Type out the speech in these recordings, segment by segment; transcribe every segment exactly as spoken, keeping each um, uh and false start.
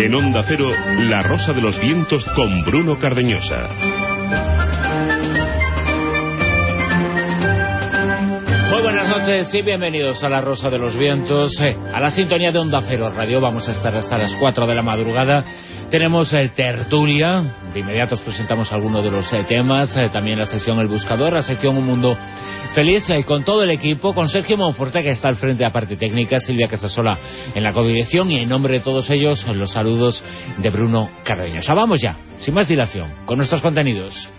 En Onda Cero, La Rosa de los Vientos con Bruno Cardeñosa. Muy buenas noches y bienvenidos a La Rosa de los Vientos, eh, a la sintonía de Onda Cero Radio. Vamos a estar hasta las cuatro de la madrugada. Tenemos eh, tertulia, de inmediato os presentamos algunos de los eh, temas, eh, también la sección El Buscador, la sección Un Mundo Feliz, eh, con todo el equipo, con Sergio Monforte, que está al frente de la parte técnica, Silvia Casasola en la codirección, y en nombre de todos ellos, los saludos de Bruno Cardeñosa. Vamos ya, sin más dilación, con nuestros contenidos.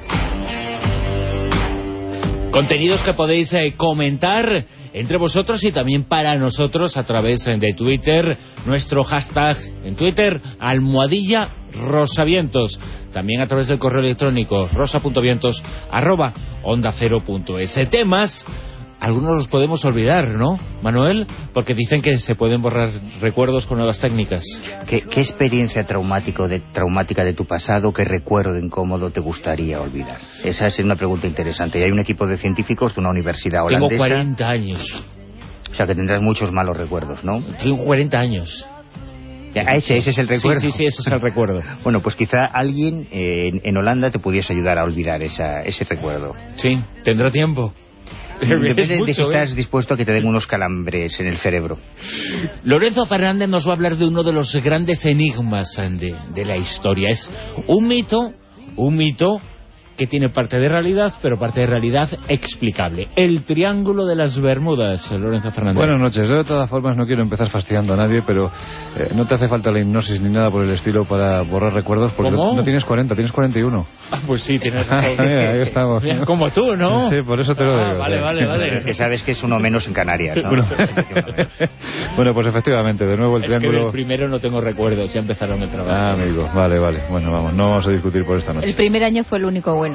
Contenidos que podéis eh, comentar entre vosotros y también para nosotros a través eh, de Twitter. Nuestro hashtag en Twitter, almohadilla rosavientos. También a través del correo electrónico rosa.vientos arroba onda cero punto es. Temas, algunos los podemos olvidar, ¿no, Manuel? Porque dicen que se pueden borrar recuerdos con nuevas técnicas. ¿Qué, qué experiencia traumático de, traumática de tu pasado, qué recuerdo incómodo te gustaría olvidar? Esa es una pregunta interesante. Y hay un equipo de científicos de una universidad holandesa. Tengo cuarenta años. O sea que tendrás muchos malos recuerdos, ¿no? Tengo cuarenta años. Ya, ese, ese es el recuerdo. Sí, sí, sí, ese es el recuerdo. Bueno, pues quizá alguien eh, en, en Holanda te pudiese ayudar a olvidar esa, ese recuerdo. Sí, tendrá tiempo. Depende de mucho, si estás ¿eh? dispuesto a que te den unos calambres en el cerebro. Lorenzo Fernández nos va a hablar de uno de los grandes enigmas de, de la historia. Es un mito, un mito que tiene parte de realidad, pero parte de realidad explicable. El Triángulo de las Bermudas, Lorenzo Fernández. Buenas noches. Yo de todas formas no quiero empezar fastidiando a nadie, pero eh, no te hace falta la hipnosis ni nada por el estilo para borrar recuerdos, porque no, no tienes cuarenta, tienes cuarenta y uno. Ah, pues sí, tienes razón. Mira, ahí estamos. Mira, como tú, ¿no? Sí, por eso te lo ah, digo. Vale, vale, vale. Pero que sabes que es uno menos en Canarias, ¿no? Bueno, bueno, pues efectivamente, de nuevo el es triángulo... Es que el primero no tengo recuerdos, ya empezaron el trabajo. Ah, amigo, vale, vale. Bueno, vamos, no vamos a discutir por esta noche. El primer año fue el único bueno.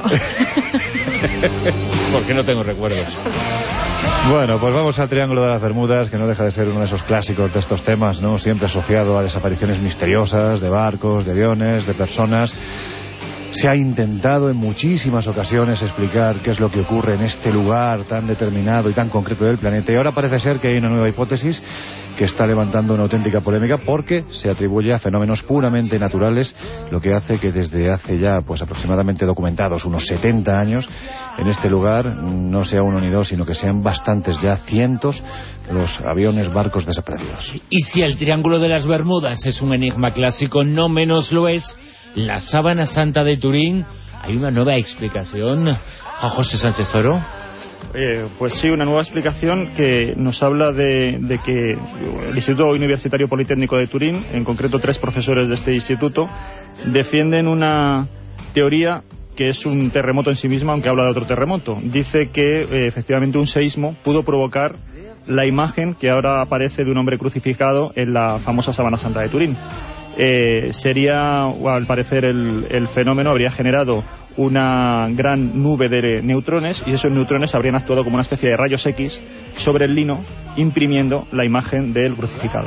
Porque no tengo recuerdos. Bueno, pues vamos al Triángulo de las Bermudas, que no deja de ser uno de esos clásicos de estos temas, ¿no? Siempre asociado a desapariciones misteriosas de barcos, de aviones, de personas. Se ha intentado en muchísimas ocasiones explicar qué es lo que ocurre en este lugar tan determinado y tan concreto del planeta, y ahora parece ser que hay una nueva hipótesis que está levantando una auténtica polémica porque se atribuye a fenómenos puramente naturales, lo que hace que desde hace ya pues aproximadamente documentados unos setenta años en este lugar no sea uno ni dos, sino que sean bastantes, ya cientos, los aviones, barcos desaparecidos. Y si el Triángulo de las Bermudas es un enigma clásico, no menos lo es la Sábana Santa de Turín. Hay una nueva explicación. Juan José Sánchez Oro. Eh, pues sí, una nueva explicación que nos habla de, de que el Instituto Universitario Politécnico de Turín, en concreto tres profesores de este instituto, defienden una teoría que es un terremoto en sí misma, aunque habla de otro terremoto. Dice que eh, efectivamente un seísmo pudo provocar la imagen que ahora aparece de un hombre crucificado en la famosa Sábana Santa de Turín. Eh, sería, al parecer, el, el fenómeno habría generado una gran nube de neutrones, y esos neutrones habrían actuado como una especie de rayos X sobre el lino, imprimiendo la imagen del crucificado.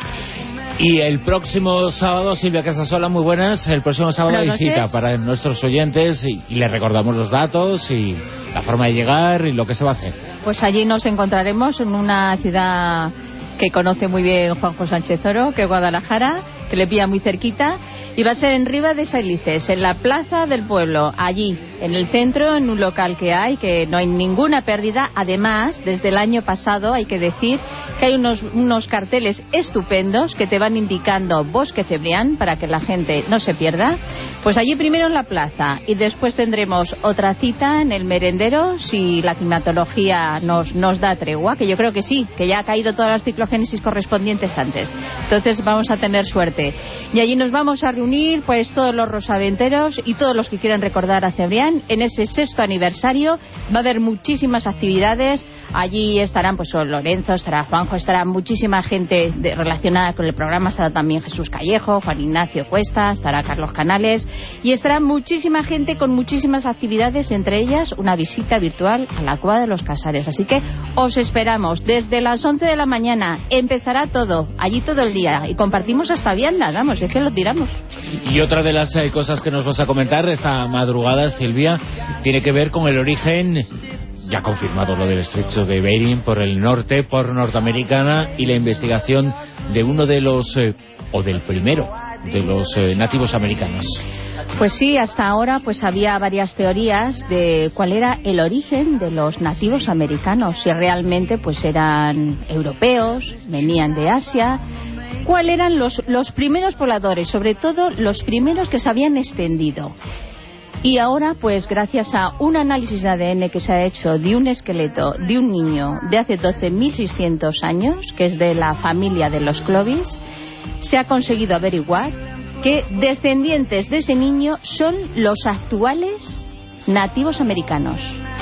Y el próximo sábado, Silvia Casasola, muy buenas. El próximo sábado hay cita para nuestros oyentes y, y les recordamos los datos y la forma de llegar y lo que se va a hacer. Pues allí nos encontraremos en una ciudad que conoce muy bien Juanjo Sánchez Oro, que es Guadalajara, que le pilla muy cerquita, y va a ser en Riva de Sailices, en la plaza del pueblo, allí, en el centro, en un local que hay, que no hay ninguna pérdida. Además, desde el año pasado, hay que decir que hay unos, unos carteles estupendos que te van indicando Bosque Cebrián, para que la gente no se pierda. Pues allí primero en la plaza, y después tendremos otra cita en el merendero, si la climatología nos, nos da tregua, que yo creo que sí, que ya ha caído todas las ciclogénesis correspondientes antes. Entonces vamos a tener suerte. Y allí nos vamos a reunir pues todos los rosaventeros y todos los que quieran recordar a Cebrián en ese sexto aniversario. Va a haber muchísimas actividades. Allí estarán pues Lorenzo, estará Juanjo, estará muchísima gente de, relacionada con el programa. Estará también Jesús Callejo, Juan Ignacio Cuesta, estará Carlos Canales, y estará muchísima gente con muchísimas actividades, entre ellas una visita virtual a la Cueva de los Casares. Así que os esperamos desde las once de la mañana. Empezará todo, allí todo el día, y compartimos hasta viandas, vamos, es que lo tiramos. Y otra de las eh, cosas que nos vas a comentar esta madrugada, Silvia, tiene que ver con el origen, ya confirmado lo del estrecho de Bering por el norte, por Norteamericana, y la investigación de uno de los, eh, o del primero, de los eh, nativos americanos. Pues sí, hasta ahora pues había varias teorías de cuál era el origen de los nativos americanos, si realmente pues eran europeos, venían de Asia, cuáles eran los, los primeros pobladores, sobre todo los primeros que se habían extendido. Y ahora, pues gracias a un análisis de A D N que se ha hecho de un esqueleto de un niño de hace doce mil seiscientos años, que es de la familia de los Clovis, se ha conseguido averiguar que descendientes de ese niño son los actuales nativos americanos.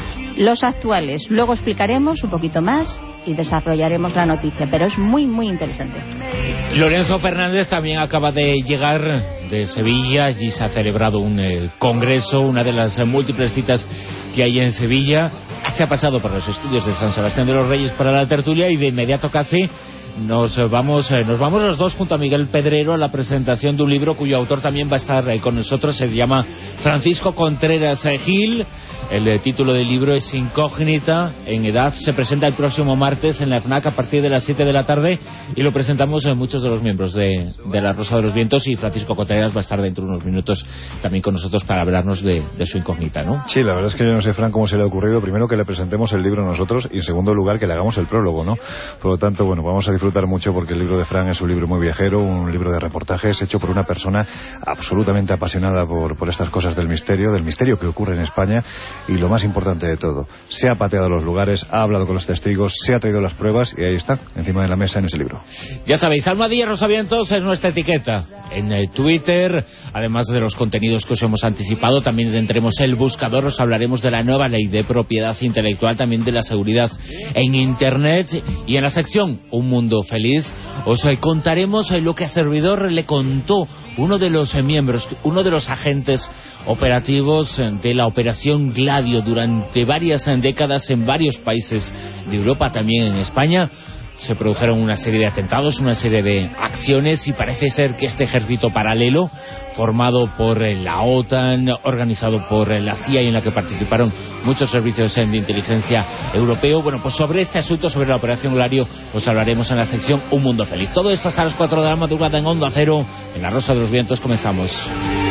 Los actuales. Luego explicaremos un poquito más y desarrollaremos la noticia, pero es muy, muy interesante. Lorenzo Fernández también acaba de llegar de Sevilla. Allí se ha celebrado un eh, congreso, una de las eh, múltiples citas que hay en Sevilla. Se ha pasado por los estudios de San Sebastián de los Reyes para la tertulia y de inmediato casi nos vamos eh, nos vamos los dos junto a Miguel Pedrero a la presentación de un libro cuyo autor también va a estar eh, con nosotros. Se llama Francisco Contreras eh, Gil. El eh, título del libro es Incógnita en edad. Se presenta el próximo martes en la FNAC a partir de las siete de la tarde y lo presentamos en muchos de los miembros de, de La Rosa de los Vientos, y Francisco Contreras va a estar dentro de unos minutos también con nosotros para hablarnos de, de su incógnita, ¿no? Sí, la verdad es que yo no sé, Fran, cómo se le ha ocurrido primero que le presentemos el libro nosotros y en segundo lugar que le hagamos el prólogo, ¿no? Por lo tanto, bueno, vamos a disfrutar mucho porque el libro de Fran es un libro muy viajero, un libro de reportajes hecho por una persona absolutamente apasionada por, por estas cosas del misterio, del misterio que ocurre en España, y lo más importante de todo, se ha pateado los lugares, ha hablado con los testigos, se ha traído las pruebas y ahí está, encima de la mesa en ese libro. Ya sabéis, Almohadilla Rosavientos es nuestra etiqueta en el Twitter. Además de los contenidos que os hemos anticipado, también tendremos el buscador, os hablaremos de la nueva ley de propiedad intelectual, también de la seguridad en Internet, y en la sección Un Mundo Feliz os contaremos lo que a servidor le contó uno de los miembros, uno de los agentes operativos de la Operación Gladio durante varias décadas en varios países de Europa, también en España. Se produjeron una serie de atentados, una serie de acciones, y parece ser que este ejército paralelo, formado por la OTAN, organizado por la C I A y en la que participaron muchos servicios de inteligencia europeo, bueno, pues sobre este asunto, sobre la Operación Gladio, os hablaremos en la sección Un Mundo Feliz. Todo esto hasta las cuatro de la madrugada en Onda Cero, en La Rosa de los Vientos. Comenzamos.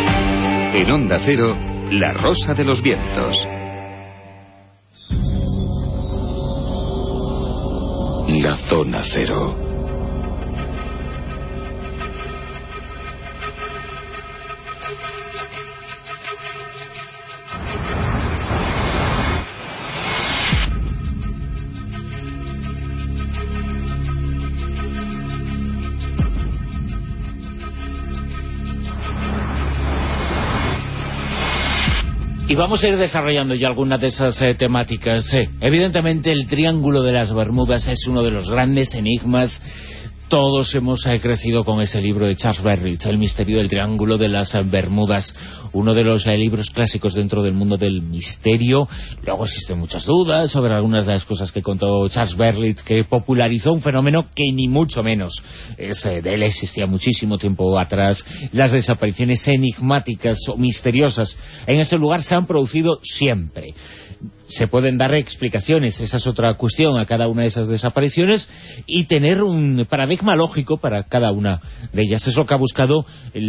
En Onda Cero, La Rosa de los Vientos. La Zona Cero. Y vamos a ir desarrollando ya algunas de esas eh, temáticas. Eh, evidentemente el Triángulo de las Bermudas es uno de los grandes enigmas. Todos hemos eh, crecido con ese libro de Charles Berlitz, El misterio del Triángulo de las eh, Bermudas, uno de los eh, libros clásicos dentro del mundo del misterio. Luego existen muchas dudas sobre algunas de las cosas que contó Charles Berlitz, que popularizó un fenómeno que ni mucho menos es, eh, de él existía muchísimo tiempo atrás. Las desapariciones enigmáticas o misteriosas en ese lugar se han producido siempre. Se pueden dar explicaciones, esa es otra cuestión, a cada una de esas desapariciones, y tener un paradigma lógico para cada una de ellas. Es lo que ha buscado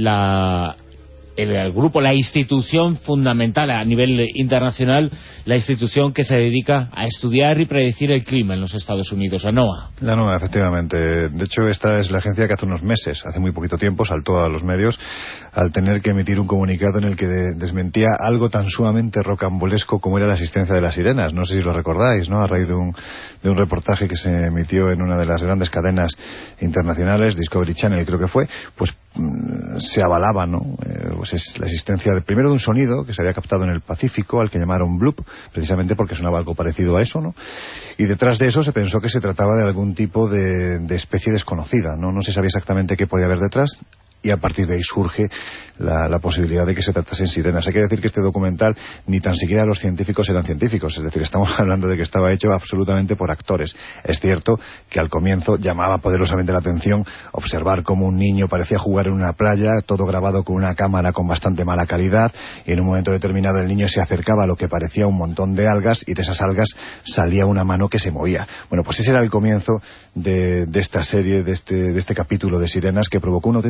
la... El, el grupo, la institución fundamental a nivel internacional, la institución que se dedica a estudiar y predecir el clima en los Estados Unidos, la NOAA. La NOAA, efectivamente. De hecho, esta es la agencia que hace unos meses, hace muy poquito tiempo, saltó a los medios al tener que emitir un comunicado en el que de, desmentía algo tan sumamente rocambolesco como era la existencia de las sirenas. No sé si lo recordáis, ¿no? A raíz de un, de un reportaje que se emitió en una de las grandes cadenas internacionales, Discovery Channel creo que fue, pues mmm, se avalaba, ¿no? Eh, pues es la existencia de, primero, de un sonido que se había captado en el Pacífico, al que llamaron bloop, precisamente porque sonaba algo parecido a eso, ¿no? Y detrás de eso se pensó que se trataba de algún tipo de, de especie desconocida, ¿no? No se sabía exactamente qué podía haber detrás, y a partir de ahí surge la, la posibilidad de que se tratasen sirenas. Hay que decir que este documental ni tan siquiera los científicos eran científicos, es decir, estamos hablando de que estaba hecho absolutamente por actores. Es cierto que al comienzo llamaba poderosamente la atención observar cómo un niño parecía jugar en una playa, todo grabado con una cámara con bastante mala calidad, y en un momento determinado el niño se acercaba a lo que parecía un montón de algas, y de esas algas salía una mano que se movía. Bueno, pues ese era el comienzo de, de esta serie, de este, de este capítulo de sirenas, que provocó una auténtica conmoción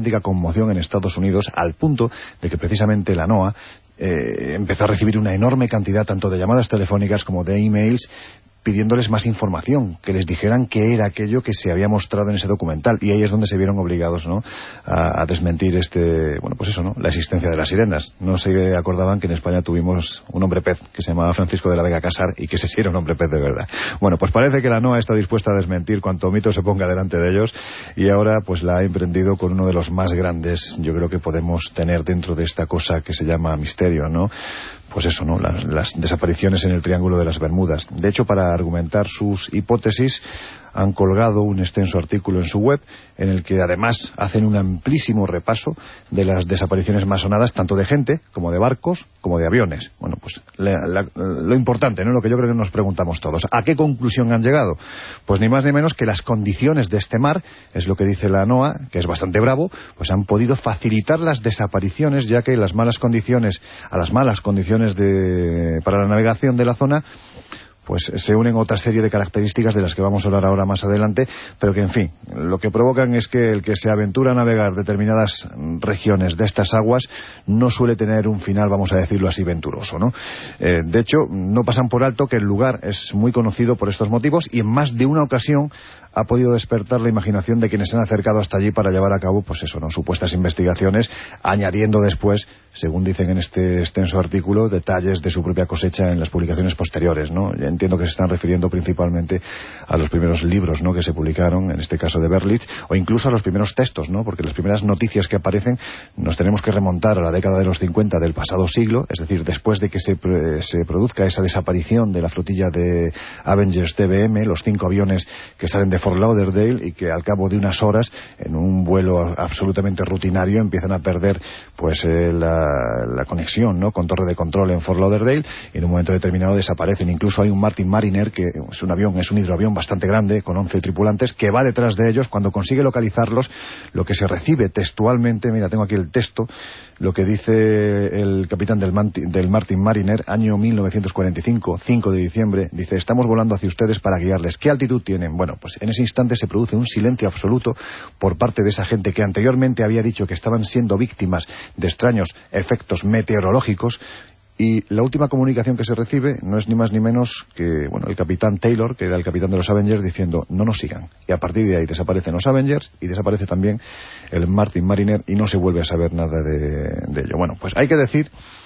conmoción en Estados Unidos, al punto de que precisamente la NOAA eh, empezó a recibir una enorme cantidad tanto de llamadas telefónicas como de emails pidiéndoles más información, que les dijeran qué era aquello que se había mostrado en ese documental, y ahí es donde se vieron obligados, ¿no?, a, a desmentir este, bueno, pues eso, ¿no?, la existencia de las sirenas. No se acordaban que en España tuvimos un hombre pez que se llamaba Francisco de la Vega Casar y que ese sí era un hombre pez de verdad. Bueno, pues parece que la NOAA está dispuesta a desmentir cuanto mito se ponga delante de ellos, y ahora pues la ha emprendido con uno de los más grandes, yo creo que podemos tener dentro de esta cosa que se llama misterio, ¿no? Pues eso, ¿no?, las, las desapariciones en el Triángulo de las Bermudas. De hecho, para argumentar sus hipótesis, han colgado un extenso artículo en su web en el que además hacen un amplísimo repaso de las desapariciones más sonadas, tanto de gente como de barcos como de aviones. Bueno, pues la, la, lo importante, ¿no?, lo que yo creo que nos preguntamos todos, ¿a qué conclusión han llegado? Pues ni más ni menos que las condiciones de este mar, es lo que dice la NOAA, que es bastante bravo, pues han podido facilitar las desapariciones, ya que las malas condiciones, a las malas condiciones de, para la navegación de la zona, pues se unen otra serie de características de las que vamos a hablar ahora más adelante, pero que, en fin, lo que provocan es que el que se aventura a navegar determinadas regiones de estas aguas no suele tener un final, vamos a decirlo así, venturoso, ¿no? Eh, de hecho, no pasan por alto que el lugar es muy conocido por estos motivos, y en más de una ocasión ha podido despertar la imaginación de quienes se han acercado hasta allí para llevar a cabo, pues eso, ¿no?, supuestas investigaciones, añadiendo después, según dicen en este extenso artículo, detalles de su propia cosecha en las publicaciones posteriores, ¿no? Ya entiendo que se están refiriendo principalmente a los primeros libros, ¿no?, que se publicaron, en este caso de Berlitz, o incluso a los primeros textos, ¿no?, porque las primeras noticias que aparecen nos tenemos que remontar a la década de los cincuenta del pasado siglo, es decir, después de que se, se produzca esa desaparición de la flotilla de Avengers T B M, los cinco aviones que salen de Fort Lauderdale y que al cabo de unas horas, en un vuelo absolutamente rutinario, empiezan a perder pues eh, la, la conexión, ¿no?, con torre de control en Fort Lauderdale, y en un momento determinado desaparecen. Incluso hay un Martin Mariner, que es un avión, es un hidroavión bastante grande, con once tripulantes, que va detrás de ellos. Cuando consigue localizarlos, lo que se recibe textualmente, mira, tengo aquí el texto, lo que dice el capitán del, del Martin Mariner, año mil novecientos cuarenta y cinco, cinco de diciembre, dice: estamos volando hacia ustedes para guiarles. ¿Qué altitud tienen? Bueno, pues en ese instante se produce un silencio absoluto por parte de esa gente que anteriormente había dicho que estaban siendo víctimas de extraños efectos meteorológicos, y la última comunicación que se recibe no es ni más ni menos que, bueno, el capitán Taylor, que era el capitán de los Avengers, diciendo: no nos sigan. Y a partir de ahí desaparecen los Avengers y desaparece también el Martin Mariner, y no se vuelve a saber nada de, de ello. Bueno, pues hay que decir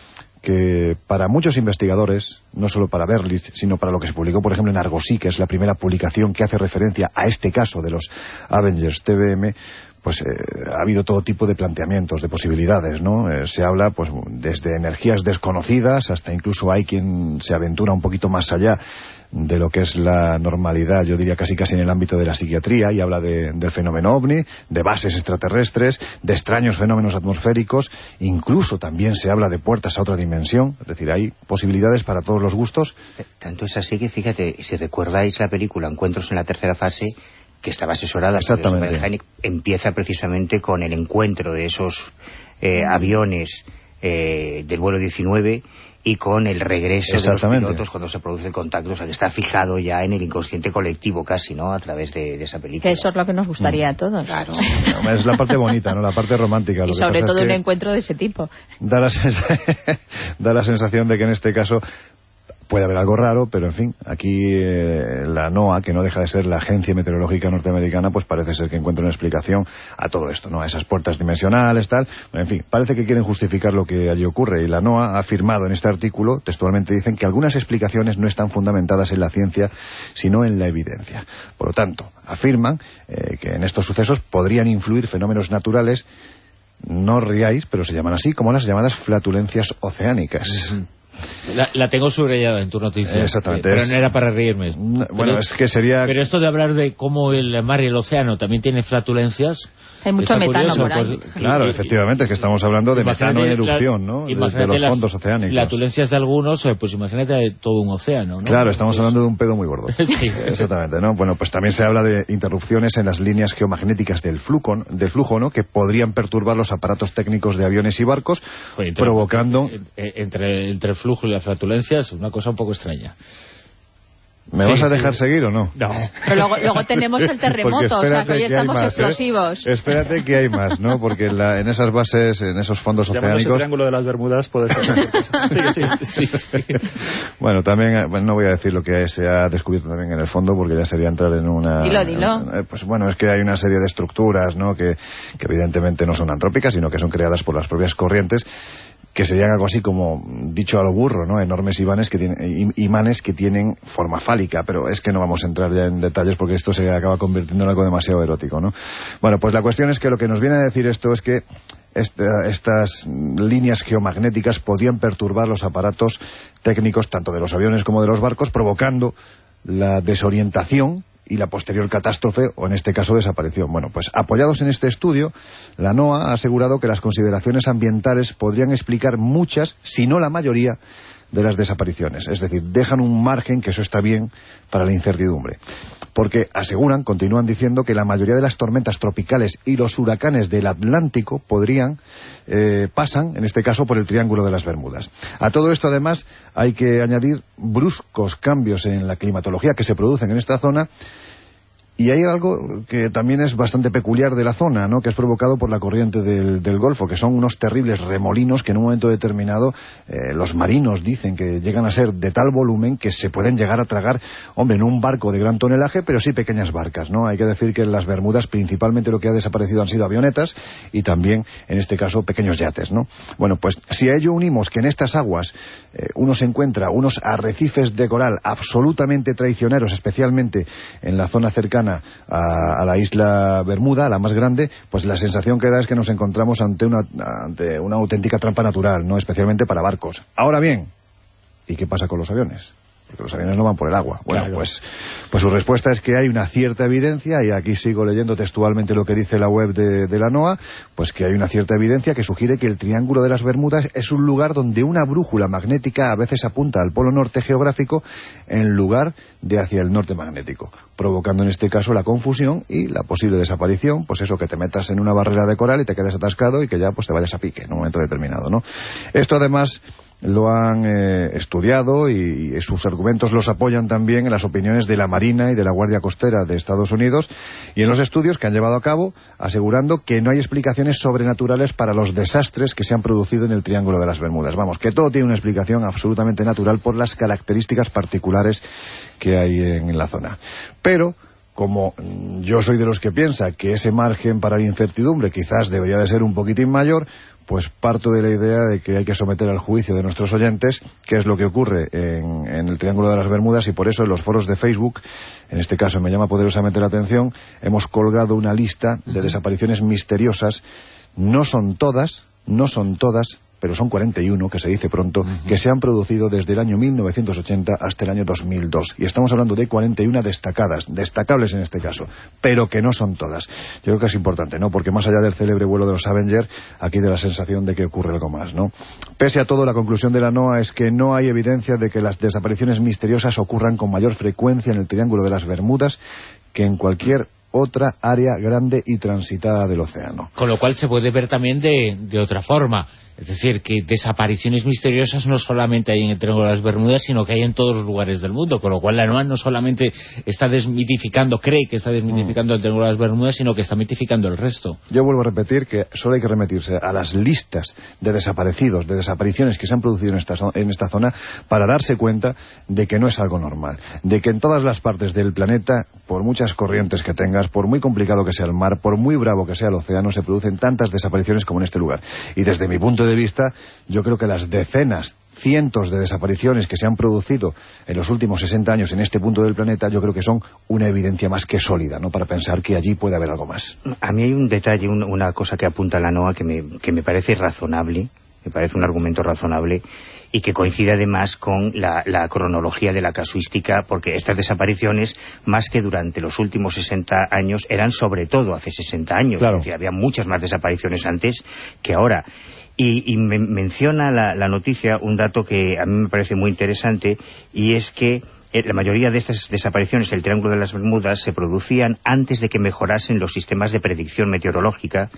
que para muchos investigadores, no solo para Berlitz, sino para lo que se publicó, por ejemplo, en Argosy, que es la primera publicación que hace referencia a este caso de los Avengers T B M, pues eh, ha habido todo tipo de planteamientos, de posibilidades, ¿no? Eh, se habla pues desde energías desconocidas hasta incluso hay quien se aventura un poquito más allá de lo que es la normalidad, yo diría casi casi en el ámbito de la psiquiatría, y habla de, del fenómeno ovni, de bases extraterrestres, de extraños fenómenos atmosféricos, incluso también se habla de puertas a otra dimensión, es decir, hay posibilidades para todos los gustos. Tanto es así que, fíjate, si recuerdáis la película Encuentros en la tercera fase, que estaba asesorada por Heineck, empieza precisamente con el encuentro de esos eh, aviones eh, del vuelo diecinueve y con el regreso de los pilotos cuando se produce el contacto, o sea que está fijado ya en el inconsciente colectivo casi, ¿no?, a través de, de esa película. Que eso es lo que nos gustaría mm. a todos. Claro. No, es la parte bonita, ¿no?, la parte romántica. Y lo sobre que todo es un que encuentro de ese tipo. Da la, sens- da la sensación de que en este caso puede haber algo raro, pero en fin, aquí eh, la NOAA, que no deja de ser la Agencia Meteorológica Norteamericana, pues parece ser que encuentra una explicación a todo esto, ¿no?, a esas puertas dimensionales, tal. En fin, parece que quieren justificar lo que allí ocurre, y la NOAA ha afirmado en este artículo, textualmente dicen, que algunas explicaciones no están fundamentadas en la ciencia, sino en la evidencia. Por lo tanto, afirman eh, que en estos sucesos podrían influir fenómenos naturales, no riáis, pero se llaman así, como las llamadas flatulencias oceánicas. Uh-huh. La, la tengo subrayada en tu noticia. Exactamente. Pero no era para reírme. No, bueno, pero, es que sería... Pero esto de hablar de cómo el mar y el océano también tiene flatulencias... Hay mucho metano curioso, por ahí. Pues, claro, y, efectivamente, es que estamos hablando de metano en erupción, ¿no?, de, de los fondos oceánicos. Flatulencias de algunos, pues imagínate todo un océano, ¿no? Claro, estamos pues... hablando de un pedo muy gordo. Sí. Exactamente, ¿no? Bueno, pues también se habla de interrupciones en las líneas geomagnéticas del flujo, del flujo, ¿no?, que podrían perturbar los aparatos técnicos de aviones y barcos, Oye, entre, provocando... Entre, entre el flujo y las flatulencias, una cosa un poco extraña. ¿Me sí, vas a dejar sí. seguir o no? No. Pero luego, luego tenemos el terremoto, o sea que hoy que estamos más, explosivos. ¿eh? Espérate que hay más, ¿no? Porque en, la, en esas bases, en esos fondos Llamándose oceánicos... Triángulo de las Bermudas puede ser cualquier cosa. Sigue, sigue. Sí, sí. Bueno, también, bueno, no voy a decir lo que se ha descubierto también en el fondo, porque ya sería entrar en una... Dilo, dilo. Eh, pues bueno, es que hay una serie de estructuras, ¿no? Que, que evidentemente no son antrópicas, sino que son creadas por las propias corrientes, que serían algo así como, dicho a lo burro, ¿no? Enormes imanes que tienen, imanes que tienen forma fálica, pero es que no vamos a entrar ya en detalles porque esto se acaba convirtiendo en algo demasiado erótico, ¿no? Bueno, pues la cuestión es que lo que nos viene a decir esto es que esta, estas líneas geomagnéticas podían perturbar los aparatos técnicos tanto de los aviones como de los barcos, provocando la desorientación y la posterior catástrofe, o en este caso desaparición. Bueno, pues apoyados en este estudio, la NOAA ha asegurado que las consideraciones ambientales podrían explicar muchas, si no la mayoría, de las desapariciones. Es decir, dejan un margen, que eso está bien, para la incertidumbre. Porque aseguran, continúan diciendo, que la mayoría de las tormentas tropicales y los huracanes del Atlántico podrían, eh, pasan, en este caso, por el Triángulo de las Bermudas. A todo esto, además, hay que añadir bruscos cambios en la climatología que se producen en esta zona. Y hay algo que también es bastante peculiar de la zona, ¿no? Que es provocado por la corriente del, del Golfo, que son unos terribles remolinos que en un momento determinado eh, los marinos dicen que llegan a ser de tal volumen que se pueden llegar a tragar, hombre, no un barco de gran tonelaje, pero sí pequeñas barcas, ¿no? Hay que decir que en las Bermudas principalmente lo que ha desaparecido han sido avionetas y también, en este caso, pequeños yates, ¿no? Bueno, pues si a ello unimos que en estas aguas eh, uno se encuentra unos arrecifes de coral absolutamente traicioneros, especialmente en la zona cercana A, a la isla Bermuda, la más grande, pues la sensación que da es que nos encontramos ante una, ante una auténtica trampa natural, no, especialmente para barcos. Ahora bien, ¿y qué pasa con los aviones? Porque los aviones no van por el agua. Bueno, claro. pues, pues su respuesta es que hay una cierta evidencia, y aquí sigo leyendo textualmente lo que dice la web de, de la NOAA, pues que hay una cierta evidencia que sugiere que el Triángulo de las Bermudas es un lugar donde una brújula magnética a veces apunta al polo norte geográfico en lugar de hacia el norte magnético, provocando en este caso la confusión y la posible desaparición, pues eso, que te metas en una barrera de coral y te quedes atascado y que ya pues te vayas a pique en un momento determinado, ¿no? Esto además lo han eh, estudiado y, y sus argumentos los apoyan también en las opiniones de la Marina y de la Guardia Costera de Estados Unidos y en los estudios que han llevado a cabo, asegurando que no hay explicaciones sobrenaturales para los desastres que se han producido en el Triángulo de las Bermudas. Vamos, que todo tiene una explicación absolutamente natural por las características particulares que hay en, en la zona. Pero como yo soy de los que piensa que ese margen para la incertidumbre quizás debería de ser un poquitín mayor, pues parto de la idea de que hay que someter al juicio de nuestros oyentes qué es lo que ocurre en, en el Triángulo de las Bermudas, y por eso en los foros de Facebook, en este caso me llama poderosamente la atención, hemos colgado una lista de desapariciones misteriosas. No son todas, no son todas, pero son cuarenta y uno, que se dice pronto, uh-huh. que se han producido desde el año mil novecientos ochenta hasta el año dos mil dos. Y estamos hablando de cuarenta y una destacadas, destacables en este caso, pero que no son todas. Yo creo que es importante, ¿no? Porque más allá del célebre vuelo de los Avenger, aquí da la sensación de que ocurre algo más, ¿no? Pese a todo, la conclusión de la NOAA es que no hay evidencia de que las desapariciones misteriosas ocurran con mayor frecuencia en el Triángulo de las Bermudas que en cualquier otra área grande y transitada del océano. Con lo cual se puede ver también de, de otra forma. Es decir, que desapariciones misteriosas no solamente hay en el Triángulo de las Bermudas, sino que hay en todos los lugares del mundo, con lo cual la NOAA no solamente está desmitificando, cree que está desmitificando mm. el Triángulo de las Bermudas, sino que está mitificando el resto. Yo vuelvo a repetir que solo hay que remitirse a las listas de desaparecidos, de desapariciones que se han producido en esta, en esta zona, para darse cuenta de que no es algo normal, de que en todas las partes del planeta, por muchas corrientes que tengas, por muy complicado que sea el mar, por muy bravo que sea el océano, se producen tantas desapariciones como en este lugar. Y desde mi punto de vista, yo creo que las decenas, cientos de desapariciones que se han producido en los últimos sesenta años en este punto del planeta, yo creo que son una evidencia más que sólida, ¿no?, para pensar que allí puede haber algo más. A mí hay un detalle, un, una cosa que apunta la NOAA que me, que me parece razonable, me parece un argumento razonable, y que coincide además con la, la cronología de la casuística, porque estas desapariciones, más que durante los últimos sesenta años, eran sobre todo hace sesenta años. Claro. Es decir, había muchas más desapariciones antes que ahora. Y, y me, menciona la, la noticia un dato que a mí me parece muy interesante, y es que eh, la mayoría de estas desapariciones del Triángulo de las Bermudas se producían antes de que mejorasen los sistemas de predicción meteorológica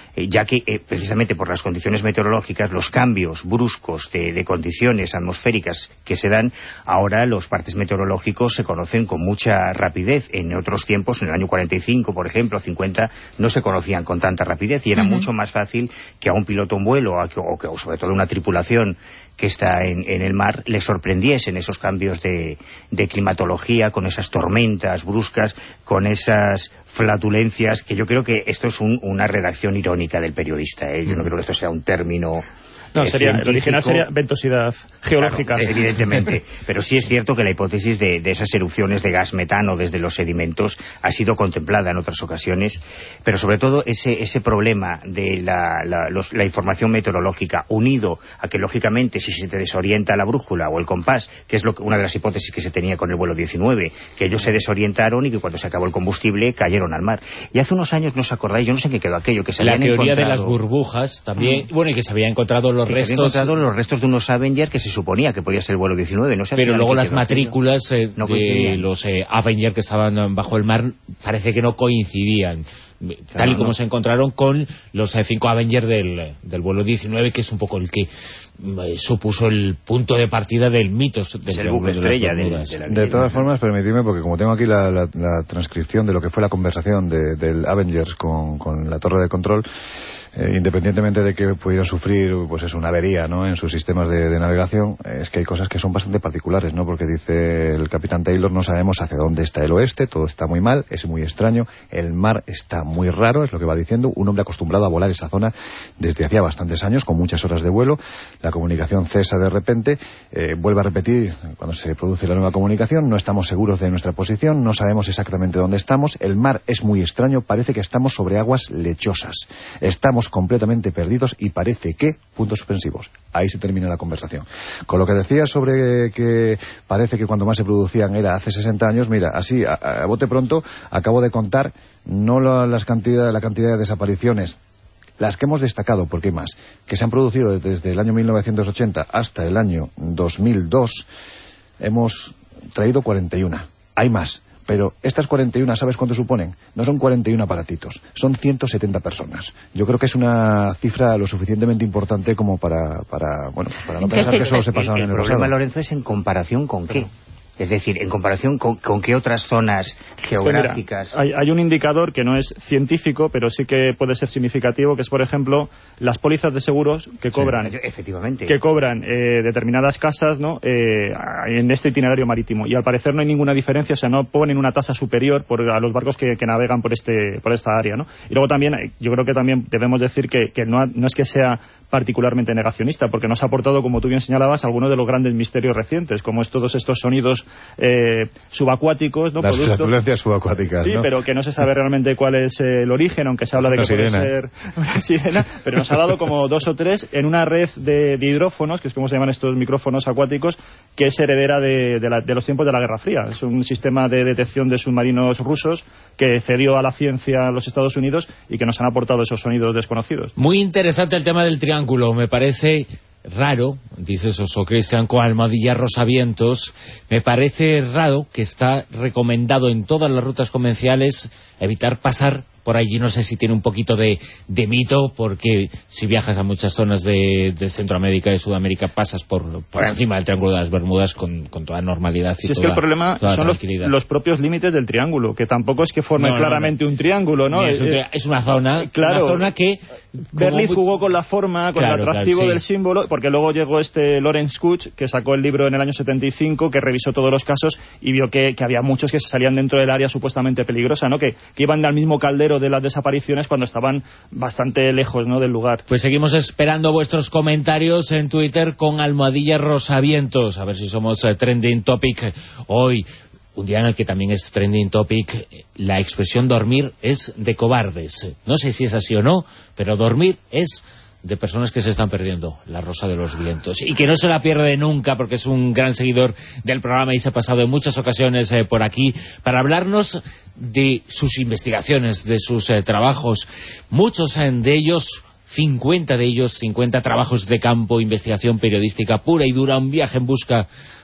eh, ya que eh, precisamente por las condiciones meteorológicas, los cambios bruscos de, de condiciones atmosféricas que se dan, ahora los partes meteorológicos se conocen con mucha rapidez. En otros tiempos, en el año cuarenta y cinco, por ejemplo, cincuenta, no se conocían con tanta rapidez y era uh-huh. mucho más fácil que a un piloto en vuelo o, que, o, que, o sobre todo una tripulación que está en, en el mar, le sorprendiesen esos cambios de, de climatología, con esas tormentas bruscas, con esas flatulencias, que yo creo que esto es un, una redacción irónica del periodista, ¿eh? Yo no creo que esto sea un término... No, sería, el original sería ventosidad geológica. Claro, evidentemente, pero sí es cierto que la hipótesis de, de esas erupciones de gas metano desde los sedimentos ha sido contemplada en otras ocasiones, pero sobre todo ese, ese problema de la, la, los, la información meteorológica, unido a que lógicamente si se te desorienta la brújula o el compás, que es lo que, una de las hipótesis que se tenía con el vuelo diecinueve, que ellos se desorientaron y que cuando se acabó el combustible cayeron al mar. Y hace unos años, ¿no os acordáis? Yo no sé en qué quedó aquello, que se la habían teoría encontrado... de las burbujas también, mm. bueno, y que se habían encontrado los que restos... Se habían encontrado los restos de unos Avenger que se suponía que podía ser el vuelo diecinueve, no sé. Pero luego las matrículas eh, no de los eh, Avenger que estaban bajo el mar parece que no coincidían. Claro, tal y como no. se encontraron con los eh, cinco Avenger del, del vuelo diecinueve, que es un poco el que eh, supuso el punto de partida del mito del el buque estrella de, de, la de todas formas, permitidme, porque como tengo aquí la, la, la transcripción de lo que fue la conversación de, del Avengers con, con la torre de control, Eh, independientemente de que pudieran sufrir pues es una avería, ¿no?, en sus sistemas de, de navegación, es que hay cosas que son bastante particulares, ¿no?, porque dice el capitán Taylor, no sabemos hacia dónde está el oeste, todo está muy mal, es muy extraño, el mar está muy raro, es lo que va diciendo, un hombre acostumbrado a volar esa zona desde hacía bastantes años, con muchas horas de vuelo, la comunicación cesa de repente, eh, vuelve a repetir cuando se produce la nueva comunicación, no estamos seguros de nuestra posición, no sabemos exactamente dónde estamos, el mar es muy extraño, parece que estamos sobre aguas lechosas, estamos completamente perdidos y parece que... puntos suspensivos. Ahí se termina la conversación. Con lo que decía sobre que parece que cuando más se producían era hace sesenta años, mira, así, a, a bote pronto, acabo de contar no la, las cantidad, la cantidad de desapariciones, las que hemos destacado, porque hay más, que se han producido desde el año mil novecientos ochenta hasta el año dos mil dos, hemos traído cuarenta y uno. Hay más. Pero estas cuarenta y uno, ¿sabes cuánto suponen? No son cuarenta y uno aparatitos, son ciento setenta personas. Yo creo que es una cifra lo suficientemente importante como para, para bueno, pues para no pensar que solo se pasaba en el pasado. El problema, Lorenzo, es en comparación con qué. Es decir, en comparación con, con qué otras zonas geográficas... Mira, hay, hay un indicador que no es científico, pero sí que puede ser significativo, que es, por ejemplo, las pólizas de seguros que cobran... Sí, efectivamente. Que cobran eh, determinadas casas, ¿no?, eh, en este itinerario marítimo. Y al parecer no hay ninguna diferencia, o sea, no ponen una tasa superior por, a los barcos que, que navegan por este por esta área, ¿no? Y luego también, yo creo que también debemos decir que, que no, no es que sea particularmente negacionista, porque nos ha aportado, como tú bien señalabas, algunos de los grandes misterios recientes, como es todos estos sonidos Eh, subacuáticos, ¿no? Las flatulencias subacuáticas, sí, ¿no? pero que no se sabe realmente cuál es eh, el origen, aunque se habla de una que sirena. puede ser una sirena, pero nos ha dado como dos o tres en una red de, de hidrófonos, que es como se llaman estos micrófonos acuáticos, que es heredera de, de, la, de los tiempos de la Guerra Fría. Es un sistema de detección de submarinos rusos que cedió a la ciencia a los Estados Unidos y que nos han aportado esos sonidos desconocidos. Muy interesante el tema del triángulo, me parece... raro, dice Soso Cristian con Almohadilla Rosavientos, me parece raro que está recomendado en todas las rutas comerciales evitar pasar por allí. No sé si tiene un poquito de, de mito, porque si viajas a muchas zonas de, de Centroamérica y de Sudamérica pasas por, por encima del Triángulo de las Bermudas con, con toda normalidad. Y si toda, es que el problema son los, los propios límites del triángulo, que tampoco es que forme no, claramente no, no. un triángulo, ¿no? Es, es, es una zona, claro, una zona que... Berlitz jugó con la forma, con claro, el atractivo claro, sí. del símbolo, porque luego llegó este Lawrence Kuch, que sacó el libro en el año setenta y cinco, que revisó todos los casos y vio que, que había muchos que se salían dentro del área supuestamente peligrosa, ¿no? Que, que iban al mismo caldero de las desapariciones cuando estaban bastante lejos, ¿no?, del lugar. Pues seguimos esperando vuestros comentarios en Twitter con Almohadilla Rosavientos, a ver si somos uh, trending topic hoy. Un día en el que también es trending topic, la expresión dormir es de cobardes. No sé si es así o no, pero dormir es de personas que se están perdiendo La Rosa de los Vientos. Y que no se la pierde nunca, porque es un gran seguidor del programa y se ha pasado en muchas ocasiones eh, por aquí para hablarnos de sus investigaciones, de sus eh, trabajos. Muchos eh, de ellos... cincuenta de ellos, cincuenta trabajos de campo, investigación periodística pura y dura, un viaje en busca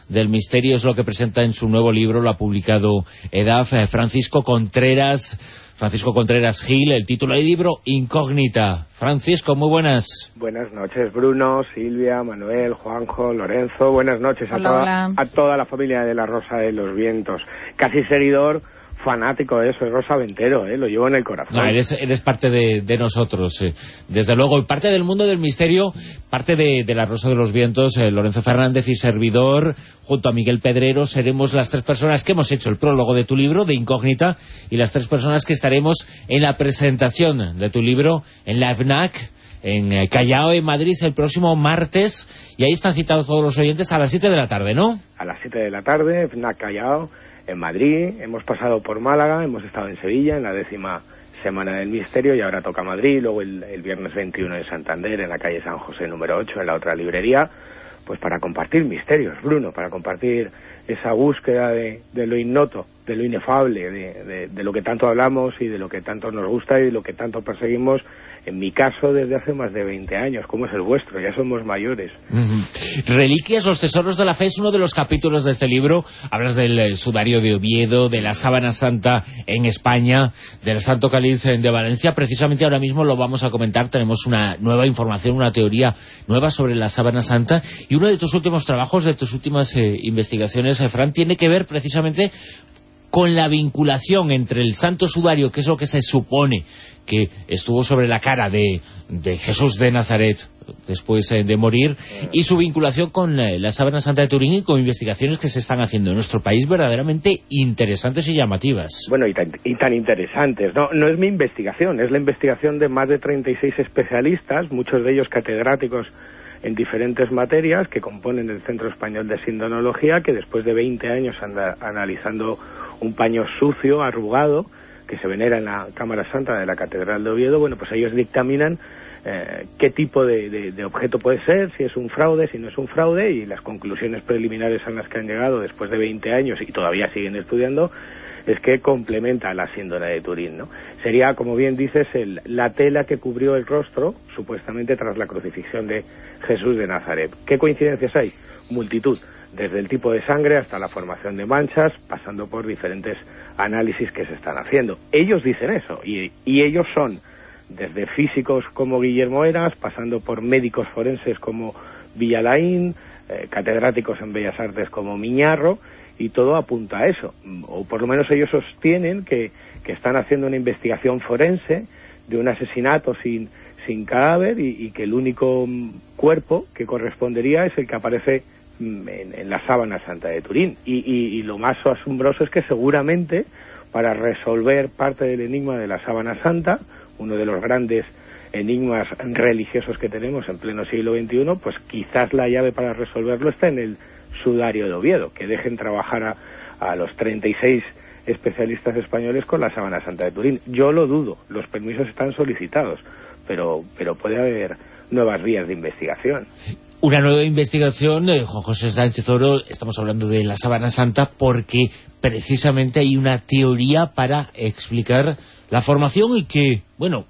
del misterio es lo que presenta en su nuevo libro, lo ha publicado EDAF, eh, Francisco Contreras, Francisco Contreras Gil, el título del libro, Incógnita. Francisco, muy buenas. Buenas noches, Bruno, Silvia, Manuel, Juanjo, Lorenzo, buenas noches a, hola, toda, hola. a toda la familia de La Rosa de los Vientos. Casi seguidor fanático de eso, es rosaventero, ¿eh? Lo llevo en el corazón. No, eres, eres parte de, de nosotros, eh. desde luego, y parte del mundo del misterio, parte de, de La Rosa de los Vientos, eh, Lorenzo Fernández y servidor, junto a Miguel Pedrero, seremos las tres personas que hemos hecho el prólogo de tu libro, de Incógnita, y las tres personas que estaremos en la presentación de tu libro en la FNAC, en eh, Callao, en Madrid, el próximo martes, y ahí están citados todos los oyentes a las siete de la tarde, ¿no? A las siete de la tarde, FNAC Callao, en Madrid, hemos pasado por Málaga, hemos estado en Sevilla en la décima Semana del Misterio y ahora toca Madrid, luego el, el viernes veintiuno en Santander, en la calle San José número ocho, en la otra librería, pues para compartir misterios, Bruno, para compartir esa búsqueda de, de lo ignoto, de lo inefable, de, de, de lo que tanto hablamos y de lo que tanto nos gusta y de lo que tanto perseguimos, en mi caso desde hace más de veinte años, como es el vuestro, ya somos mayores. Uh-huh. Reliquias, los tesoros de la fe es uno de los capítulos de este libro. Hablas del eh, sudario de Oviedo, de la sábana santa en España, del Santo Cáliz de Valencia. Precisamente ahora mismo lo vamos a comentar, tenemos una nueva información, una teoría nueva sobre la sábana santa, y uno de tus últimos trabajos, de tus últimas eh, investigaciones, eh, Fran, tiene que ver precisamente con la vinculación entre el Santo Sudario, que es lo que se supone que estuvo sobre la cara de, de Jesús de Nazaret después eh, de morir, y su vinculación con eh, la sábana santa de Turín, y con investigaciones que se están haciendo en nuestro país verdaderamente interesantes y llamativas. Bueno, y tan, y tan interesantes. No, no es mi investigación, es la investigación de más de treinta y seis especialistas, muchos de ellos catedráticos en diferentes materias, que componen el Centro Español de Sindonología, que después de veinte años anda analizando un paño sucio, arrugado, que se venera en la Cámara Santa de la Catedral de Oviedo, bueno, pues ellos dictaminan eh, qué tipo de, de, de objeto puede ser, si es un fraude, si no es un fraude, y las conclusiones preliminares a las que han llegado después de veinte años y todavía siguen estudiando, es que complementa a la síndrome de Turín, ¿no? Sería, como bien dices, el, la tela que cubrió el rostro, supuestamente tras la crucifixión de Jesús de Nazaret. ¿Qué coincidencias hay? Multitud, desde el tipo de sangre hasta la formación de manchas, pasando por diferentes análisis que se están haciendo. Ellos dicen eso, y, y ellos son desde físicos como Guillermo Heras, pasando por médicos forenses como Villalain, eh, catedráticos en Bellas Artes como Miñarro, y todo apunta a eso, o por lo menos ellos sostienen que, que están haciendo una investigación forense de un asesinato sin, sin cadáver, y, y que el único cuerpo que correspondería es el que aparece en, en la sábana santa de Turín. Y, y, y lo más asombroso es que seguramente para resolver parte del enigma de la sábana santa, uno de los grandes enigmas religiosos que tenemos en pleno siglo veintiuno, pues quizás la llave para resolverlo está en el sudario de Oviedo, que dejen trabajar a, a los treinta y seis especialistas españoles con la sábana santa de Turín. Yo lo dudo, los permisos están solicitados, pero, pero puede haber nuevas vías de investigación. Una nueva investigación, eh, Juan José Sánchez Oro, estamos hablando de la sábana santa porque precisamente hay una teoría para explicar la formación y que, bueno,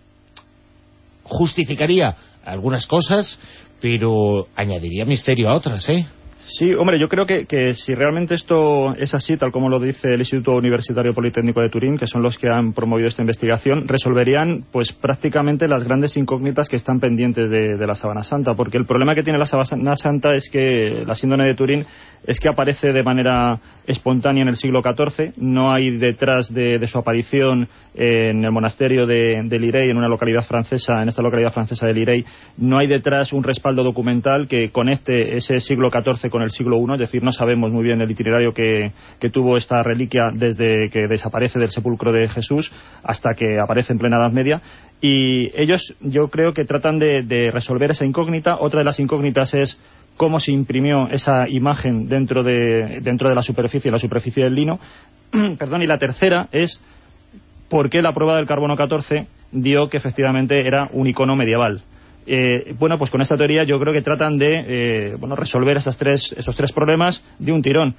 justificaría algunas cosas, pero añadiría misterio a otras, ¿eh? Sí, hombre, yo creo que, que si realmente esto es así, tal como lo dice el Instituto Universitario Politécnico de Turín, que son los que han promovido esta investigación, resolverían pues prácticamente las grandes incógnitas que están pendientes de, de la sábana santa, porque el problema que tiene la sábana santa es que la síndrome de Turín es que aparece de manera espontánea en el siglo catorce, no hay detrás de, de su aparición en el monasterio de, de Lirey, en una localidad francesa, en esta localidad francesa de Lirey, no hay detrás un respaldo documental que conecte ese siglo catorce con el siglo primero, es decir, no sabemos muy bien el itinerario que, que tuvo esta reliquia desde que desaparece del sepulcro de Jesús hasta que aparece en plena Edad Media, y ellos yo creo que tratan de, de resolver esa incógnita. Otra de las incógnitas es cómo se imprimió esa imagen dentro de, dentro de la superficie, la superficie del lino. Perdón, y la tercera es por qué la prueba del carbono catorce dio que efectivamente era un icono medieval. Eh, bueno, pues con esta teoría yo creo que tratan de eh, bueno, resolver esas tres, esos tres problemas de un tirón.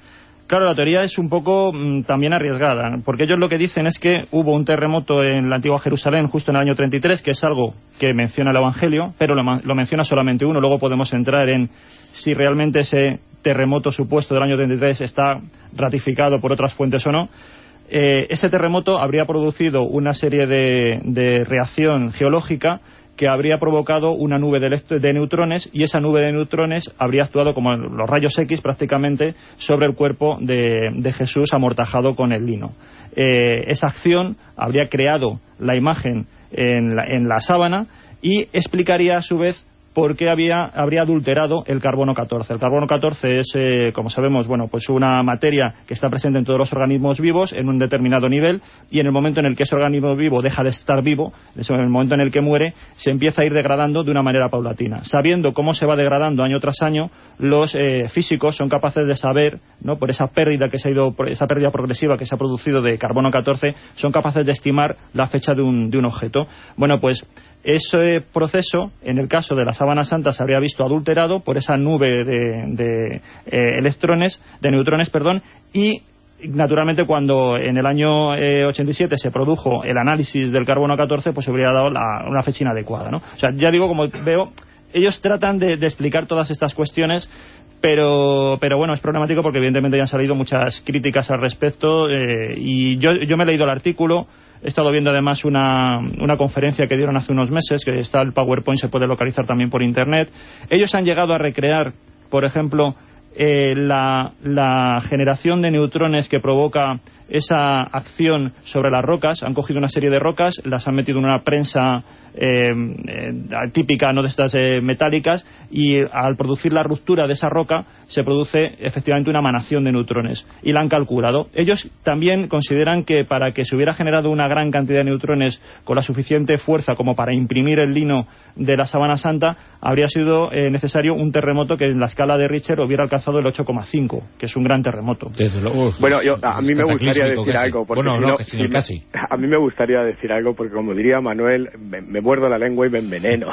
Claro, la teoría es un poco mmm, también arriesgada, porque ellos lo que dicen es que hubo un terremoto en la antigua Jerusalén justo en el año treinta y tres, que es algo que menciona el Evangelio, pero lo, lo menciona solamente uno. Luego podemos entrar en si realmente ese terremoto supuesto del año treinta y tres está ratificado por otras fuentes o no. Eh, ese terremoto habría producido una serie de, de reacción geológica que habría provocado una nube de, de neutrones, y esa nube de neutrones habría actuado como los rayos X prácticamente sobre el cuerpo de, de Jesús amortajado con el lino. Eh, esa acción habría creado la imagen en la, en la sábana y explicaría a su vez por qué había, habría adulterado el carbono catorce. El carbono catorce es, eh, como sabemos, bueno, pues una materia que está presente en todos los organismos vivos en un determinado nivel, y en el momento en el que ese organismo vivo deja de estar vivo, en el momento en el que muere, se empieza a ir degradando de una manera paulatina. Sabiendo cómo se va degradando año tras año, los eh, físicos son capaces de saber, ¿no?, por esa pérdida que se ha ido, por esa pérdida progresiva que se ha producido de carbono catorce, son capaces de estimar la fecha de un, de un objeto. Bueno, pues ese proceso, en el caso de la sábana santa, se habría visto adulterado por esa nube de, de eh, electrones, de neutrones, perdón, y naturalmente cuando en el año eh, ochenta y siete se produjo el análisis del carbono catorce, pues se habría dado la, una fecha inadecuada, ¿no? O sea, ya digo, como veo, ellos tratan de, de explicar todas estas cuestiones, pero pero bueno, es problemático porque evidentemente ya han salido muchas críticas al respecto, eh, y yo, yo me he leído el artículo. He estado viendo además una, una conferencia que dieron hace unos meses, que está el PowerPoint, se puede localizar también por internet. Ellos han llegado a recrear, por ejemplo, eh, la, la generación de neutrones que provoca esa acción sobre las rocas. Han cogido una serie de rocas, las han metido en una prensa eh, eh, típica, no de estas eh, metálicas, y al producir la ruptura de esa roca se produce efectivamente una emanación de neutrones, y la han calculado. Ellos también consideran que para que se hubiera generado una gran cantidad de neutrones con la suficiente fuerza como para imprimir el lino de la sábana santa, habría sido eh, necesario un terremoto que en la escala de Richter hubiera alcanzado el ocho coma cinco, que es un gran terremoto. Desde luego, bueno, yo, a mí me gustaría decir casi. algo, porque bueno, si no, no, que si si no, me, casi. a mí me gustaría decir algo, porque como diría Manuel, me, me muerdo la lengua y me enveneno.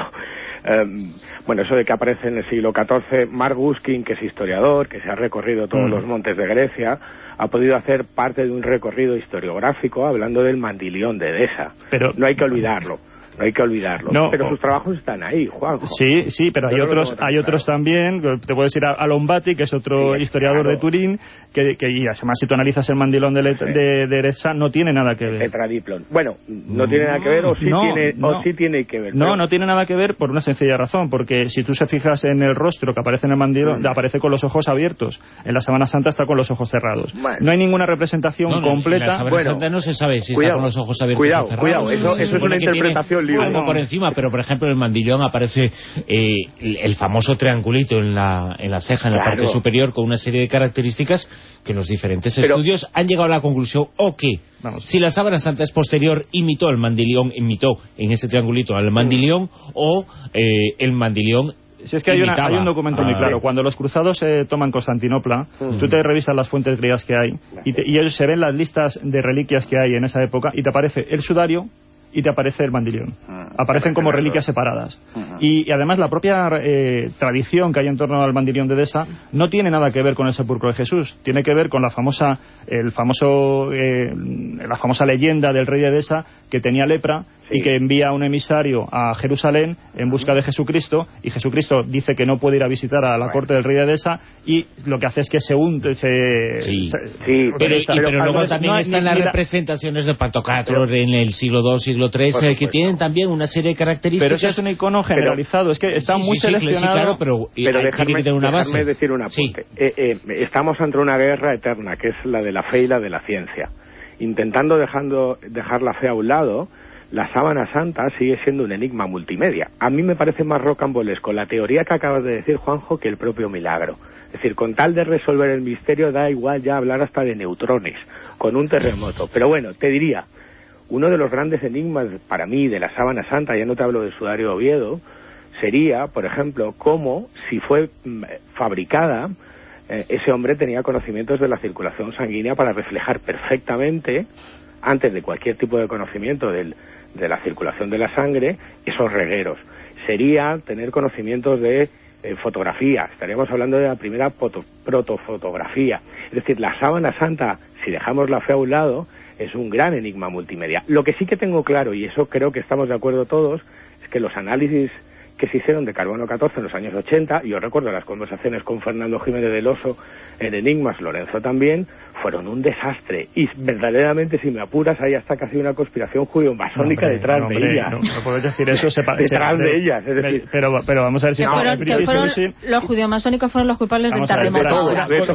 Um, bueno, eso de que aparece en el siglo catorce, Mark Guskin, que es historiador, que se ha recorrido todos mm. los montes de Grecia, ha podido hacer parte de un recorrido historiográfico hablando del Mandilión de Edesa. Pero no hay que olvidarlo. No hay que olvidarlo. No, pero sus trabajos están ahí, Juanjo. Sí, sí, pero hay otros hay otros también. Te puedes ir a, a Lombati, que es otro sí, historiador claro. de Turín, que, que y además si tú analizas el Mandilón de, Le, sí. de, de Edesa, no tiene nada que ver. Tetradiplon. Bueno, no tiene nada que ver, o sí, no, tiene, no. o sí tiene que ver. No, pero... no tiene nada que ver por una sencilla razón, porque si tú se fijas en el rostro que aparece en el Mandilón, mm. aparece con los ojos abiertos. En la Sábana Santa está con los ojos cerrados. Bueno. No hay ninguna representación no, no, completa. En la Sábana bueno, Santa no se sabe si cuidado, está con los ojos abiertos cuidado, o cerrados. Cuidado, eso, eso es una interpretación libre. Algo por encima, pero por ejemplo en el Mandillón aparece eh, el famoso triangulito en la, en la ceja, en la claro. parte superior, con una serie de características que los diferentes pero, estudios han llegado a la conclusión o que vamos, si la Sábana Santa es posterior, imitó el Mandilión, imitó en ese triangulito al Mandilión, mm. o eh, el Mandilión. Si es que hay, una, hay un documento ah, muy claro. Cuando los cruzados eh, toman Constantinopla, uh-huh. tú te revisas las fuentes griegas que hay y, te, y ellos se ven las listas de reliquias que hay en esa época y te aparece el sudario y te aparece el Mandilión. Uh-huh. Aparecen como reliquias separadas. Uh-huh. Y, y además la propia eh, tradición que hay en torno al Mandilión de Edesa no tiene nada que ver con el sepulcro de Jesús. Tiene que ver con la famosa el famoso eh, la famosa leyenda del rey de Edesa, que tenía lepra sí. y que envía un emisario a Jerusalén en busca de Jesucristo, y Jesucristo dice que no puede ir a visitar a la corte del rey de Edesa, y lo que hace es que se unte se, sí, se, sí pero, y, pero, pero luego también no, están las representaciones de Pantocrátor en el siglo segundo, siglo tercero, eh, que tienen también una serie de características. Pero eso es un icono generalizado, pero, es que está sí, muy sí, seleccionado. Sí, claro, pero, pero hay, dejarme, tiene que tener una base. Dejarme decir una sí. eh, eh, estamos ante una guerra eterna, que es la de la fe y la de la ciencia. Intentando dejando dejar la fe a un lado, la Sábana Santa sigue siendo un enigma multimedia. A mí me parece más rocambolesco la teoría que acabas de decir, Juanjo, que el propio milagro. Es decir, con tal de resolver el misterio da igual ya hablar hasta de neutrones, con un terremoto. Pero bueno, te diría, uno de los grandes enigmas para mí de la Sábana Santa, ya no te hablo del sudario de Oviedo, sería, por ejemplo, cómo, si fue fabricada, eh, ese hombre tenía conocimientos de la circulación sanguínea para reflejar perfectamente, antes de cualquier tipo de conocimiento del, de la circulación de la sangre, esos regueros. Sería tener conocimientos de eh, fotografía, estaríamos hablando de la primera foto, protofotografía. Es decir, la sábana santa, si dejamos la fe a un lado, es un gran enigma multimedia. Lo que sí que tengo claro, y eso creo que estamos de acuerdo todos, es que los análisis que se hicieron de carbono catorce en los años ochenta, y yo recuerdo las conversaciones con Fernando Jiménez del Oso en Enigmas, Lorenzo también, fueron un desastre, y verdaderamente, si me apuras, hay hasta casi una conspiración judeo-masónica no, detrás no, hombre, de ellas. No, no puedo decir eso, se detrás de, de ellas, es decir... Pero, pero vamos a ver si... Que fueron, que fueron, los judeo-masónicos fueron los culpables del terremoto.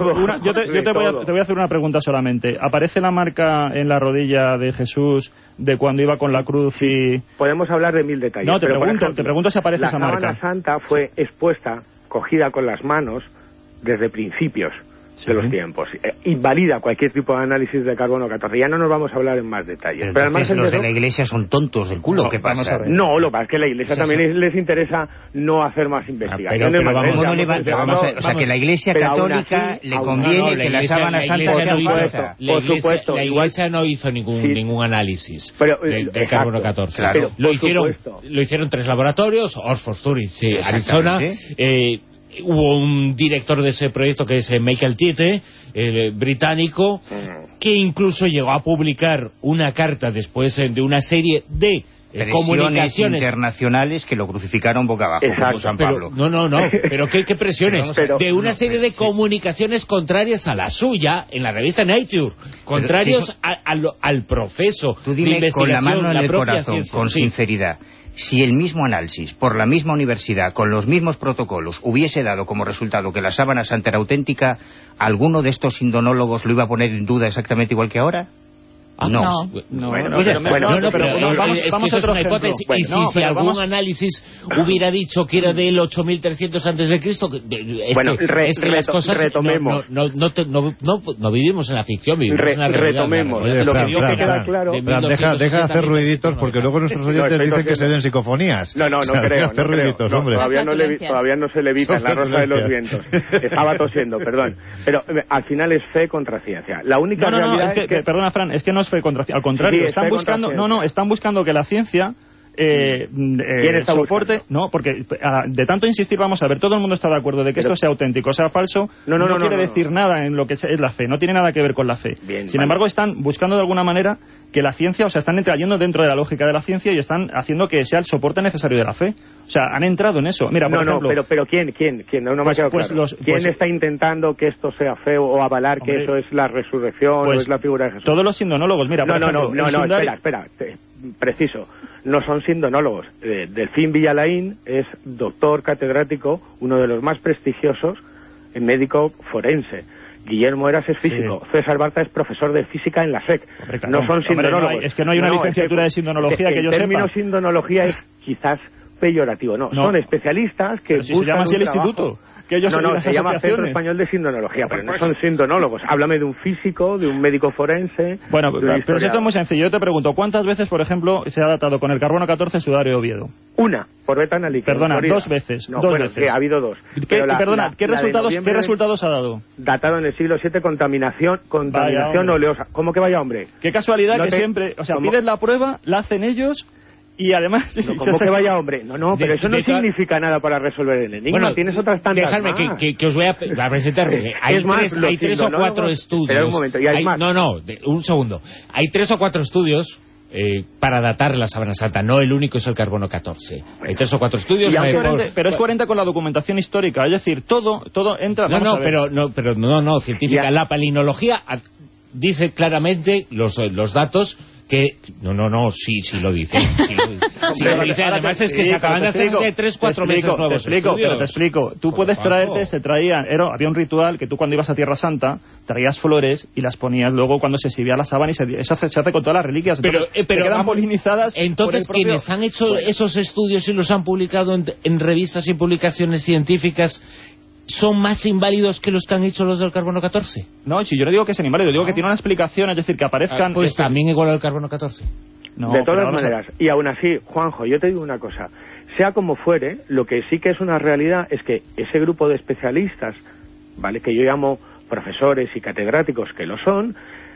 Yo te, yo te, voy a, te voy a hacer una pregunta solamente. ¿Aparece la marca en la rodilla de Jesús de cuando iba con la cruz y...? Podemos hablar de mil detalles. No, te, pero pregunto, ejemplo, te pregunto si aparece esa marca. La sábana santa fue expuesta, cogida con las manos, desde principios sí. de los tiempos. Eh, invalida cualquier tipo de análisis de carbono catorce. Ya no nos vamos a hablar en más detalles. Pero, pero además los de la Iglesia son tontos del culo. No, ¿qué pasa? No, lo que pasa es que a la Iglesia sí, también sí. les interesa no hacer más investigaciones. Ah, pero, pero vamos, no le va, pero vamos a, o sea, que la Iglesia católica así, le conviene no, no, que la sábana santa sea falsa. Por supuesto. La Iglesia no hizo ningún sí. ningún análisis pero, de, de carbono catorce. Claro, pero, lo hicieron lo hicieron tres laboratorios, Oxford, Zurich, sí, Arizona. Eh, hubo un director de ese proyecto que es Michael Tiete, el británico, que incluso llegó a publicar una carta después de una serie de eh, comunicaciones internacionales que lo crucificaron boca abajo, como San Pablo. Pero, no, no, no, pero ¿qué, qué presiones? Pero, de una serie de comunicaciones contrarias a la suya en la revista Nature, contrarios eso, a, a lo, al proceso tú dime de investigación, con la mano en la el corazón, ciencia, con sí. sinceridad. Si el mismo análisis, por la misma universidad, con los mismos protocolos, hubiese dado como resultado que la sábana santa era auténtica, ¿alguno de estos indonólogos lo iba a poner en duda exactamente igual que ahora? Ah, no. No, no, bueno, pues pero, bueno, no, no, pero, pero vamos, es vamos que eso es una ejemplo. hipótesis. Bueno, y si, no, si algún vamos... análisis hubiera dicho que era del ocho mil trescientos antes de Cristo, es bueno, que, re, es que reto, las cosas retomemos. No, no, no, no, no, no vivimos en la ficción, vivimos re, en la realidad. Retomemos. Oye, lo Fran, que yo Fran, que queda Fran, claro... Fran, deja, deja de hacer ruiditos porque luego nuestros oyentes no, dicen que se den psicofonías. No, no, no o sea, creo. hacer no ruiditos, creo. hombre. No, todavía, no le, todavía no se le evita en la Rosa de los Vientos. Estaba tosiendo, perdón. Pero eh, al final es fe contra ciencia. La única no, no, realidad no, es que, es que... Perdona, Fran, es que no es fe contra ciencia. Al contrario, sí, están buscando... No, no, están buscando que la ciencia... Eh, eh, soporte, buscando? no, porque a, de tanto insistir, vamos a ver, todo el mundo está de acuerdo de que Pero, esto sea auténtico, sea falso, no, no, no, no quiere no, no, decir no. nada en lo que es la fe, no tiene nada que ver con la fe. Bien, Sin vale. embargo, están buscando de alguna manera que la ciencia, o sea, están trayendo dentro de la lógica de la ciencia y están haciendo que sea el soporte necesario de la fe. O sea, han entrado en eso. Mira, por no, ejemplo... No, pero, pero ¿quién? ¿Quién? ¿Quién? No, no pues, me ha quedado pues, claro. los, ¿Quién pues, está intentando que esto sea feo o avalar hombre, que eso es la resurrección pues, o es la figura de Jesús? Todos los sindonólogos, mira, no, por no, ejemplo... No, no, no, Sundari... espera, espera, preciso. No son sindonólogos. Eh, Delfín Villalain es doctor catedrático, uno de los más prestigiosos, en médico forense. Guillermo Eras es físico, sí. César Barta es profesor de física en la S E C. Hombre, claro, no son sindonólogos. No hay, es que no hay una no, licenciatura de sindonología de, que yo sepa. El término sepa. sindonología es quizás peyorativo, no, no. Son especialistas que si buscan se llama así el trabajo. Instituto. Que ellos no, no, se llama Centro Español de Sindonología, pero no son sindonólogos. Háblame de un físico, de un médico forense... Bueno, pero esto es muy sencillo. Yo te pregunto, ¿cuántas veces, por ejemplo, se ha datado con el carbono catorce el sudario de Oviedo? Una, por beta analítica. Perdona, dos veces. No, dos bueno, veces. Sí, ha habido dos. ¿Qué, la, perdona, la, ¿qué, la resultados, ¿qué resultados ha dado? Datado en el siglo siete, contaminación, contaminación oleosa. ¿Cómo que vaya, hombre? Qué casualidad no que te... siempre... O sea, ¿cómo? Pides la prueba, la hacen ellos... Y además... No, ¿cómo se... que vaya, hombre? No, no, pero de, eso no significa nada para resolver el enigma. Bueno, tienes otras tantas dejadme más. Que, que, que os voy a, a presentar... Hay, es más, tres, hay tres o cuatro no, estudios... Espera un momento, y hay, hay más. No, no, de, un segundo. Hay tres o cuatro estudios... Eh, para datar la sábana santa, no el único es el carbono catorce. Bueno. Hay tres o cuatro estudios. Hay coherente, por... Pero es coherente con la documentación histórica, es decir, todo todo entra... No, no, pero no, pero no, no, científica. Ya. La palinología dice claramente los, los datos que... No, no, no, sí, sí lo dice. Sí lo dice, sí lo dice. Además es que sí, se acaban de hacer de tres, cuatro meses nuevos te explico, estudios. Pero te explico. Tú puedes traerte, se traían... Era, había un ritual que tú cuando ibas a Tierra Santa traías flores y las ponías luego cuando se exhibía la sábana y se, eso se, se hace con todas las reliquias. Entonces, pero, eh, pero se quedan vamos, polinizadas. Entonces, por el propio... quienes han hecho bueno. esos estudios y los han publicado en, en revistas y publicaciones científicas... ¿son más inválidos que los que han hecho los del carbono catorce? No, si yo no digo que sean inválidos, digo ¿no? que tiene una explicación, es decir, que aparezcan... Ah, pues este... también igual al carbono catorce. No, de todas maneras, a... y aún así, Juanjo, yo te digo una cosa, sea como fuere, lo que sí que es una realidad es que ese grupo de especialistas, ¿vale?, que yo llamo profesores y catedráticos, que lo son,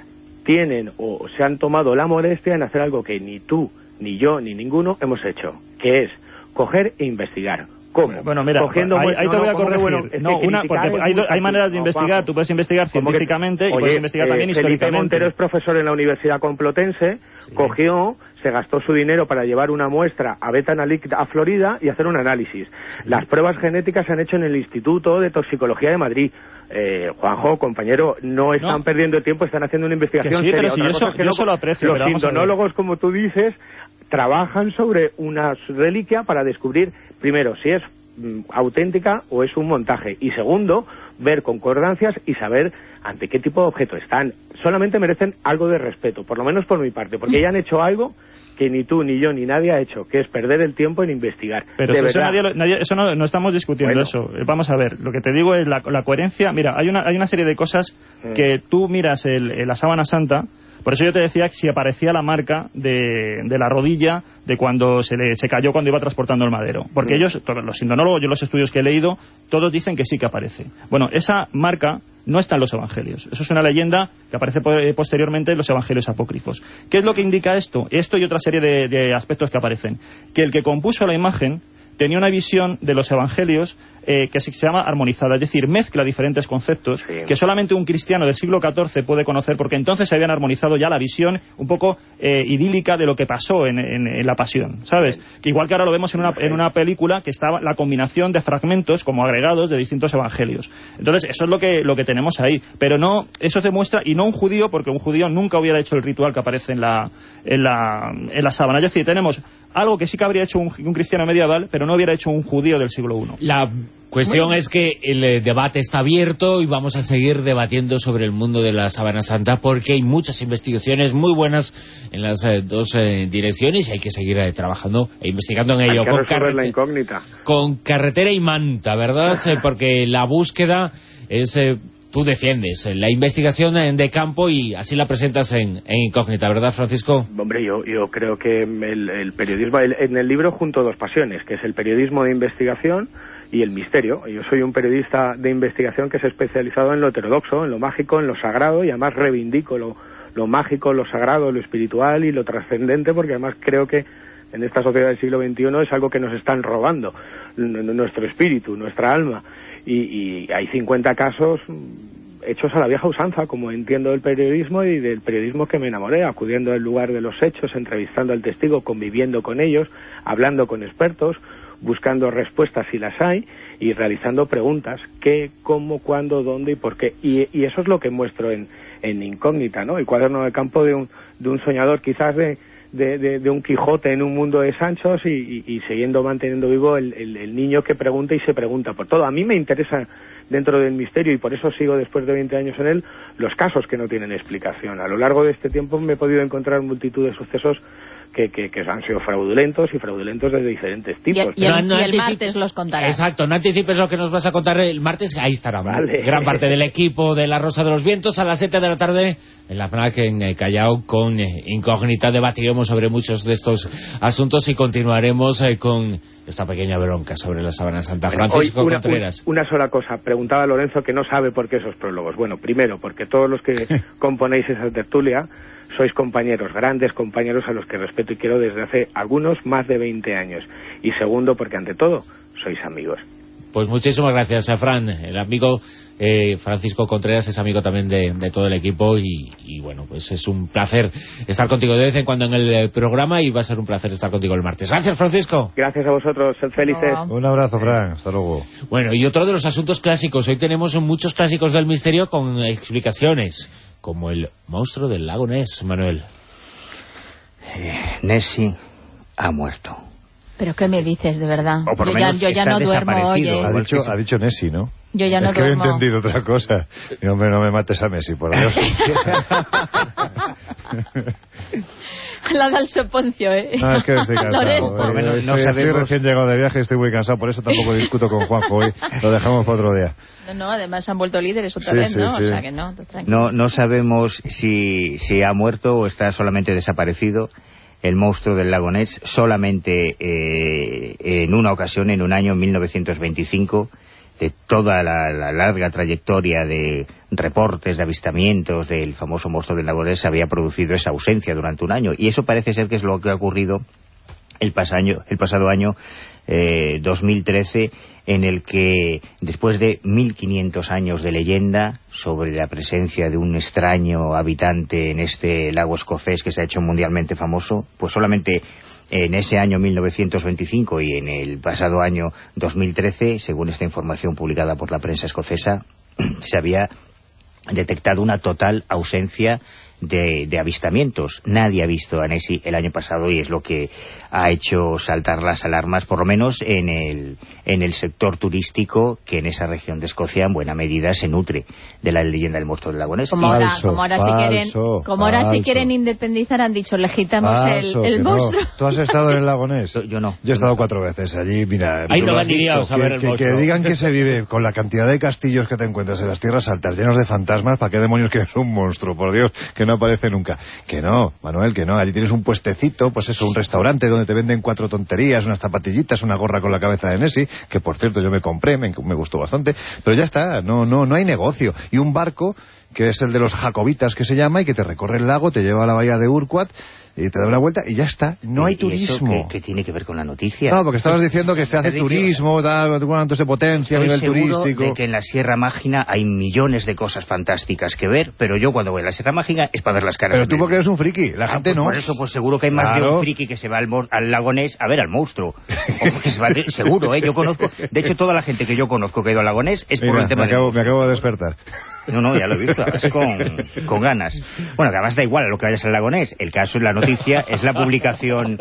tienen o se han tomado la molestia en hacer algo que ni tú, ni yo, ni ninguno hemos hecho, que es coger e investigar ¿Cómo? Bueno, mira, Cogiendo ahí, ahí te voy a corregir. Bueno, es no, que una, porque hay, do, hay maneras de no, investigar. Juan, tú puedes investigar científicamente que, y oye, puedes investigar eh, también Felipe históricamente. Montero es profesor en la Universidad Complutense, sí. cogió, se gastó su dinero para llevar una muestra a Beta Analytic a Florida y hacer un análisis. Sí. Las pruebas genéticas se han hecho en el Instituto de Toxicología de Madrid. Eh, Juanjo, compañero, no están no. perdiendo tiempo, están haciendo una investigación sí, seria. Pero si Otra yo, so, es que yo no, solo aprecio. Los sindonólogos, como tú dices, trabajan sobre una reliquia para descubrir, primero, si es auténtica o es un montaje, y segundo, ver concordancias y saber ante qué tipo de objeto están. Solamente merecen algo de respeto, por lo menos por mi parte, porque ya han hecho algo que ni tú, ni yo, ni nadie ha hecho, que es perder el tiempo en investigar. Pero eso, nadie, nadie, eso no, no estamos discutiendo bueno. eso. Vamos a ver, lo que te digo es la, la coherencia. Mira, hay una, hay una serie de cosas mm. que tú miras el, el, la sábana santa. Por eso yo te decía que si aparecía la marca de, de la rodilla de cuando se le se cayó cuando iba transportando el madero. Porque mm. ellos, todos los sindonólogos, yo los estudios que he leído, todos dicen que sí que aparece. Bueno, esa marca no está en los evangelios. Eso es una leyenda que aparece posteriormente en los evangelios apócrifos. ¿Qué es lo que indica esto? Esto y otra serie de, de aspectos que aparecen. Que el que compuso la imagen tenía una visión de los evangelios eh, que se llama armonizada, es decir, mezcla diferentes conceptos sí. que solamente un cristiano del siglo catorce puede conocer, porque entonces se habían armonizado ya la visión un poco eh, idílica de lo que pasó en, en, en la pasión, ¿sabes? Sí. Que igual que ahora lo vemos en una, en una película que está la combinación de fragmentos como agregados de distintos evangelios. Entonces eso es lo que, lo que tenemos ahí, pero no, eso se muestra, y no un judío, porque un judío nunca hubiera hecho el ritual que aparece en la, en la, en la sábana. Es decir, tenemos algo que sí que habría hecho un, un cristiano medieval, pero no hubiera hecho un judío del siglo primero. La cuestión bueno. es que el eh, debate está abierto y vamos a seguir debatiendo sobre el mundo de la sábana santa, porque hay muchas investigaciones muy buenas en las eh, dos eh, direcciones y hay que seguir eh, trabajando e investigando en ello. Hay que con resolver la incógnita. Con carretera y manta, ¿verdad? eh, porque la búsqueda es... Eh, tú defiendes la investigación de campo y así la presentas en, en incógnita, ¿verdad, Francisco? Hombre, yo, yo creo que el, el periodismo, el, en el libro junto dos pasiones, que es el periodismo de investigación y el misterio. Yo soy un periodista de investigación que es especializado en lo heterodoxo, en lo mágico, en lo sagrado, y además reivindico lo, lo mágico, lo sagrado, lo espiritual y lo trascendente, porque además creo que en esta sociedad del siglo veintiuno es algo que nos están robando, nuestro espíritu, nuestra alma. Y, y hay cincuenta casos hechos a la vieja usanza, como entiendo del periodismo y del periodismo que me enamoré, acudiendo al lugar de los hechos, entrevistando al testigo, conviviendo con ellos, hablando con expertos, buscando respuestas si las hay y realizando preguntas: qué, cómo, cuándo, dónde y por qué. Y, y eso es lo que muestro en, en Incógnita, ¿no? El cuaderno de campo de un, de un soñador, quizás de... De, de, de un Quijote en un mundo de Sanchos y, y, y siguiendo manteniendo vivo el, el, el niño que pregunta y se pregunta por todo. A mí me interesa, dentro del misterio, y por eso sigo después de veinte años en él, los casos que no tienen explicación. A lo largo de este tiempo me he podido encontrar multitud de sucesos que, que, que han sido fraudulentos y fraudulentos de diferentes tipos. Y, y, el, no, no y el martes los contarás. Exacto, no anticipes lo que nos vas a contar el martes. Ahí estará vale. gran parte del equipo de La Rosa de los Vientos a las siete de la tarde en la FNAC en Callao con eh, Incógnita. Debatiremos sobre muchos de estos asuntos y continuaremos eh, con esta pequeña bronca sobre la sábana santa. Bueno, Francisco una, Contreras. Una sola cosa, preguntaba Lorenzo que no sabe por qué esos prólogos. Bueno, primero, porque todos los que componéis esa tertulia sois compañeros, grandes compañeros a los que respeto y quiero desde hace algunos más de veinte años. Y segundo, porque ante todo, sois amigos. Pues muchísimas gracias a Fran, el amigo eh, Francisco Contreras es amigo también de, de todo el equipo y, y bueno, pues es un placer estar contigo de vez en cuando en el programa y va a ser un placer estar contigo el martes. Gracias, Francisco. Gracias a vosotros, sed felices. No. Un abrazo, Fran, hasta luego. Bueno, y otro de los asuntos clásicos, hoy tenemos muchos clásicos del misterio con explicaciones, como el monstruo del lago Ness, Manuel. Eh, Nessie ha muerto. ¿Pero qué me dices, de verdad? O por yo, menos ya, yo ya no duermo, oye. Ha dicho, ha dicho Nessie, ¿no? Yo ya no es que duermo. he entendido otra cosa. Y, hombre, no me mates a Messi, por Dios. La da el soponcio, ¿eh? No, es que estoy cansado. Por lo menos estoy, no sabemos... estoy recién llegado de viaje y estoy muy cansado, por eso tampoco discuto con Juanjo hoy. Lo dejamos para otro día. No, no, además han vuelto líderes otra sí, vez, sí, ¿no? Sí. O sea que no, no, no sabemos si, si ha muerto o está solamente desaparecido. El monstruo del lago Ness, solamente eh, en una ocasión, en un año, mil novecientos veinticinco, de toda la, la larga trayectoria de reportes, de avistamientos del famoso monstruo del lago Ness, se había producido esa ausencia durante un año. Y eso parece ser que es lo que ha ocurrido el, pasaño, el pasado año eh, dos mil trece, en el que después de mil quinientos años de leyenda sobre la presencia de un extraño habitante en este lago escocés que se ha hecho mundialmente famoso, pues solamente en ese año mil novecientos veinticinco y en el pasado año dos mil trece, según esta información publicada por la prensa escocesa, se había detectado una total ausencia de, de avistamientos. Nadie ha visto a Nessie el año pasado y es lo que ha hecho saltar las alarmas, por lo menos en el, en el sector turístico, que en esa región de Escocia en buena medida se nutre de la leyenda del monstruo del lago Ness. Como ahora, falso, como ahora falso, si quieren, como ahora si quieren independizar, han dicho legitamos falso, el, el monstruo. No. ¿Tú has estado en el lago Ness? Yo no. Yo he estado cuatro veces allí, mira. Ahí no van liados a ver el que, monstruo. Que digan que se vive con la cantidad de castillos que te encuentras en las tierras altas llenos de fantasmas, ¿para qué demonios que es un monstruo? Por Dios, que no aparece nunca. Que no, Manuel, que no. Allí tienes un puestecito, pues eso, un restaurante donde te venden cuatro tonterías, unas zapatillitas, una gorra con la cabeza de Nessie, que por cierto yo me compré, me, me gustó bastante, pero ya está, no, no, no hay negocio. Y un barco, que es el de los jacobitas que se llama, y que te recorre el lago, te lleva a la bahía de Urquhart, y te da una vuelta y ya está, no hay turismo. ¿Qué, ¿Qué tiene que ver con la noticia? No, porque estabas diciendo que se hace turismo, tal, cuánto se potencia a nivel turístico. De que en la Sierra Mágina hay millones de cosas fantásticas que ver, pero yo cuando voy a la Sierra Mágina es para ver las caras. Pero tú porque eres un friki, la ah, gente pues no. Por eso, pues seguro que hay más claro. de un friki que se va al, al lago Ness a ver al monstruo. O que se va de, seguro, ¿eh? Yo conozco, de hecho toda la gente que yo conozco que ha ido al lago Ness es Mira, por el tema me acabo, del me acabo de despertar. No, no, ya lo he visto, es con, con ganas. Bueno, que además da igual a lo que vayas al lago Ness. El caso es la noticia, es la publicación,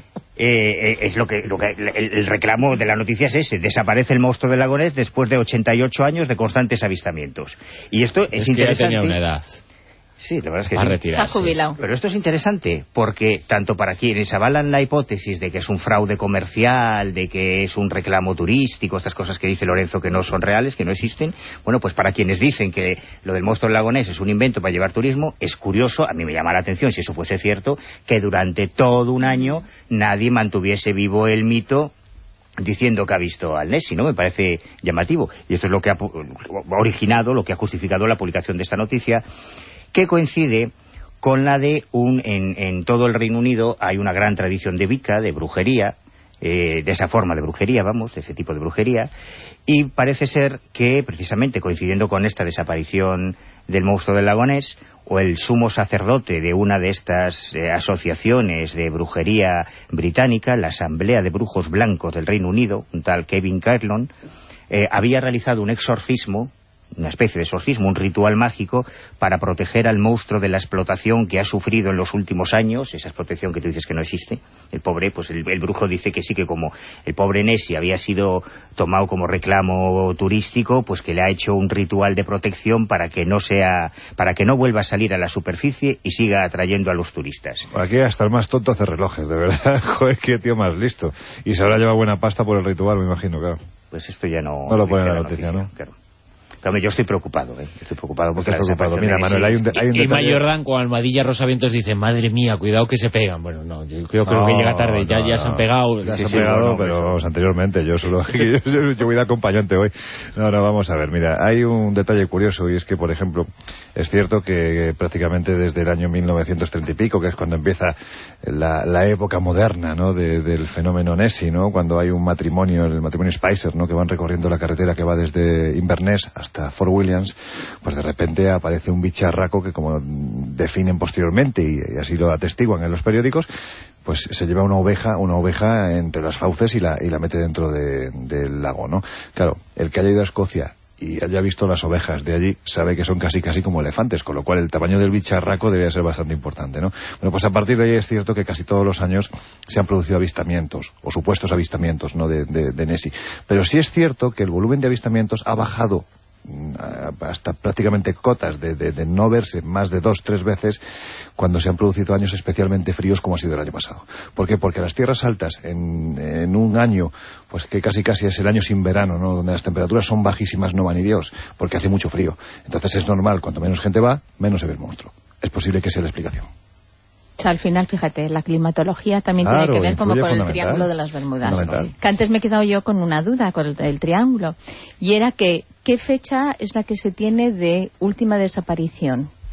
eh, es lo que, lo que el, el reclamo de la noticia es ese: desaparece el monstruo del lago Ness después de ochenta y ocho años de constantes avistamientos. Y esto es, es interesante. Que ya tenía una edad. Sí, la verdad es que sí. Se ha jubilado. Pero esto es interesante porque tanto para quienes avalan la hipótesis de que es un fraude comercial, de que es un reclamo turístico, estas cosas que dice Lorenzo que no son reales, que no existen, bueno, pues para quienes dicen que lo del monstruo del lago Ness es un invento para llevar turismo, es curioso, a mí me llama la atención, si eso fuese cierto, que durante todo un año nadie mantuviese vivo el mito diciendo que ha visto al Nessie, ¿no? Me parece llamativo. Y esto es lo que ha originado, lo que ha justificado la publicación de esta noticia, que coincide con la de un... En, en todo el Reino Unido hay una gran tradición de Wicca, de brujería, eh, de esa forma de brujería, vamos, de ese tipo de brujería, y parece ser que, precisamente coincidiendo con esta desaparición del monstruo del lago Ness, o el sumo sacerdote de una de estas eh, asociaciones de brujería británica, la Asamblea de Brujos Blancos del Reino Unido, un tal Kevin Carlon, eh, había realizado un exorcismo, una especie de exorcismo, un ritual mágico para proteger al monstruo de la explotación que ha sufrido en los últimos años, esa explotación que tú dices que no existe. El pobre, pues el, el brujo dice que sí, que como el pobre Nessie había sido tomado como reclamo turístico, pues que le ha hecho un ritual de protección para que no sea, para que no vuelva a salir a la superficie y siga atrayendo a los turistas. Aquí hasta el más tonto hace relojes, de verdad. Joder, qué tío más listo. Y se habrá llevado buena pasta por el ritual, me imagino, claro. Pues esto ya no... No lo pone en la noticia, noticia, ¿no? Claro. Claro, yo estoy preocupado, ¿eh? Estoy preocupado porque Estoy preocupado. Mira, Manuel, hay un, de, hay un y, detalle... y Jordan con Almadilla Rosavientos dice, madre mía, cuidado que se pegan. Bueno, no, yo creo, creo no, que llega tarde, ya, no, ya se han pegado. Ya sí, se han sí, pegado, bueno, pero eso. vamos, anteriormente, yo solo yo, yo voy de acompañante hoy. No, no, vamos a ver, mira, hay un detalle curioso y es que, por ejemplo, es cierto que prácticamente desde el año mil novecientos treinta y pico, que es cuando empieza la, la época moderna, ¿no?, de, del fenómeno Nessie, ¿no?, cuando hay un matrimonio, el matrimonio Spicer, ¿no?, que van recorriendo la carretera que va desde Inverness hasta Fort Williams, pues de repente aparece un bicharraco que, como definen posteriormente y, y así lo atestiguan en los periódicos, pues se lleva una oveja una oveja entre las fauces y la, y la mete dentro de, del lago, ¿no? Claro, el que haya ido a Escocia y haya visto las ovejas de allí sabe que son casi casi como elefantes, con lo cual el tamaño del bicharraco debería ser bastante importante, ¿no? Bueno, pues a partir de ahí es cierto que casi todos los años se han producido avistamientos, o supuestos avistamientos, ¿no?, de, de, de Nessie. Pero sí es cierto que el volumen de avistamientos ha bajado hasta prácticamente cotas de, de, de no verse más de dos, tres veces cuando se han producido años especialmente fríos como ha sido el año pasado. ¿Por qué? Porque las tierras altas en, en un año, pues que casi casi es el año sin verano, ¿no?, donde las temperaturas son bajísimas, no va ni Dios, porque hace mucho frío. Entonces es normal, cuanto menos gente va, menos se ve el monstruo. Es posible que sea la explicación. O sea, al final, fíjate, la climatología también claro, tiene que ver como con el triángulo de las Bermudas. Que antes me he quedado yo con una duda con el, el triángulo, y era que, ¿qué fecha es la que se tiene de última desaparición?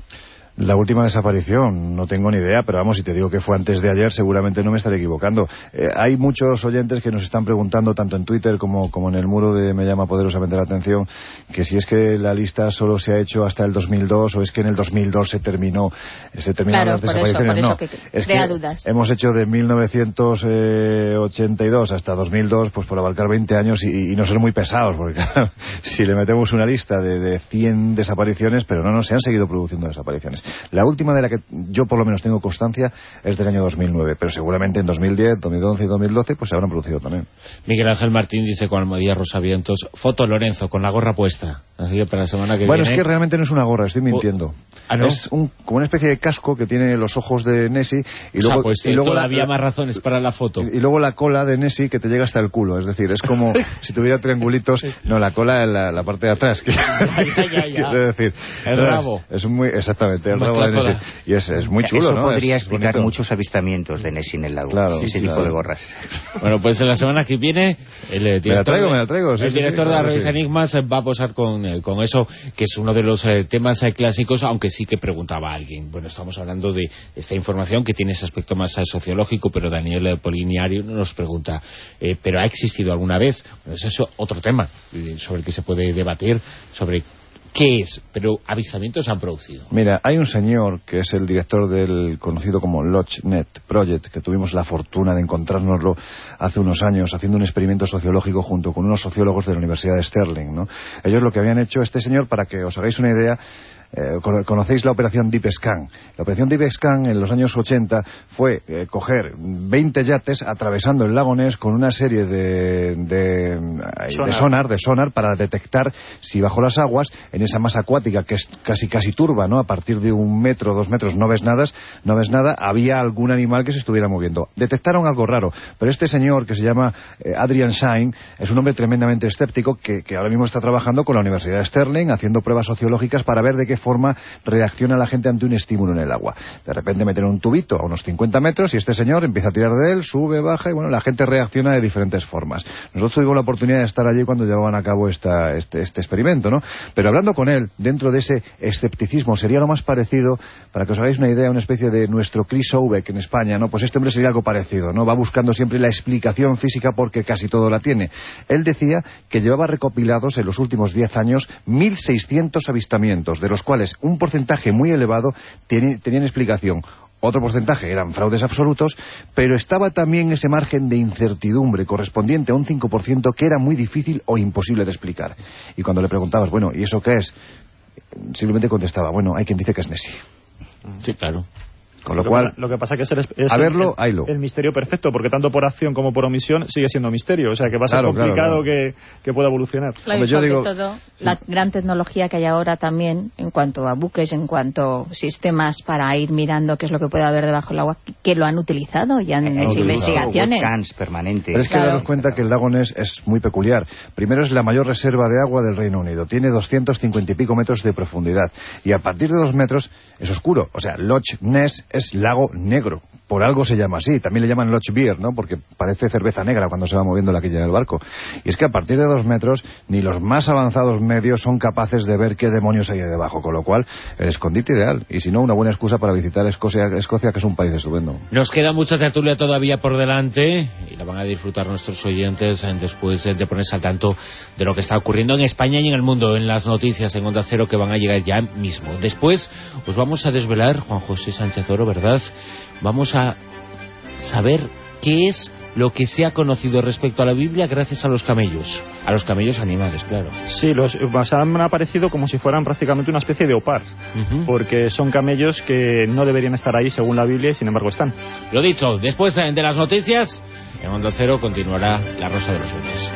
La última desaparición, no tengo ni idea, pero vamos, si te digo que fue antes de ayer, seguramente no me estaré equivocando. Eh, hay muchos oyentes que nos están preguntando, tanto en Twitter como, como en el muro de Me llama poderosamente la atención, que si es que la lista solo se ha hecho hasta el dos mil dos o es que en el dos mil dos se terminó, se terminaron claro, las por desapariciones. Eso, no, por eso que es crea que dudas. Hemos hecho de mil novecientos ochenta y dos hasta dos mil dos, pues por abarcar veinte años y, y no ser muy pesados, porque claro, si le metemos una lista de, de cien desapariciones, pero no, no, se han seguido produciendo desapariciones. La última de la que yo por lo menos tengo constancia es del año dos mil nueve, pero seguramente en dos mil diez, dos mil once y dos mil doce pues se habrán producido también. Miguel Ángel Martín dice con Almodía Rosavientos, foto Lorenzo con la gorra puesta, así que para la semana que bueno, viene... Bueno, es que realmente no es una gorra, estoy mintiendo. ¿Ah, no? Es un, como una especie de casco que tiene los ojos de Nessie y o luego, sea, pues, y luego todavía la, más razones para la foto. Y, y luego la cola de Nessie que te llega hasta el culo, es decir, es como si tuviera triangulitos, no, la cola en la, la parte de atrás, que, ya, ya, ya. quiero decir. El no, rabo. Es, es muy, exactamente, el rabo de Nessie. Y es, es muy chulo, Eso ¿no? podría es explicar bonito. muchos avistamientos de Nessie en el lago, claro, ese sí, tipo claro. de gorras. Bueno, pues en la semana que viene el eh, director, me la traigo, me la traigo, sí, el sí, director sí, de la claro, revista sí. Enigmas va a posar con, eh, con eso, que es uno de los eh, temas eh, clásicos, aunque sí que preguntaba a alguien. Bueno, estamos hablando de esta información que tiene ese aspecto más eh, sociológico, pero Daniel eh, Poliniario nos pregunta, eh, ¿pero ha existido alguna vez? Bueno, es eso otro tema eh, sobre el que se puede debatir, sobre qué es, pero avistamientos han producido. Mira, hay un señor que es el director del conocido como LodgeNet Project, que tuvimos la fortuna de encontrárnoslo hace unos años haciendo un experimento sociológico junto con unos sociólogos de la Universidad de Stirling, ¿no? Ellos lo que habían hecho, este señor, para que os hagáis una idea, Eh, conocéis la operación Deep Scan. La operación Deep Scan en los años ochenta fue eh, coger veinte yates atravesando el lago Ness con una serie de, de, sonar. de sonar de sonar para detectar si bajo las aguas, en esa masa acuática que es casi casi turba, ¿no? A partir de un metro, dos metros no ves nada, no ves nada, había algún animal que se estuviera moviendo. Detectaron algo raro, pero este señor que se llama eh, Adrian Shine es un hombre tremendamente escéptico que, que ahora mismo está trabajando con la Universidad de Stirling haciendo pruebas sociológicas para ver de qué forma reacciona la gente ante un estímulo en el agua. De repente meten un tubito a unos cincuenta metros y este señor empieza a tirar de él, sube, baja y bueno, la gente reacciona de diferentes formas. Nosotros tuvimos la oportunidad de estar allí cuando llevaban a cabo esta, este, este experimento, ¿no? Pero hablando con él, dentro de ese escepticismo, sería lo más parecido, para que os hagáis una idea, una especie de nuestro Chris Oubeck en España, ¿no? Pues este hombre sería algo parecido, ¿no? Va buscando siempre la explicación física porque casi todo la tiene. Él decía que llevaba recopilados en los últimos diez años mil seiscientos avistamientos, de los cuales un porcentaje muy elevado tiene, tenían explicación. Otro porcentaje eran fraudes absolutos, pero estaba también ese margen de incertidumbre correspondiente a un cinco por ciento que era muy difícil o imposible de explicar. Y cuando le preguntabas, bueno, ¿y eso qué es? Simplemente contestaba, bueno, hay quien dice que es Nessie. Sí, claro. Con lo, lo cual, que, lo que pasa que es, el, es a verlo, el, el, el misterio perfecto, porque tanto por acción como por omisión sigue siendo misterio, o sea que va a ser claro, complicado claro, claro. Que, que pueda evolucionar. Claro, Hombre, yo sobre digo, todo, sí. La gran tecnología que hay ahora también, en cuanto a buques, en cuanto a sistemas para ir mirando qué es lo que puede haber debajo del agua, que lo han utilizado y han hecho investigaciones. Webcams permanentes. Pero es que claro. daros cuenta que el lago Ness es muy peculiar. Primero es la mayor reserva de agua del Reino Unido, tiene doscientos cincuenta y pico metros de profundidad, y a partir de dos metros es oscuro, o sea, Loch Ness es lago negro, por algo se llama así, también le llaman Loch Beer, ¿no? Porque parece cerveza negra cuando se va moviendo la quilla del barco. Y es que a partir de dos metros ni los más avanzados medios son capaces de ver qué demonios hay debajo, con lo cual el escondite ideal, y si no, una buena excusa para visitar Escocia, Escocia que es un país estupendo. Nos queda mucha tertulia todavía por delante y la van a disfrutar nuestros oyentes después de ponerse al tanto de lo que está ocurriendo en España y en el mundo, en las noticias en Onda Cero que van a llegar ya mismo. Después os vamos a desvelar, Juan José Sánchez Oro, ¿verdad? Vamos a saber qué es lo que se ha conocido respecto a la Biblia gracias a los camellos. A los camellos animales, claro. Sí, los han aparecido como si fueran prácticamente una especie de opars, uh-huh. porque son camellos que no deberían estar ahí según la Biblia y sin embargo están. Lo dicho, después de las noticias, en Onda Cero continuará La Rosa de los Vientos.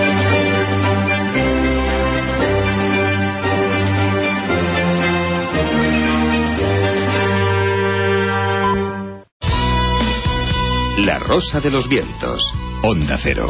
La Rosa de los Vientos, Onda Cero.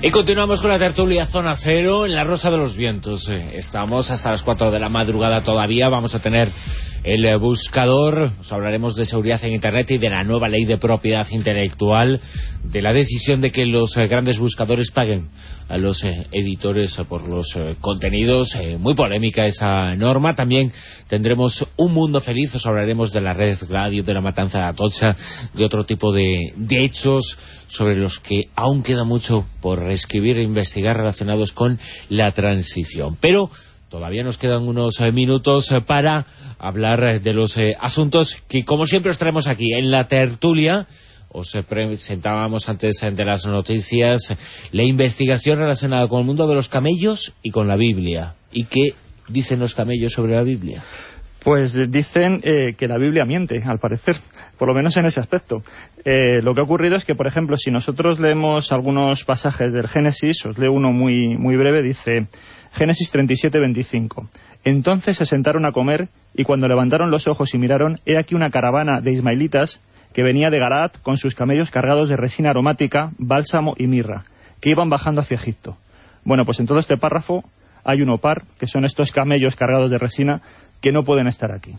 Y continuamos con la tertulia Zona Cero en la Rosa de los Vientos. Estamos hasta las cuatro de la madrugada todavía. Vamos a tener el buscador. Os hablaremos de seguridad en Internet y de la nueva ley de propiedad intelectual, de la decisión de que los grandes buscadores paguen a los eh, editores por los eh, contenidos. Eh, muy polémica esa norma. También tendremos Un Mundo Feliz. Os hablaremos de la red Gladio, de la matanza de Atocha, de otro tipo de, de hechos sobre los que aún queda mucho por escribir e investigar relacionados con la transición. Pero todavía nos quedan unos eh, minutos eh, para hablar eh, de los eh, asuntos que, como siempre, os traemos aquí en la tertulia. Os eh, presentábamos antes eh, de las noticias la investigación relacionada con el mundo de los camellos y con la Biblia. ¿Y qué dicen los camellos sobre la Biblia? Pues dicen eh, que la Biblia miente, al parecer, por lo menos en ese aspecto. Eh, lo que ha ocurrido es que, por ejemplo, si nosotros leemos algunos pasajes del Génesis, os leo uno muy, muy breve, dice Génesis treinta y siete, veinticinco. Entonces se sentaron a comer, y cuando levantaron los ojos y miraron, he aquí una caravana de ismaelitas que venía de Galaad con sus camellos cargados de resina aromática, bálsamo y mirra, que iban bajando hacia Egipto. Bueno, pues en todo este párrafo hay un opar, que son estos camellos cargados de resina, que no pueden estar aquí.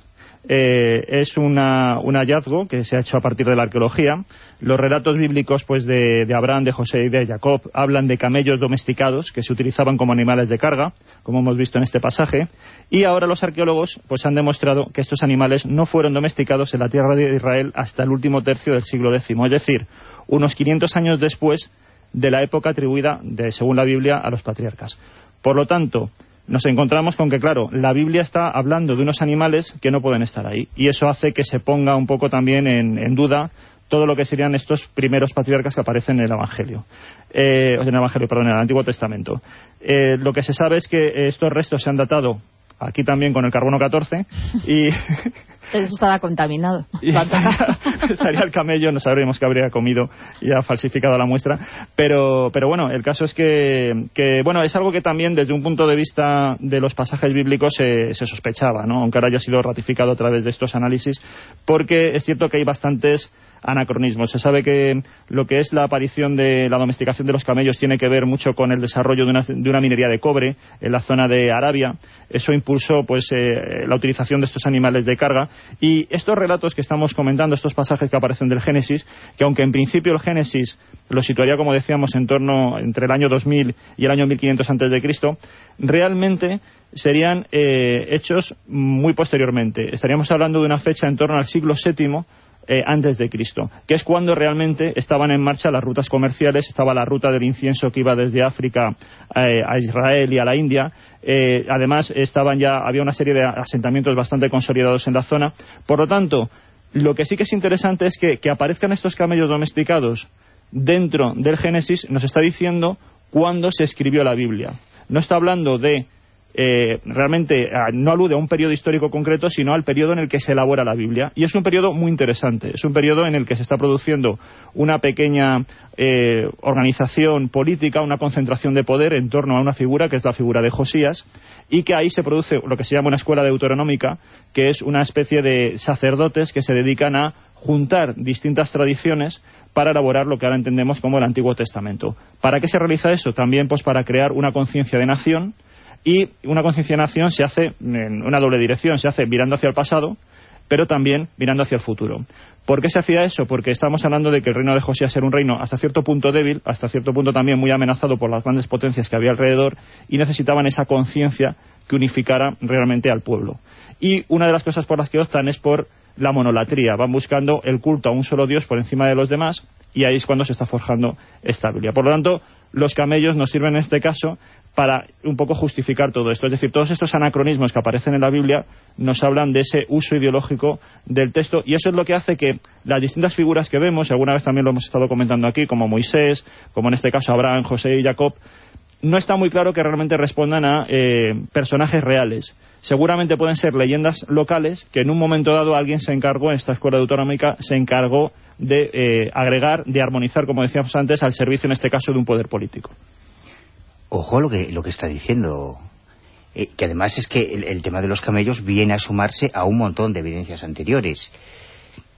Eh, es una, un hallazgo que se ha hecho a partir de la arqueología. Los relatos bíblicos pues de, de Abraham, de José y de Jacob hablan de camellos domesticados que se utilizaban como animales de carga, como hemos visto en este pasaje, y ahora los arqueólogos pues han demostrado que estos animales no fueron domesticados en la tierra de Israel hasta el último tercio del siglo décimo, es decir, unos quinientos años después de la época atribuida, de, según la Biblia, a los patriarcas. Por lo tanto, nos encontramos con que, claro, la Biblia está hablando de unos animales que no pueden estar ahí, y eso hace que se ponga un poco también en, en duda todo lo que serían estos primeros patriarcas que aparecen en el Evangelio, eh, en el Evangelio, perdón, en el Antiguo Testamento. Eh, lo que se sabe es que estos restos se han datado aquí también con el carbono catorce y eso estaba contaminado. Y estaría, estaría el camello, no sabríamos qué habría comido y ha falsificado la muestra, pero pero bueno, el caso es que, que bueno, es algo que también desde un punto de vista de los pasajes bíblicos se, se sospechaba, ¿no? Aunque ahora haya sido ratificado a través de estos análisis, porque es cierto que hay bastantes anacronismos. Se sabe que lo que es la aparición de la domesticación de los camellos tiene que ver mucho con el desarrollo de una, de una minería de cobre en la zona de Arabia. Eso impulsó pues eh, la utilización de estos animales de carga, y estos relatos que estamos comentando, estos pasajes que aparecen del Génesis, que aunque en principio el Génesis lo situaría, como decíamos, en torno entre el año dos mil y el año mil quinientos antes de Cristo, realmente serían eh, hechos muy posteriormente. Estaríamos hablando de una fecha en torno al siglo séptimo Eh, antes de Cristo, que es cuando realmente estaban en marcha las rutas comerciales. Estaba la ruta del incienso que iba desde África eh, a Israel y a la India. Eh, además estaban ya había una serie de asentamientos bastante consolidados en la zona. Por lo tanto, lo que sí que es interesante es que, que aparezcan estos camellos domesticados dentro del Génesis nos está diciendo cuándo se escribió la Biblia. No está hablando de Eh, realmente eh, no alude a un periodo histórico concreto, sino al periodo en el que se elabora la Biblia, y es un periodo muy interesante. Es un periodo en el que se está produciendo una pequeña eh, organización política, una concentración de poder en torno a una figura que es la figura de Josías, y que ahí se produce lo que se llama una escuela deuteronómica, que es una especie de sacerdotes que se dedican a juntar distintas tradiciones para elaborar lo que ahora entendemos como el Antiguo Testamento. ¿Para qué se realiza eso? También pues para crear una conciencia de nación. Y una conciencia de nación se hace en una doble dirección, se hace mirando hacia el pasado, pero también mirando hacia el futuro. ¿Por qué se hacía eso? Porque estamos hablando de que el reino de Josías era un reino hasta cierto punto débil, hasta cierto punto también muy amenazado por las grandes potencias que había alrededor, y necesitaban esa conciencia que unificara realmente al pueblo. Y una de las cosas por las que optan es por la monolatría. Van buscando el culto a un solo Dios por encima de los demás, y ahí es cuando se está forjando esta Biblia. Por lo tanto, los camellos nos sirven en este caso para un poco justificar todo esto. Es decir, todos estos anacronismos que aparecen en la Biblia nos hablan de ese uso ideológico del texto, y eso es lo que hace que las distintas figuras que vemos, y alguna vez también lo hemos estado comentando aquí, como Moisés, como en este caso Abraham, José y Jacob, no está muy claro que realmente respondan a eh, personajes reales. Seguramente pueden ser leyendas locales que en un momento dado alguien se encargó, en esta escuela deuteronómica, se encargó de eh, agregar, de armonizar, como decíamos antes, al servicio, en este caso, de un poder político. Ojo lo que, lo que está diciendo, eh, que además es que el, el tema de los camellos viene a sumarse a un montón de evidencias anteriores.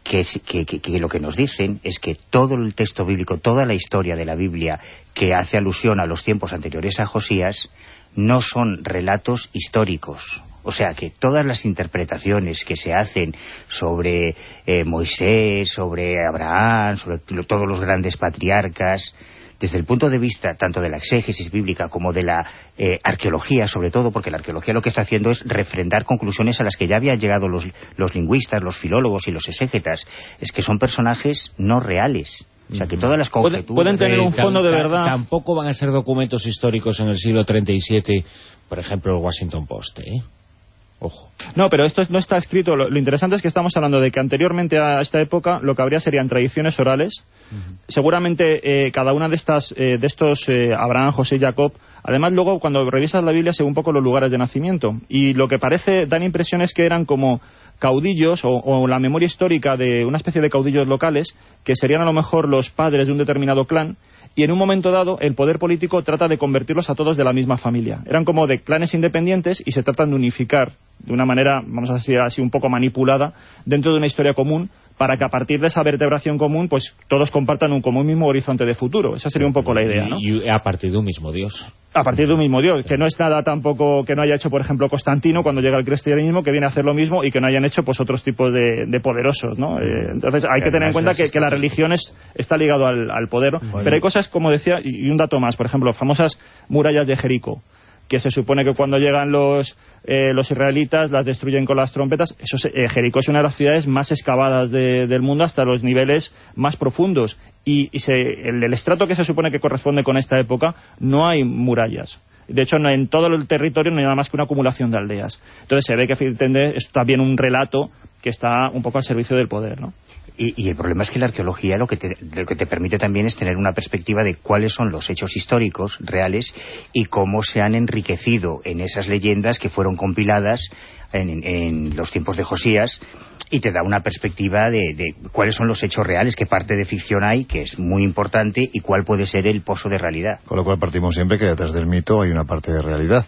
que, que, que, que lo que nos dicen es que todo el texto bíblico, toda la historia de la Biblia que hace alusión a los tiempos anteriores a Josías, no son relatos históricos. O sea, que todas las interpretaciones que se hacen sobre eh, Moisés, sobre Abraham, sobre todos los grandes patriarcas, desde el punto de vista tanto de la exégesis bíblica como de la eh, arqueología, sobre todo, porque la arqueología lo que está haciendo es refrendar conclusiones a las que ya habían llegado los, los lingüistas, los filólogos y los exégetas, es que son personajes no reales. O sea, que todas las conjeturas... Pueden tener un fondo de verdad... Tampoco van a ser documentos históricos en el siglo treinta y siete, por ejemplo, el Washington Post, ¿eh? Ojo. No, pero esto no está escrito. Lo, lo interesante es que estamos hablando de que anteriormente a esta época lo que habría serían tradiciones orales. Uh-huh. Seguramente eh, cada una de estas eh, de estos eh, Abraham, José y Jacob. Además, luego cuando revisas la Biblia se ve un poco los lugares de nacimiento. Y lo que parece, dan impresión es que eran como caudillos o, o la memoria histórica de una especie de caudillos locales que serían a lo mejor los padres de un determinado clan. Y en un momento dado el poder político trata de convertirlos a todos de la misma familia. Eran como de clanes independientes y se tratan de unificar de una manera, vamos a decir así, un poco manipulada dentro de una historia común, para que a partir de esa vertebración común pues todos compartan un común mismo horizonte de futuro. Esa sería un poco la idea, ¿no? Y a partir de un mismo Dios. A partir de un mismo Dios, que no es nada tampoco que no haya hecho, por ejemplo, Constantino cuando llega el cristianismo, que viene a hacer lo mismo, y que no hayan hecho pues otros tipos de, de poderosos, ¿no? Eh, entonces hay que tener en cuenta que, que la religión es, está ligado al, al poder, ¿no? Bueno. Pero hay cosas, como decía, y un dato más, por ejemplo, famosas murallas de Jericó, que se supone que cuando llegan los eh, los israelitas las destruyen con las trompetas. Eso se, eh, Jericó es una de las ciudades más excavadas de, del mundo hasta los niveles más profundos, y, y se, el, el estrato que se supone que corresponde con esta época no hay murallas. De hecho, no, en todo el territorio no hay nada más que una acumulación de aldeas. Entonces se ve que es también un relato que está un poco al servicio del poder, ¿no? Y, y el problema es que la arqueología lo que, te, lo que te permite también es tener una perspectiva de cuáles son los hechos históricos reales y cómo se han enriquecido en esas leyendas que fueron compiladas en, en los tiempos de Josías, y te da una perspectiva de, de cuáles son los hechos reales, qué parte de ficción hay, que es muy importante, y cuál puede ser el pozo de realidad. Con lo cual partimos siempre que detrás del mito hay una parte de realidad.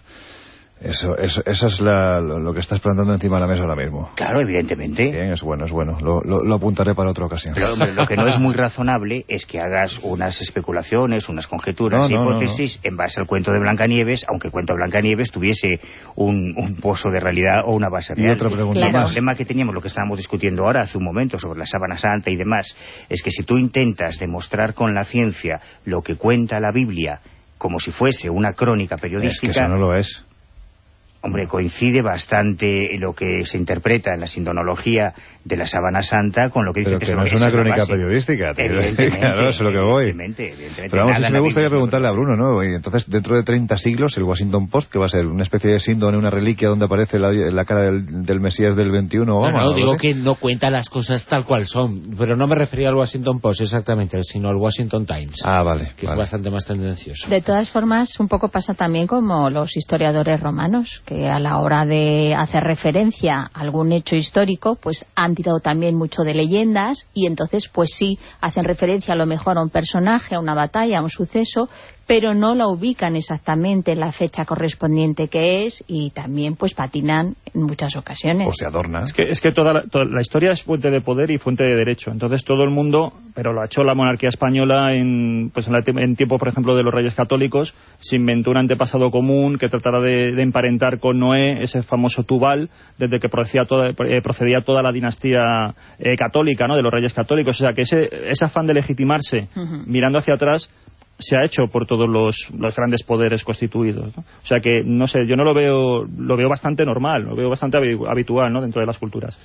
Eso, eso, eso es la, lo, lo que estás plantando encima de la mesa ahora mismo. Claro, evidentemente. Bien, es bueno, es bueno. Lo, lo, lo apuntaré para otra ocasión. Pero, hombre, lo que no es muy razonable es que hagas unas especulaciones, unas conjeturas, no, no, hipótesis, no, no. en base al cuento de Blancanieves, aunque el cuento de Blancanieves tuviese un, un pozo de realidad o una base real. Y otra pregunta claro. más. El problema que teníamos, lo que estábamos discutiendo ahora hace un momento sobre la sábana santa y demás, es que si tú intentas demostrar con la ciencia lo que cuenta la Biblia como si fuese una crónica periodística... Es que eso no lo es. Hombre, coincide bastante lo que se interpreta en la sindonología de la Sábana Santa con lo que dice pero que, que son no es una crónica base. periodística, tío. Claro, eso es lo que voy. Evidentemente, evidentemente. Pero vamos, eso me gustaría preguntarle a Bruno, ¿no? Y entonces, dentro de treinta siglos, el Washington Post, que va a ser una especie de síndone, una reliquia donde aparece la, la cara del, del Mesías del veintiuno, Obama. No, no, digo ¿no? que no cuenta las cosas tal cual son, pero no me refería al Washington Post exactamente, sino al Washington Times. Ah, vale. Que vale. es bastante más tendencioso. De todas formas, un poco pasa también como los historiadores romanos, que a la hora de de hacer referencia a algún hecho histórico, pues han tirado también mucho de leyendas, y entonces pues sí, hacen referencia a lo mejor a un personaje, a una batalla, a un suceso, pero no la ubican exactamente en la fecha correspondiente que es, y también pues patinan en muchas ocasiones. O se adorna. Es que, es que toda, la, toda la historia es fuente de poder y fuente de derecho. Entonces todo el mundo, pero lo ha hecho la monarquía española en, pues en, la, en tiempo, por ejemplo, de los reyes católicos, se inventó un antepasado común que tratara de, de emparentar con Noé, ese famoso Tubal, desde que procedía toda, eh, procedía toda la dinastía eh, católica, ¿no?, de los reyes católicos. O sea que ese, ese afán de legitimarse, uh-huh. mirando hacia atrás, se ha hecho por todos los, los grandes poderes constituidos, ¿no? O sea que, no sé, yo no lo veo, lo veo bastante normal, lo veo bastante habitual, ¿no?, dentro de las culturas.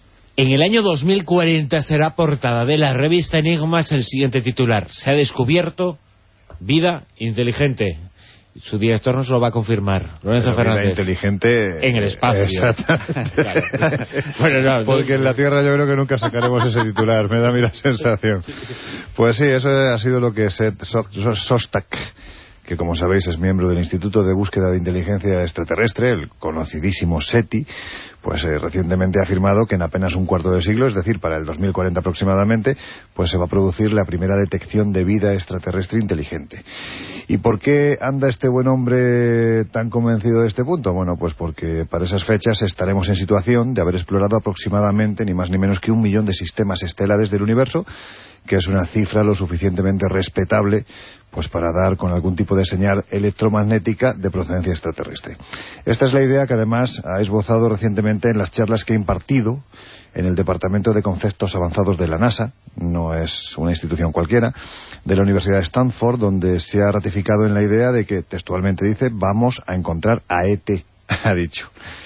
En el año dos mil cuarenta será portada de la revista Enigmas el siguiente titular: se ha descubierto vida inteligente. Su director nos lo va a confirmar, Lorenzo Pero Fernández. Inteligente en el espacio. Exactamente. Claro. Bueno, no, porque en la Tierra yo creo que nunca sacaremos ese titular, me da a mí la sensación. Pues sí, eso ha sido lo que Seth Shostak, que como sabéis es miembro del Instituto de Búsqueda de Inteligencia Extraterrestre, el conocidísimo SETI, pues eh, recientemente ha afirmado que en apenas un cuarto de siglo, es decir, para el dos mil cuarenta aproximadamente, pues se va a producir la primera detección de vida extraterrestre inteligente. ¿Y por qué anda este buen hombre tan convencido de este punto? Bueno, pues porque para esas fechas estaremos en situación de haber explorado aproximadamente ni más ni menos que un millón de sistemas estelares del universo, que es una cifra lo suficientemente respetable pues para dar con algún tipo de señal electromagnética de procedencia extraterrestre. Esta es la idea que además ha esbozado recientemente en las charlas que ha impartido en el Departamento de Conceptos Avanzados de la NASA, no es una institución cualquiera, de la Universidad de Stanford, donde se ha ratificado en la idea de que, textualmente dice, vamos a encontrar a E T, ha dicho.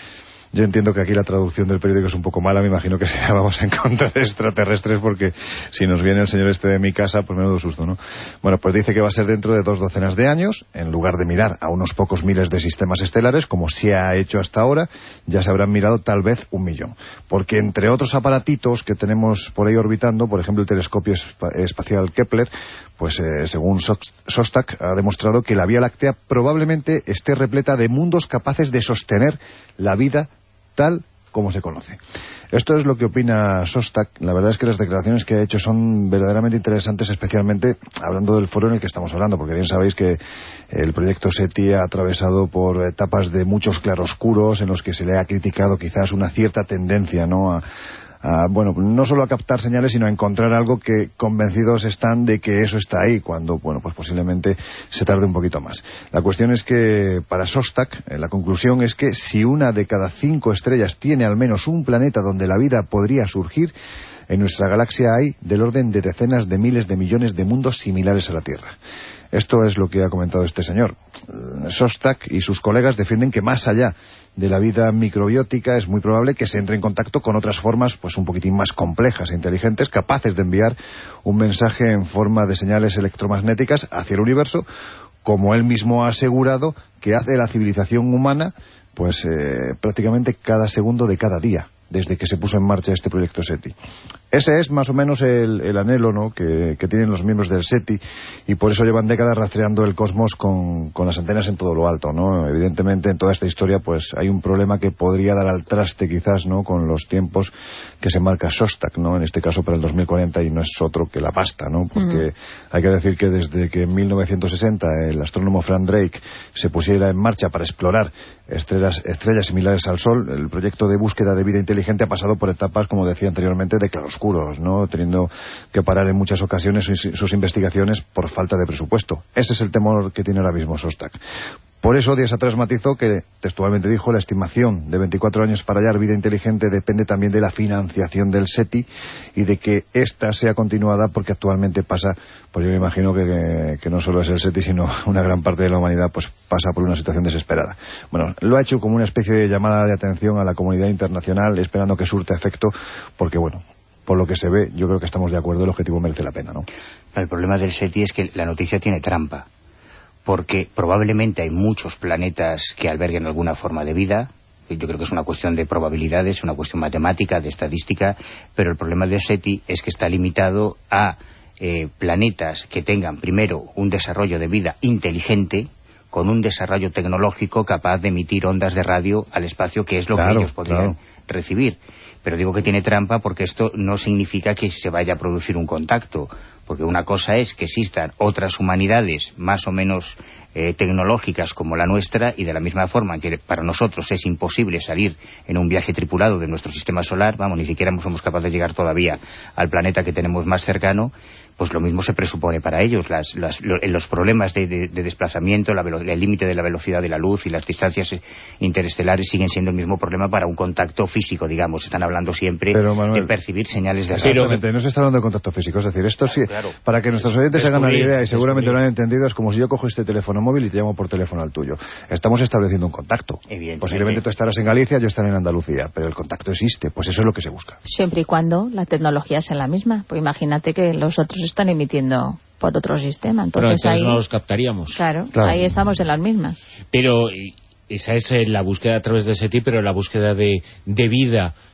Yo entiendo que aquí la traducción del periódico es un poco mala, me imagino que será vamos a encontrar extraterrestres, porque si nos viene el señor este de mi casa, pues menudo susto, ¿no? Bueno, pues dice que va a ser dentro de dos docenas de años, en lugar de mirar a unos pocos miles de sistemas estelares, como se ha hecho hasta ahora, ya se habrán mirado tal vez un millón. Porque entre otros aparatitos que tenemos por ahí orbitando, por ejemplo el telescopio espacial Kepler, pues eh, según Shostak ha demostrado que la Vía Láctea probablemente esté repleta de mundos capaces de sostener la vida tal como se conoce. Esto es lo que opina Shostak. La verdad es que las declaraciones que ha hecho son verdaderamente interesantes, especialmente hablando del foro en el que estamos hablando, porque bien sabéis que el proyecto SETI ha atravesado por etapas de muchos claroscuros en los que se le ha criticado quizás una cierta tendencia, ¿no?, a Uh, bueno, no solo a captar señales, sino a encontrar algo que convencidos están de que eso está ahí, cuando, bueno, pues posiblemente se tarde un poquito más. La cuestión es que, para Shostak, eh, la conclusión es que si una de cada cinco estrellas tiene al menos un planeta donde la vida podría surgir, en nuestra galaxia hay del orden de decenas de miles de millones de mundos similares a la Tierra. Esto es lo que ha comentado este señor. Shostak y sus colegas defienden que más allá de la vida microbiótica es muy probable que se entre en contacto con otras formas pues un poquitín más complejas e inteligentes, capaces de enviar un mensaje en forma de señales electromagnéticas hacia el universo, como él mismo ha asegurado que hace la civilización humana pues eh, prácticamente cada segundo de cada día, desde que se puso en marcha este proyecto SETI. Ese es más o menos el, el anhelo, ¿no?, que, que tienen los miembros del SETI, y por eso llevan décadas rastreando el cosmos con, con las antenas en todo lo alto, ¿no? Evidentemente, en toda esta historia, pues hay un problema que podría dar al traste, quizás, ¿no?, con los tiempos que se marca Shostak, ¿no?, en este caso para el dos mil cuarenta, y no es otro que la pasta, ¿no?, porque uh-huh. hay que decir que desde que en mil novecientos sesenta el astrónomo Frank Drake se pusiera en marcha para explorar estrellas, estrellas similares al Sol, el proyecto de búsqueda de vida inteligente ha pasado por etapas, como decía anteriormente, de claroscuros, ¿no?, teniendo que parar en muchas ocasiones sus, sus investigaciones por falta de presupuesto. Ese es el temor que tiene ahora mismo Shostak. Por eso, días atrás matizó que, textualmente dijo, la estimación de veinticuatro años para hallar vida inteligente depende también de la financiación del SETI y de que ésta sea continuada, porque actualmente pasa, pues yo me imagino que, que, que no solo es el SETI, sino una gran parte de la humanidad pues pasa por una situación desesperada. Bueno, lo ha hecho como una especie de llamada de atención a la comunidad internacional, esperando que surta efecto, porque bueno, por lo que se ve, yo creo que estamos de acuerdo, el objetivo merece la pena, ¿no? El problema del SETI es que la noticia tiene trampa, porque probablemente hay muchos planetas que alberguen alguna forma de vida. Yo creo que es una cuestión de probabilidades, una cuestión matemática, de estadística, pero el problema del SETI es que está limitado a eh, planetas que tengan primero un desarrollo de vida inteligente, con un desarrollo tecnológico capaz de emitir ondas de radio al espacio, que es lo claro, que ellos podrían claro. recibir. Pero digo que tiene trampa porque esto no significa que se vaya a producir un contacto, porque una cosa es que existan otras humanidades más o menos eh, tecnológicas como la nuestra, y de la misma forma que para nosotros es imposible salir en un viaje tripulado de nuestro sistema solar, vamos, ni siquiera somos capaces de llegar todavía al planeta que tenemos más cercano, pues lo mismo se presupone para ellos. Las, las, lo, los problemas de, de, de desplazamiento, la, el límite de la velocidad de la luz y las distancias interestelares siguen siendo el mismo problema para un contacto físico, digamos. Están hablando siempre Pero, Manuel, de percibir señales de radio. Exactamente, no se está hablando de contacto físico, es decir, esto sí, claro, para que nuestros oyentes se hagan la idea, y seguramente lo han entendido, es como si yo cojo este teléfono móvil y te llamo por teléfono al tuyo. Estamos estableciendo un contacto. Posiblemente tú estarás en Galicia, yo estaré en Andalucía, pero el contacto existe, pues eso es lo que se busca. Siempre y cuando la tecnología sea la misma, pues imagínate que los otros están emitiendo por otro sistema, entonces, Pero entonces ahí no los captaríamos. Claro, claro, ahí estamos en las mismas. Pero esa es la búsqueda a través de SETI, pero la búsqueda de, de vida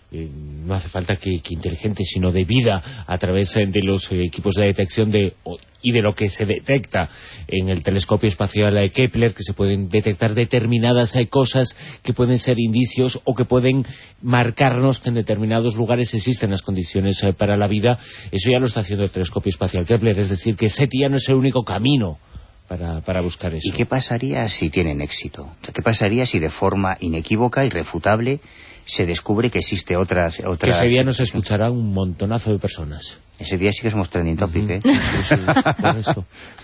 eh, no hace falta que, que inteligente, sino de vida, a través eh, de los eh, equipos de detección de y de lo que se detecta en el telescopio espacial eh, Kepler, que se pueden detectar determinadas eh, cosas que pueden ser indicios o que pueden marcarnos que en determinados lugares existen las condiciones eh, para la vida. Eso ya lo está haciendo el telescopio espacial Kepler, es decir, que SETI ya no es el único camino para, para buscar eso. ¿Y qué pasaría si tienen éxito? O sea, ¿qué pasaría si de forma inequívoca, irrefutable, se descubre que existe otra... otra que ese día nos escuchará un montonazo de personas. Ese día sí que somos trending topic, uh-huh. ¿eh? Sí, sí, por eso.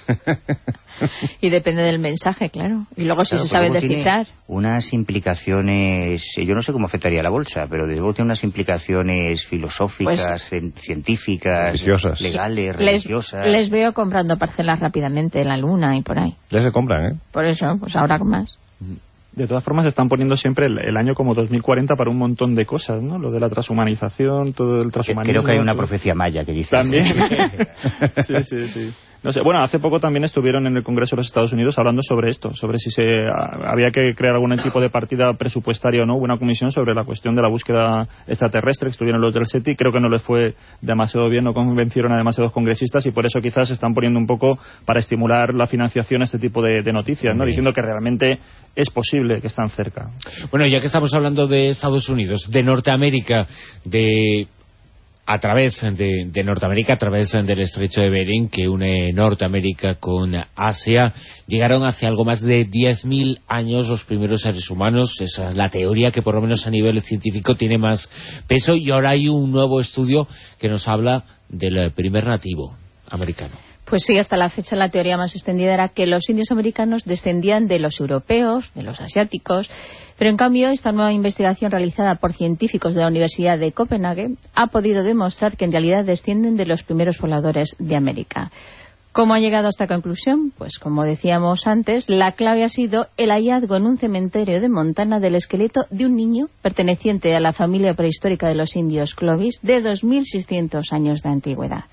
Y depende del mensaje, claro. Y luego si claro, se sabe descifrar. Unas implicaciones, yo no sé cómo afectaría a la bolsa, pero desde luego tiene unas implicaciones filosóficas, pues, científicas, religiosas. legales, les, religiosas. Les veo comprando parcelas rápidamente en la luna y por ahí. Ya se compran, ¿eh? Por eso, pues ahora más. De todas formas, están poniendo siempre el, el año como dos mil cuarenta para un montón de cosas, ¿no? Lo de la transhumanización, todo el transhumanismo... Creo que hay una todo... profecía maya que dice... También. sí, sí, sí. No sé, bueno, hace poco también estuvieron en el Congreso de los Estados Unidos hablando sobre esto, sobre si se a, había que crear algún tipo de partida presupuestaria o no, una comisión sobre la cuestión de la búsqueda extraterrestre, que estuvieron los del SETI. Creo que no les fue demasiado bien, no convencieron a demasiados congresistas y por eso quizás se están poniendo un poco para estimular la financiación a este tipo de, de noticias, ¿no? Diciendo que realmente es posible, que están cerca. Bueno, ya que estamos hablando de Estados Unidos, de Norteamérica, de... a través de, de Norteamérica, a través del estrecho de Bering, que une Norteamérica con Asia, llegaron hace algo más de diez mil años los primeros seres humanos. Esa es la teoría que por lo menos a nivel científico tiene más peso, y ahora hay un nuevo estudio que nos habla del primer nativo americano. Pues sí, hasta la fecha la teoría más extendida era que los indios americanos descendían de los europeos, de los asiáticos, pero en cambio esta nueva investigación realizada por científicos de la Universidad de Copenhague ha podido demostrar que en realidad descienden de los primeros pobladores de América. ¿Cómo ha llegado a esta conclusión? Pues como decíamos antes, la clave ha sido el hallazgo en un cementerio de Montana del esqueleto de un niño perteneciente a la familia prehistórica de los indios Clovis de dos mil seiscientos años de antigüedad.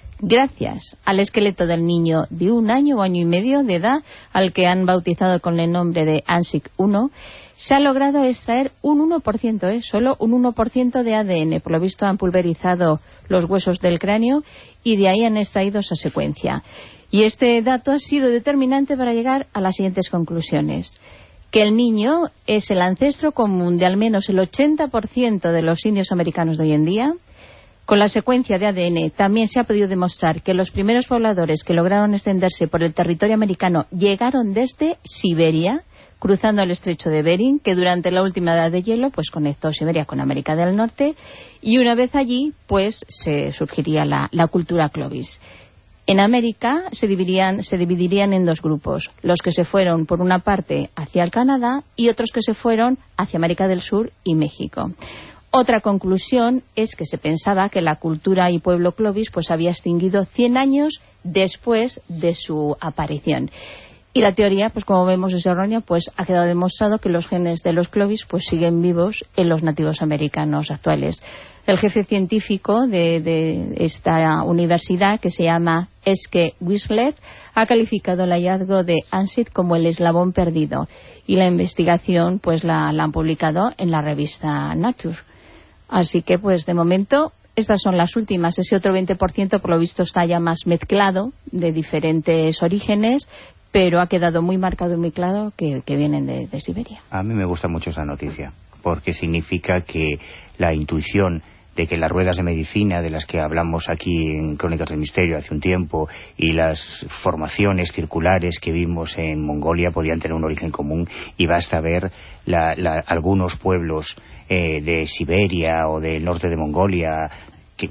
Gracias al esqueleto del niño de un año o año y medio de edad, al que han bautizado con el nombre de Ansic uno, se ha logrado extraer un uno por ciento, ¿eh? solo un uno por ciento de A D N. Por lo visto han pulverizado los huesos del cráneo y de ahí han extraído esa secuencia. Y este dato ha sido determinante para llegar a las siguientes conclusiones. Que el niño es el ancestro común de al menos el ochenta por ciento de los indios americanos de hoy en día. Con la secuencia de A D N también se ha podido demostrar que los primeros pobladores que lograron extenderse por el territorio americano llegaron desde Siberia, cruzando el estrecho de Bering, que durante la última edad de hielo pues conectó Siberia con América del Norte, y una vez allí pues se surgiría la, la cultura Clovis. En América se dividirían, se dividirían en dos grupos, los que se fueron por una parte hacia el Canadá y otros que se fueron hacia América del Sur y México. Otra conclusión es que se pensaba que la cultura y pueblo Clovis pues había extinguido cien años después de su aparición. Y la teoría, pues como vemos es errónea, pues ha quedado demostrado que los genes de los Clovis pues siguen vivos en los nativos americanos actuales. El jefe científico de, de esta universidad, que se llama Eske Wieslet, ha calificado el hallazgo de Ansic como el eslabón perdido, y la investigación pues la, la han publicado en la revista Nature. Así que, pues, de momento, estas son las últimas. Ese otro veinte por ciento, por lo visto, está ya más mezclado, de diferentes orígenes, pero ha quedado muy marcado y muy claro que, que vienen de, de Siberia. A mí me gusta mucho esa noticia, porque significa que la intuición de que las ruedas de medicina de las que hablamos aquí en Crónicas del Misterio hace un tiempo y las formaciones circulares que vimos en Mongolia podían tener un origen común, y basta ver la, la, algunos pueblos eh, de Siberia o del norte de Mongolia que,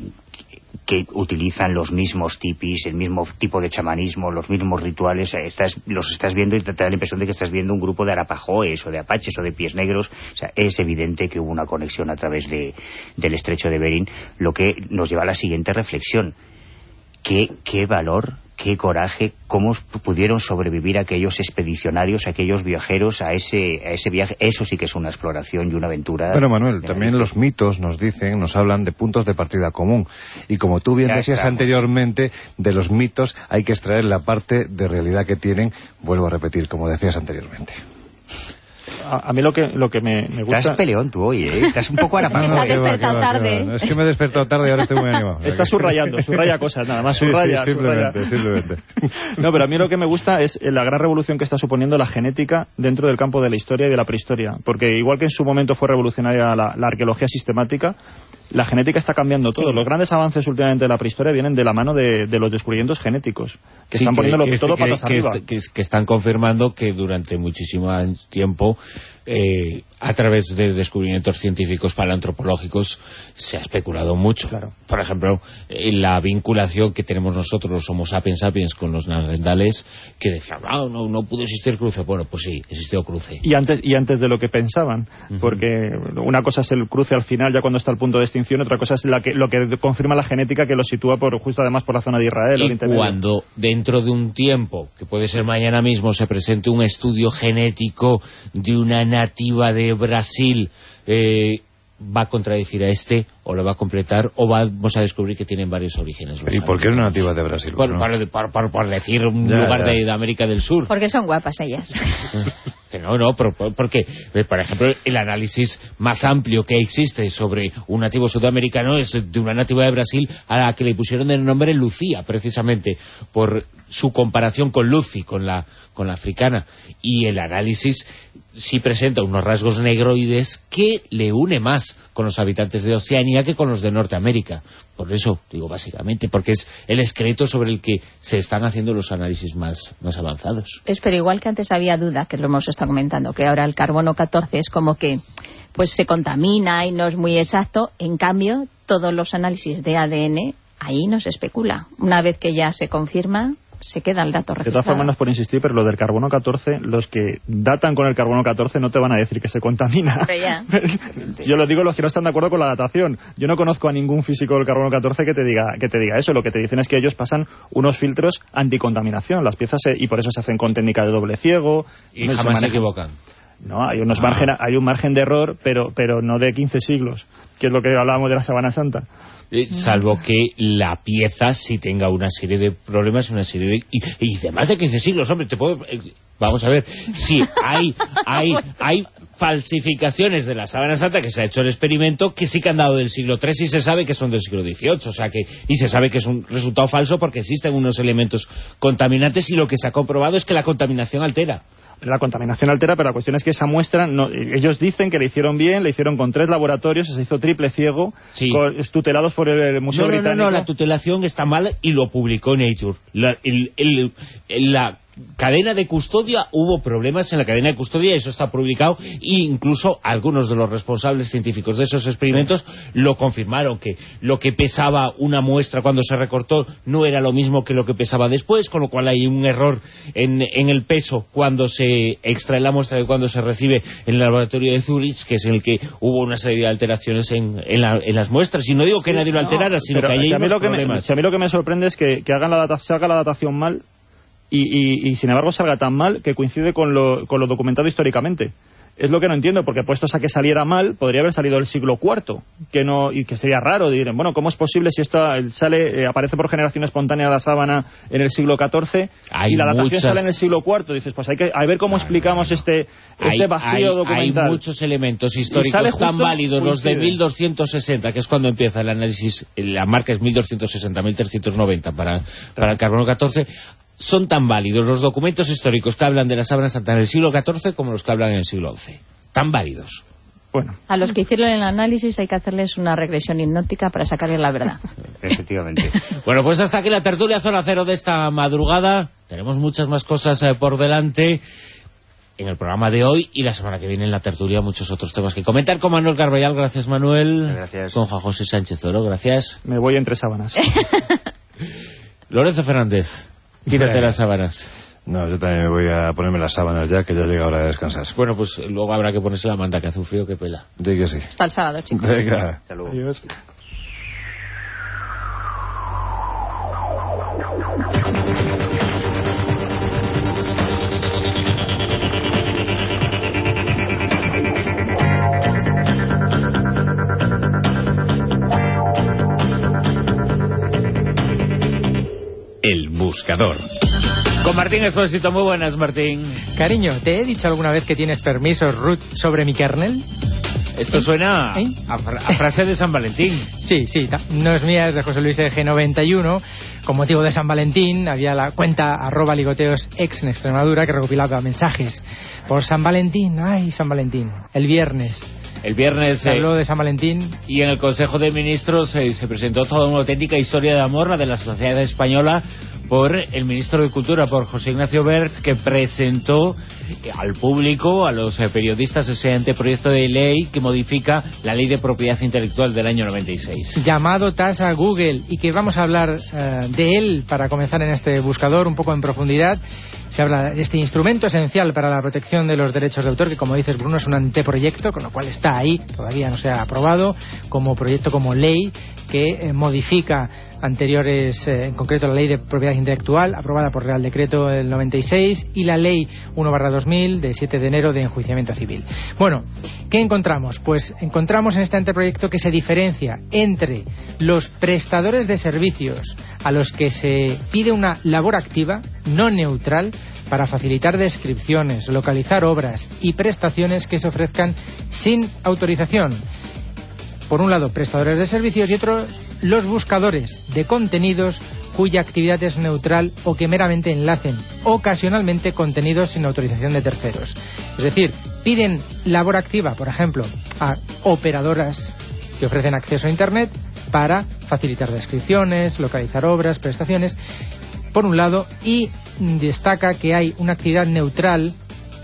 que utilizan los mismos tipis, el mismo tipo de chamanismo, los mismos rituales. Estás, los estás viendo y te da la impresión de que estás viendo un grupo de arapahoes o de apaches o de pies negros. O sea, es evidente que hubo una conexión a través de, del estrecho de Bering, lo que nos lleva a la siguiente reflexión. ¿Qué, qué valor, qué coraje, cómo pudieron sobrevivir aquellos expedicionarios, aquellos viajeros a ese, a ese viaje? Eso sí que es una exploración y una aventura. Bueno, Manuel, también los mitos nos dicen, nos hablan de puntos de partida común. Y como tú bien ya decías estamos. anteriormente, de los mitos hay que extraer la parte de realidad que tienen, vuelvo a repetir, como decías anteriormente. a, a mí lo que lo que me, me gusta... Estás peleón tú hoy, ¿eh? Estás un poco arapado. Se ha despertado tarde. Es que me he despertado tarde y ahora estoy muy animado. Está subrayando, subraya cosas, nada más, sí, subraya, sí, simplemente, subraya. simplemente. No, pero a mí lo que me gusta es la gran revolución que está suponiendo la genética dentro del campo de la historia y de la prehistoria, porque igual que en su momento fue revolucionaria la, la arqueología sistemática, la genética está cambiando todo. Sí. Los grandes avances últimamente de la prehistoria vienen de la mano de, de los descubrimientos genéticos, que sí, están poniéndolo que, todo que, patas que, arriba. Que, que están confirmando que durante muchísimo tiempo, eh, a través de descubrimientos científicos paleoantropológicos, se ha especulado mucho. Claro. Por ejemplo, en la vinculación que tenemos nosotros, los Homo sapiens sapiens, con los neandertales, que decían, no, no, no pudo existir cruce. Bueno, pues sí, existió cruce. Y antes, y antes de lo que pensaban, uh-huh. porque una cosa es el cruce al final, ya cuando está al punto de extinción, otra cosa es la que, lo que confirma la genética, que lo sitúa por justo además por la zona de Israel. Y cuando dentro de un tiempo, que puede ser mañana mismo, se presente un estudio genético de una nativa de Brasil, eh, va a contradecir a este, o lo va a completar, o vamos a descubrir que tienen varios orígenes. ¿Y por qué es una nativa de Brasil? Por, ¿no? por, por, por, por decir un ya, lugar ya. De, de América del Sur. Porque son guapas ellas. Que no, no, por, por, porque, por ejemplo, el análisis más amplio que existe sobre un nativo sudamericano es de una nativa de Brasil a la que le pusieron el nombre Lucía, precisamente, por su comparación con Lucy, con la, con la africana. Y el análisis sí presenta unos rasgos negroides que le une más con los habitantes de Oceanía que con los de Norteamérica. Por eso, digo, básicamente, porque es el esqueleto sobre el que se están haciendo los análisis más, más avanzados. Es, pero igual que antes había duda, que lo hemos estado comentando, que ahora el carbono catorce es como que pues se contamina y no es muy exacto. En cambio, todos los análisis de A D N, ahí no se especula. Una vez que ya se confirma, se queda el dato registrado. De todas formas, no es por insistir, pero lo del carbono catorce, los que datan con el carbono catorce no te van a decir que se contamina. Pero ya. Yo lo digo los que no están de acuerdo con la datación. Yo no conozco a ningún físico del carbono catorce que te diga que te diga eso. Lo que te dicen es que ellos pasan unos filtros anticontaminación. Las piezas, se, y por eso se hacen con técnica de doble ciego. Y no jamás se, se equivocan. No, hay, unos ah. margen, hay un margen de error, pero, pero no de quince siglos, que es lo que hablábamos de la Sabana Santa. Eh, salvo que la pieza sí tenga una serie de problemas, una serie de... Y, y de más de quince siglos, hombre, te puedo... Eh, vamos a ver, sí, hay, hay, hay falsificaciones de la Sábana Santa, que se ha hecho el experimento, que sí que han dado del siglo tres y se sabe que son del siglo dieciocho, o sea que... Y se sabe que es un resultado falso porque existen unos elementos contaminantes y lo que se ha comprobado es que la contaminación altera. La contaminación altera, pero la cuestión es que esa muestra, no, ellos dicen que le hicieron bien, le hicieron con tres laboratorios, se hizo triple ciego, sí. con, tutelados por el Museo no, no, Británico. No, no, la tutelación está mal y lo publicó Nature. La, el, el, el, la cadena de custodia, hubo problemas en la cadena de custodia, eso está publicado, e incluso algunos de los responsables científicos de esos experimentos sí. lo confirmaron, que lo que pesaba una muestra cuando se recortó no era lo mismo que lo que pesaba después, con lo cual hay un error en, en el peso cuando se extrae la muestra y cuando se recibe en el laboratorio de Zurich, que es en el que hubo una serie de alteraciones en, en, la, en las muestras. Y no digo que sí, nadie lo alterara, no, sino que hay si unos problemas. Me, si a mí lo que me sorprende es que, que hagan la data, se haga la datación mal y, y, y sin embargo salga tan mal que coincide con lo, con lo documentado históricamente. Es lo que no entiendo, porque puestos a que saliera mal, podría haber salido el siglo cuarto, que no, y que sería raro. Dirán, bueno, ¿cómo es posible si esto sale, eh, aparece por generación espontánea la sábana en el siglo catorce hay y la datación muchas... sale en el siglo cuarto? Dices, pues hay que a ver cómo explicamos este, este hay, vacío hay, documental. Hay muchos elementos históricos tan válidos, los de mil doscientos sesenta, que es cuando empieza el análisis, la marca es mil doscientos sesenta, mil trescientos noventa para, para el carbono catorce. Son tan válidos los documentos históricos que hablan de la Sábana Santa en el siglo catorce como los que hablan en el siglo once. Tan válidos. Bueno. A los que hicieron el análisis hay que hacerles una regresión hipnótica para sacarles la verdad. Efectivamente. Bueno, pues hasta aquí la tertulia Zona Cero de esta madrugada. Tenemos muchas más cosas eh, por delante en el programa de hoy y la semana que viene en la tertulia muchos otros temas que comentar con Manuel Carballal. Gracias, Manuel. Gracias. Con Juan José Sánchez Oro. Gracias. Me voy entre sábanas. Lorenzo Fernández. Quítate las sábanas. No, yo también me voy a ponerme las sábanas ya, que ya llega hora de descansar. Bueno, pues luego habrá que ponerse la manta, que hace un frío que pela. Di que sí. Hasta el sábado, chicos. Venga. Hasta luego. Adiós. El Buscador. Con Martín Expósito. Muy buenas, Martín. Cariño, ¿te he dicho alguna vez que tienes permisos root sobre mi kernel? Esto suena ¿Eh? a, fra a frase de San Valentín. Sí, sí, no es mía, es de José Luis G noventa y uno. Con motivo de San Valentín había la cuenta arroba ligoteos ex en Extremadura que recopilaba mensajes por San Valentín. Ay, San Valentín. El viernes. El viernes se habló de San Valentín. Y en el Consejo de Ministros eh, se presentó toda una auténtica historia de amor, la de la sociedad española, por el ministro de Cultura, por José Ignacio Wert, que presentó al público, a los eh, periodistas, ese anteproyecto de ley que modifica la Ley de Propiedad Intelectual del año noventa y seis. Llamado tasa Google, y que vamos a hablar uh, de él para comenzar en este buscador un poco en profundidad. Se habla de este instrumento esencial para la protección de los derechos de autor, que como dices, Bruno, es un anteproyecto, con lo cual está ahí, todavía no se ha aprobado, como proyecto, como ley, que eh, modifica anteriores, eh, en concreto la Ley de Propiedad Intelectual, aprobada por Real Decreto del noventa y seis, y la Ley uno barra dos mil, de siete de enero, de enjuiciamiento civil. Bueno, ¿qué encontramos? Pues encontramos en este anteproyecto que se diferencia entre los prestadores de servicios a los que se pide una labor activa, no neutral, para facilitar descripciones, localizar obras y prestaciones que se ofrezcan sin autorización. Por un lado, prestadores de servicios, y otros, los buscadores de contenidos cuya actividad es neutral o que meramente enlacen ocasionalmente contenidos sin autorización de terceros. Es decir, piden labor activa, por ejemplo, a operadoras que ofrecen acceso a Internet para facilitar descripciones, localizar obras, prestaciones, por un lado, y destaca que hay una actividad neutral,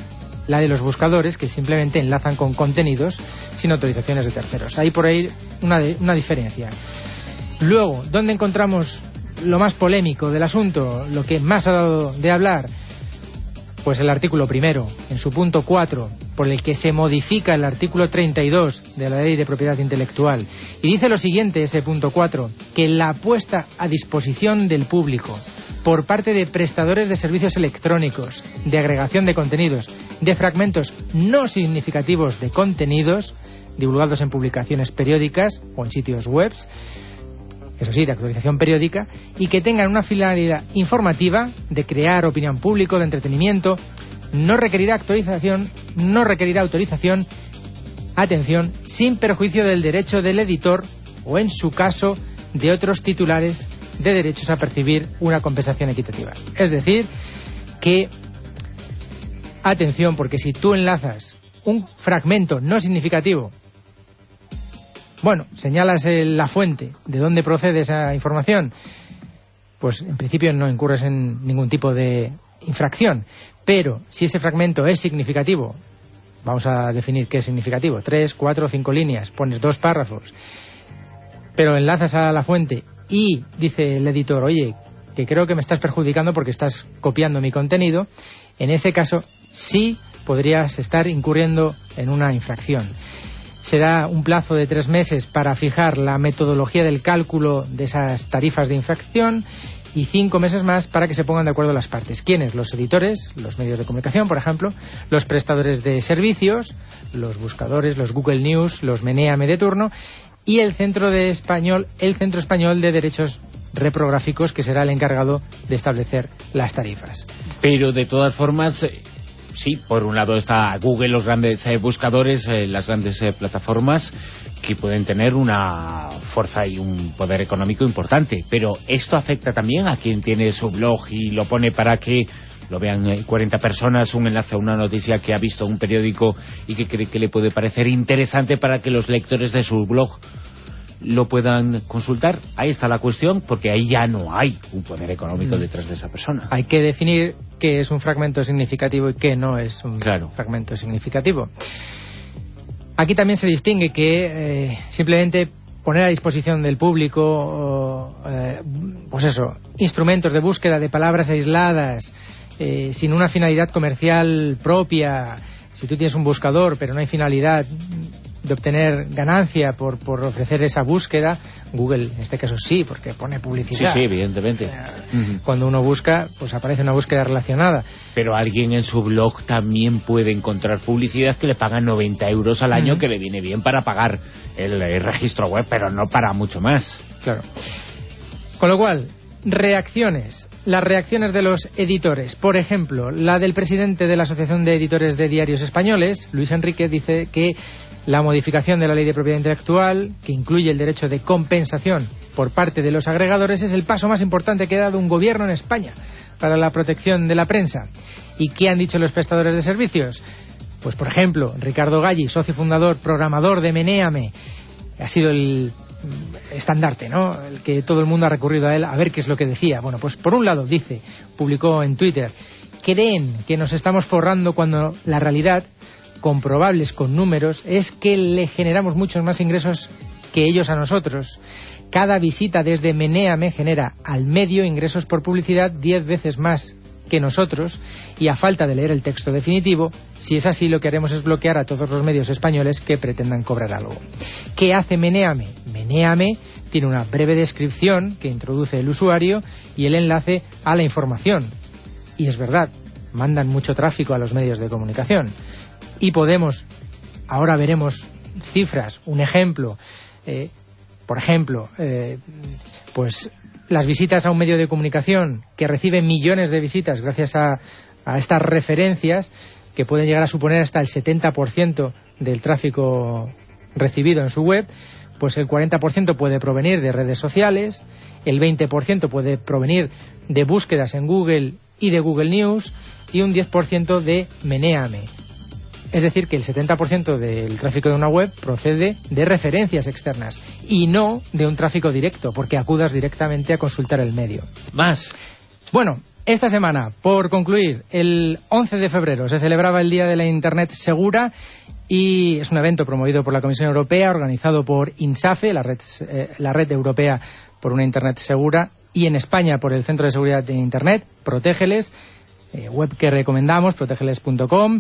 la de los buscadores, que simplemente enlazan con contenidos sin autorizaciones de terceros. Hay por ahí una, de, una diferencia. Luego, ¿dónde encontramos lo más polémico del asunto, lo que más ha dado de hablar? Pues el artículo primero, en su punto cuatro, por el que se modifica el artículo treinta y dos de la Ley de Propiedad Intelectual. Y dice lo siguiente, ese punto cuatro, que la puesta a disposición del público por parte de prestadores de servicios electrónicos, de agregación de contenidos, de fragmentos no significativos de contenidos divulgados en publicaciones periódicas o en sitios web, eso sí, de actualización periódica, y que tengan una finalidad informativa, de crear opinión pública, de entretenimiento, no requerirá actualización, no requerirá autorización, atención, sin perjuicio del derecho del editor o, en su caso, de otros titulares de derechos a percibir una compensación equitativa. Es decir, que, atención, porque si tú enlazas un fragmento no significativo, bueno, señalas el, la fuente de dónde procede esa información, pues en principio no incurres en ningún tipo de infracción. Pero si ese fragmento es significativo, vamos a definir qué es significativo, tres, cuatro, cinco líneas, pones dos párrafos, pero enlazas a la fuente y dice el editor, oye, que creo que me estás perjudicando porque estás copiando mi contenido, en ese caso sí podrías estar incurriendo en una infracción. Se da un plazo de tres meses para fijar la metodología del cálculo de esas tarifas de infracción y cinco meses más para que se pongan de acuerdo las partes. ¿Quiénes? Los editores, los medios de comunicación, por ejemplo, los prestadores de servicios, los buscadores, los Google News, los Meneame de turno, y el Centro de Español, el Centro Español de Derechos Reprográficos, que será el encargado de establecer las tarifas. Pero de todas formas, sí, por un lado está Google, los grandes eh, buscadores, eh, las grandes eh, plataformas que pueden tener una fuerza y un poder económico importante, pero esto afecta también a quien tiene su blog y lo pone para que lo vean eh, cuarenta personas, un enlace a una noticia que ha visto un periódico y que cree que le puede parecer interesante para que los lectores de su blog lo puedan consultar. Ahí está la cuestión, porque ahí ya no hay un poder económico mm. detrás de esa persona. Hay que definir qué es un fragmento significativo y qué no es un claro. fragmento significativo. Aquí también se distingue que eh, simplemente poner a disposición del público, eh, pues eso, instrumentos de búsqueda de palabras aisladas, eh, sin una finalidad comercial propia. Si tú tienes un buscador pero no hay finalidad de obtener ganancia por, por ofrecer esa búsqueda, Google en este caso sí, porque pone publicidad. Sí, sí, evidentemente. Eh, cuando uno busca, pues aparece una búsqueda relacionada. Pero alguien en su blog también puede encontrar publicidad que le pagan noventa euros al año, uh-huh. que le viene bien para pagar el, el registro web, pero no para mucho más. Claro. Con lo cual, Reacciones. Las reacciones de los editores. Por ejemplo, la del presidente de la Asociación de Editores de Diarios Españoles, Luis Enrique, dice que la modificación de la Ley de Propiedad Intelectual, que incluye el derecho de compensación por parte de los agregadores, es el paso más importante que ha dado un gobierno en España para la protección de la prensa. ¿Y qué han dicho los prestadores de servicios? Pues, por ejemplo, Ricardo Galli, socio fundador, programador de Menéame, ha sido el estandarte, ¿no? El que todo el mundo ha recurrido a él a ver qué es lo que decía. Bueno, pues por un lado dice, publicó en Twitter, creen que nos estamos forrando cuando la realidad, comprobables con números, es que le generamos muchos más ingresos que ellos a nosotros. Cada visita desde Menéame genera al medio ingresos por publicidad diez veces más que nosotros, y a falta de leer el texto definitivo, si es así, lo que haremos es bloquear a todos los medios españoles que pretendan cobrar algo. ¿Qué hace Menéame? Menéame tiene una breve descripción que introduce el usuario y el enlace a la información. Y es verdad, mandan mucho tráfico a los medios de comunicación. Y Podemos, ahora veremos cifras, un ejemplo, eh, por ejemplo, eh, pues las visitas a un medio de comunicación que recibe millones de visitas gracias a, a estas referencias, que pueden llegar a suponer hasta el setenta por ciento del tráfico recibido en su web, pues el cuarenta por ciento puede provenir de redes sociales, el veinte por ciento puede provenir de búsquedas en Google y de Google News, y un diez por ciento de Menéame. Es decir, que el setenta por ciento del tráfico de una web procede de referencias externas y no de un tráfico directo, porque acudas directamente a consultar el medio. Más. Bueno, esta semana, por concluir, el once de febrero se celebraba el Día de la Internet Segura, y es un evento promovido por la Comisión Europea, organizado por INSAFE, la red, eh, la red europea por una Internet segura, y en España por el Centro de Seguridad de Internet, Protégeles, eh, web que recomendamos, protégeles punto com,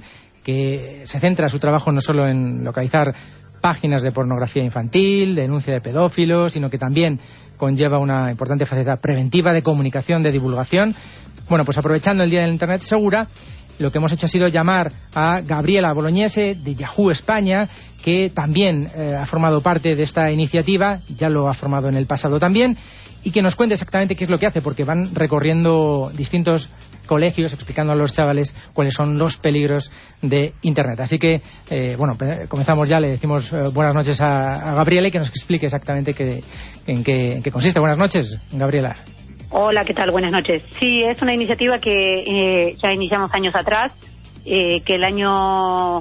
que se centra su trabajo no solo en localizar páginas de pornografía infantil, denuncia de pedófilos, sino que también conlleva una importante faceta preventiva de comunicación, de divulgación. Bueno, pues aprovechando el Día de la Internet Segura, lo que hemos hecho ha sido llamar a Gabriela Bolognese de Yahoo España, que también eh, ha formado parte de esta iniciativa, ya lo ha formado en el pasado también, y que nos cuente exactamente qué es lo que hace, porque van recorriendo distintos colegios explicando a los chavales cuáles son los peligros de Internet. Así que, eh, bueno, comenzamos ya, le decimos eh, buenas noches a, a Gabriela, y que nos explique exactamente qué, en, qué, en qué consiste. Buenas noches, Gabriela. Hola, ¿qué tal? Buenas noches. Sí, es una iniciativa que eh, ya iniciamos años atrás, eh, que el año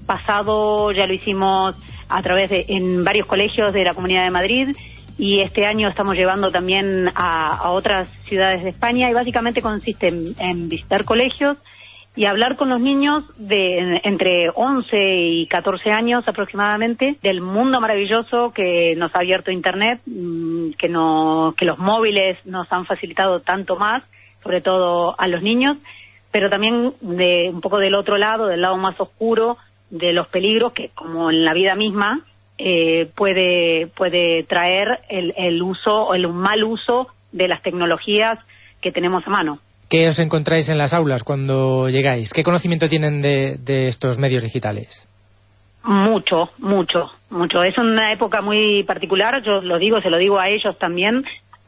pasado ya lo hicimos a través de en varios colegios de la Comunidad de Madrid, y este año estamos llevando también a, a otras ciudades de España, y básicamente consiste en, en visitar colegios y hablar con los niños de entre once y catorce años aproximadamente del mundo maravilloso que nos ha abierto Internet, que, no, que los móviles nos han facilitado tanto más, sobre todo a los niños, pero también de un poco del otro lado, del lado más oscuro, de los peligros que, como en la vida misma, eh, puede puede traer el, el uso o el mal uso de las tecnologías que tenemos a mano. ¿Qué os encontráis en las aulas cuando llegáis? ¿Qué conocimiento tienen de, de estos medios digitales? Mucho, mucho, mucho. Es una época muy particular, yo lo digo, se lo digo a ellos también,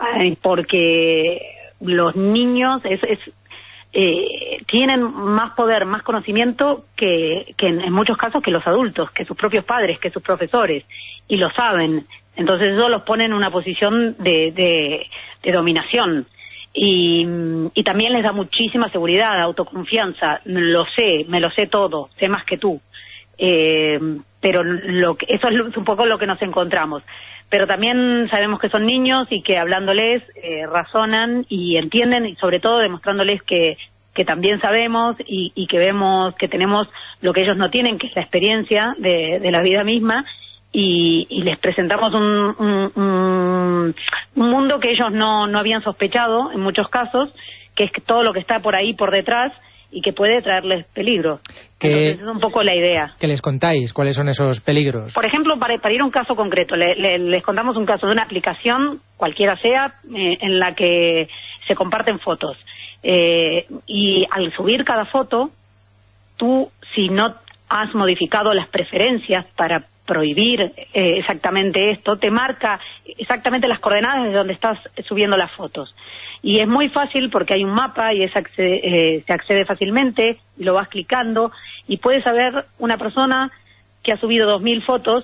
porque los niños es, es, eh, tienen más poder, más conocimiento que, que en, en muchos casos que los adultos, que sus propios padres, que sus profesores, y lo saben. Entonces eso los pone en una posición de, de, de dominación. Y, y también les da muchísima seguridad, autoconfianza. Lo sé, me lo sé todo, sé más que tú. Eh, pero lo que, eso es un poco lo que nos encontramos. Pero también sabemos que son niños y que hablándoles eh, razonan y entienden, y sobre todo demostrándoles que, que también sabemos y, y que vemos que tenemos lo que ellos no tienen, que es la experiencia de, de la vida misma. Y, y les presentamos un, un, un, un mundo que ellos no, no habían sospechado en muchos casos, que es todo lo que está por ahí, por detrás, y que puede traerles peligro. Entonces es un poco la idea. ¿Qué les contáis? ¿Cuáles son esos peligros? Por ejemplo, para, para ir a un caso concreto, le, le, les contamos un caso de una aplicación, cualquiera sea, eh, en la que se comparten fotos. Eh, y al subir cada foto, tú, si no has modificado las preferencias para prohibir eh, exactamente esto, te marca exactamente las coordenadas de donde estás subiendo las fotos. Y es muy fácil porque hay un mapa y es accede, eh, se accede fácilmente, y lo vas clicando, y puedes saber una persona que ha subido dos mil fotos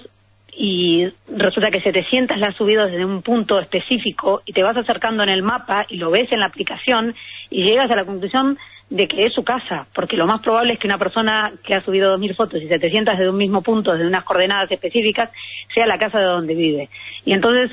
y resulta que setecientas las ha subido desde un punto específico, y te vas acercando en el mapa y lo ves en la aplicación y llegas a la conclusión de que es su casa, porque lo más probable es que una persona que ha subido dos mil fotos y setecientas de un mismo punto, desde unas coordenadas específicas, sea la casa de donde vive. Y entonces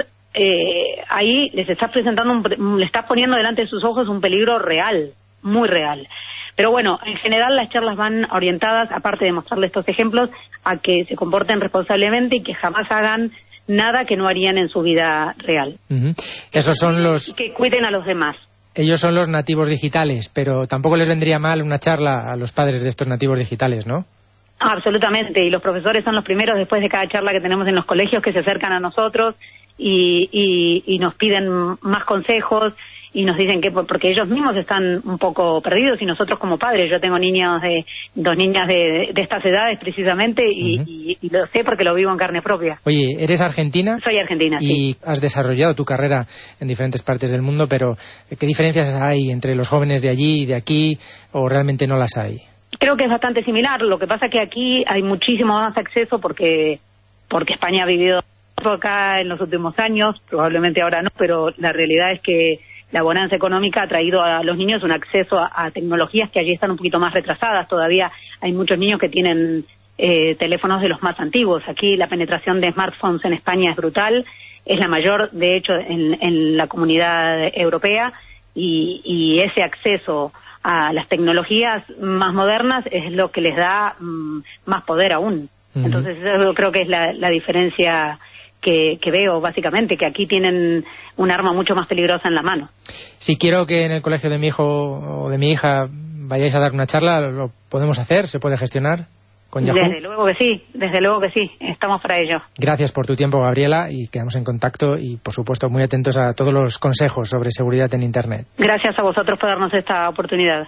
eh, ahí les estás presentando, un, le estás poniendo delante de sus ojos un peligro real, muy real. Pero bueno, en general las charlas van orientadas, aparte de mostrarles estos ejemplos, a que se comporten responsablemente y que jamás hagan nada que no harían en su vida real. Uh-huh. Esos son los... Y que cuiden a los demás. Ellos son los nativos digitales, pero tampoco les vendría mal una charla a los padres de estos nativos digitales, ¿no? Absolutamente, y los profesores son los primeros después de cada charla que tenemos en los colegios que se acercan a nosotros y, y, y nos piden más consejos y nos dicen que porque ellos mismos están un poco perdidos y nosotros como padres, yo tengo niños de dos niñas de, de estas edades precisamente y, uh-huh. y, y lo sé porque lo vivo en carne propia. Oye, ¿eres argentina? Soy argentina, y sí. Y has desarrollado tu carrera en diferentes partes del mundo, pero ¿qué diferencias hay entre los jóvenes de allí y de aquí o realmente no las hay? Creo que es bastante similar, lo que pasa es que aquí hay muchísimo más acceso porque porque España ha vivido acá en los últimos años, probablemente ahora no, pero la realidad es que la bonanza económica ha traído a los niños un acceso a, a tecnologías que allí están un poquito más retrasadas. Todavía hay muchos niños que tienen eh, teléfonos de los más antiguos. Aquí la penetración de smartphones en España es brutal, es la mayor, de hecho, en, en la comunidad europea, y, y ese acceso a las tecnologías más modernas es lo que les da mm, más poder aún. Uh-huh. Entonces, eso creo que es la, la diferencia que, que veo, básicamente, que aquí tienen un arma mucho más peligrosa en la mano. Si quiero que en el colegio de mi hijo o de mi hija vayáis a dar una charla, ¿lo podemos hacer? ¿Se puede gestionar con Yahoo? Desde luego que sí, desde luego que sí, estamos para ello. Gracias por tu tiempo, Gabriela, y quedamos en contacto y, por supuesto, muy atentos a todos los consejos sobre seguridad en Internet. Gracias a vosotros por darnos esta oportunidad.